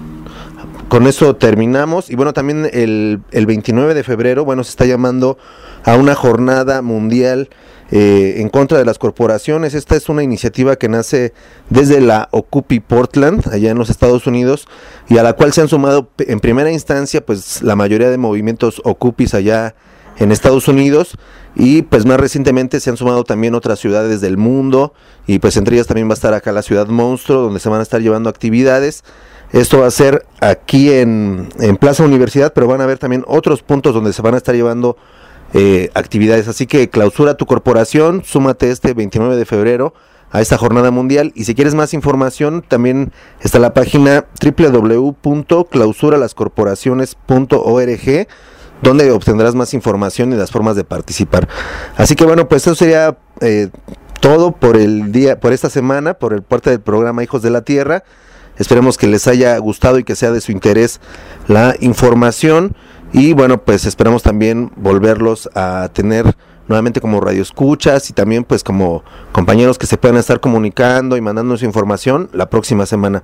con eso terminamos. Y bueno, también el, el veintinueve de febrero, bueno, se está llamando a una jornada mundial eh, en contra de las corporaciones. Esta es una iniciativa que nace desde la Occupy Portland, allá en los Estados Unidos, y a la cual se han sumado en primera instancia pues la mayoría de movimientos Occupys allá en Estados Unidos, y pues más recientemente se han sumado también otras ciudades del mundo, y pues entre ellas también va a estar acá la ciudad monstruo, donde se van a estar llevando actividades. Esto va a ser aquí en, en Plaza Universidad, pero van a haber también otros puntos donde se van a estar llevando eh, actividades. Así que clausura tu corporación, súmate este veintinueve de febrero a esta jornada mundial. Y si quieres más información, también está la página doble u doble u doble u punto clausura las corporaciones punto org, donde obtendrás más información y las formas de participar. Así que bueno, pues eso sería eh, todo por el día, por esta semana, por el parte del programa Hijos de la Tierra. Esperemos que les haya gustado y que sea de su interés la información. Y bueno, pues esperamos también volverlos a tener nuevamente como radioescuchas y también pues como compañeros que se puedan estar comunicando y mandando su información la próxima semana.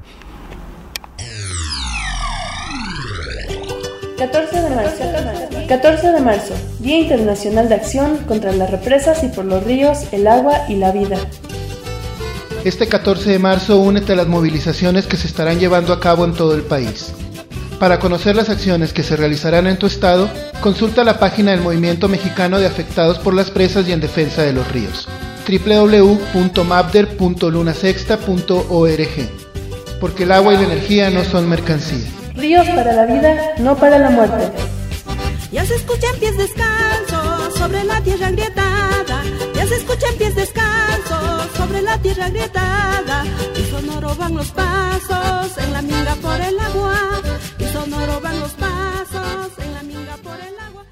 catorce de marzo. catorce de marzo, Día Internacional de Acción contra las Represas y por los ríos, el agua y la vida. Este catorce de marzo únete a las movilizaciones que se estarán llevando a cabo en todo el país. Para conocer las acciones que se realizarán en tu estado, consulta la página del Movimiento Mexicano de Afectados por las Presas y en Defensa de los Ríos, doble u doble u doble u punto mapder punto lunasexta punto org, porque el agua y la energía no son mercancía. Ríos para la vida, no para la muerte. Ya se escuchan pies descalzos sobre la tierra agrietada. Ya se escuchan pies descalzos sobre la tierra agrietada. Y sonoro van los pasos en la minga por el agua. Y sonoro van los pasos en la minga por el agua.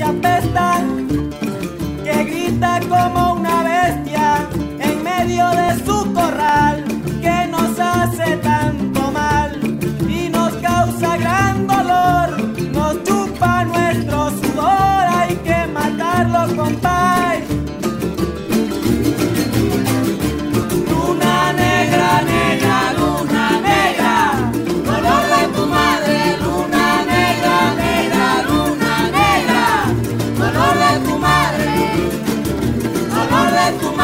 y apesta, que grita como una bestia en medio de su corral, que nos hace tanto mal y nos causa gran dolor, nos chupa nuestro sudor, hay que matarlo, compay. Luna negra, negra, luna negra, color de tu madre, luna negra, negra, luna negra, color de tu madre, color de tu madre.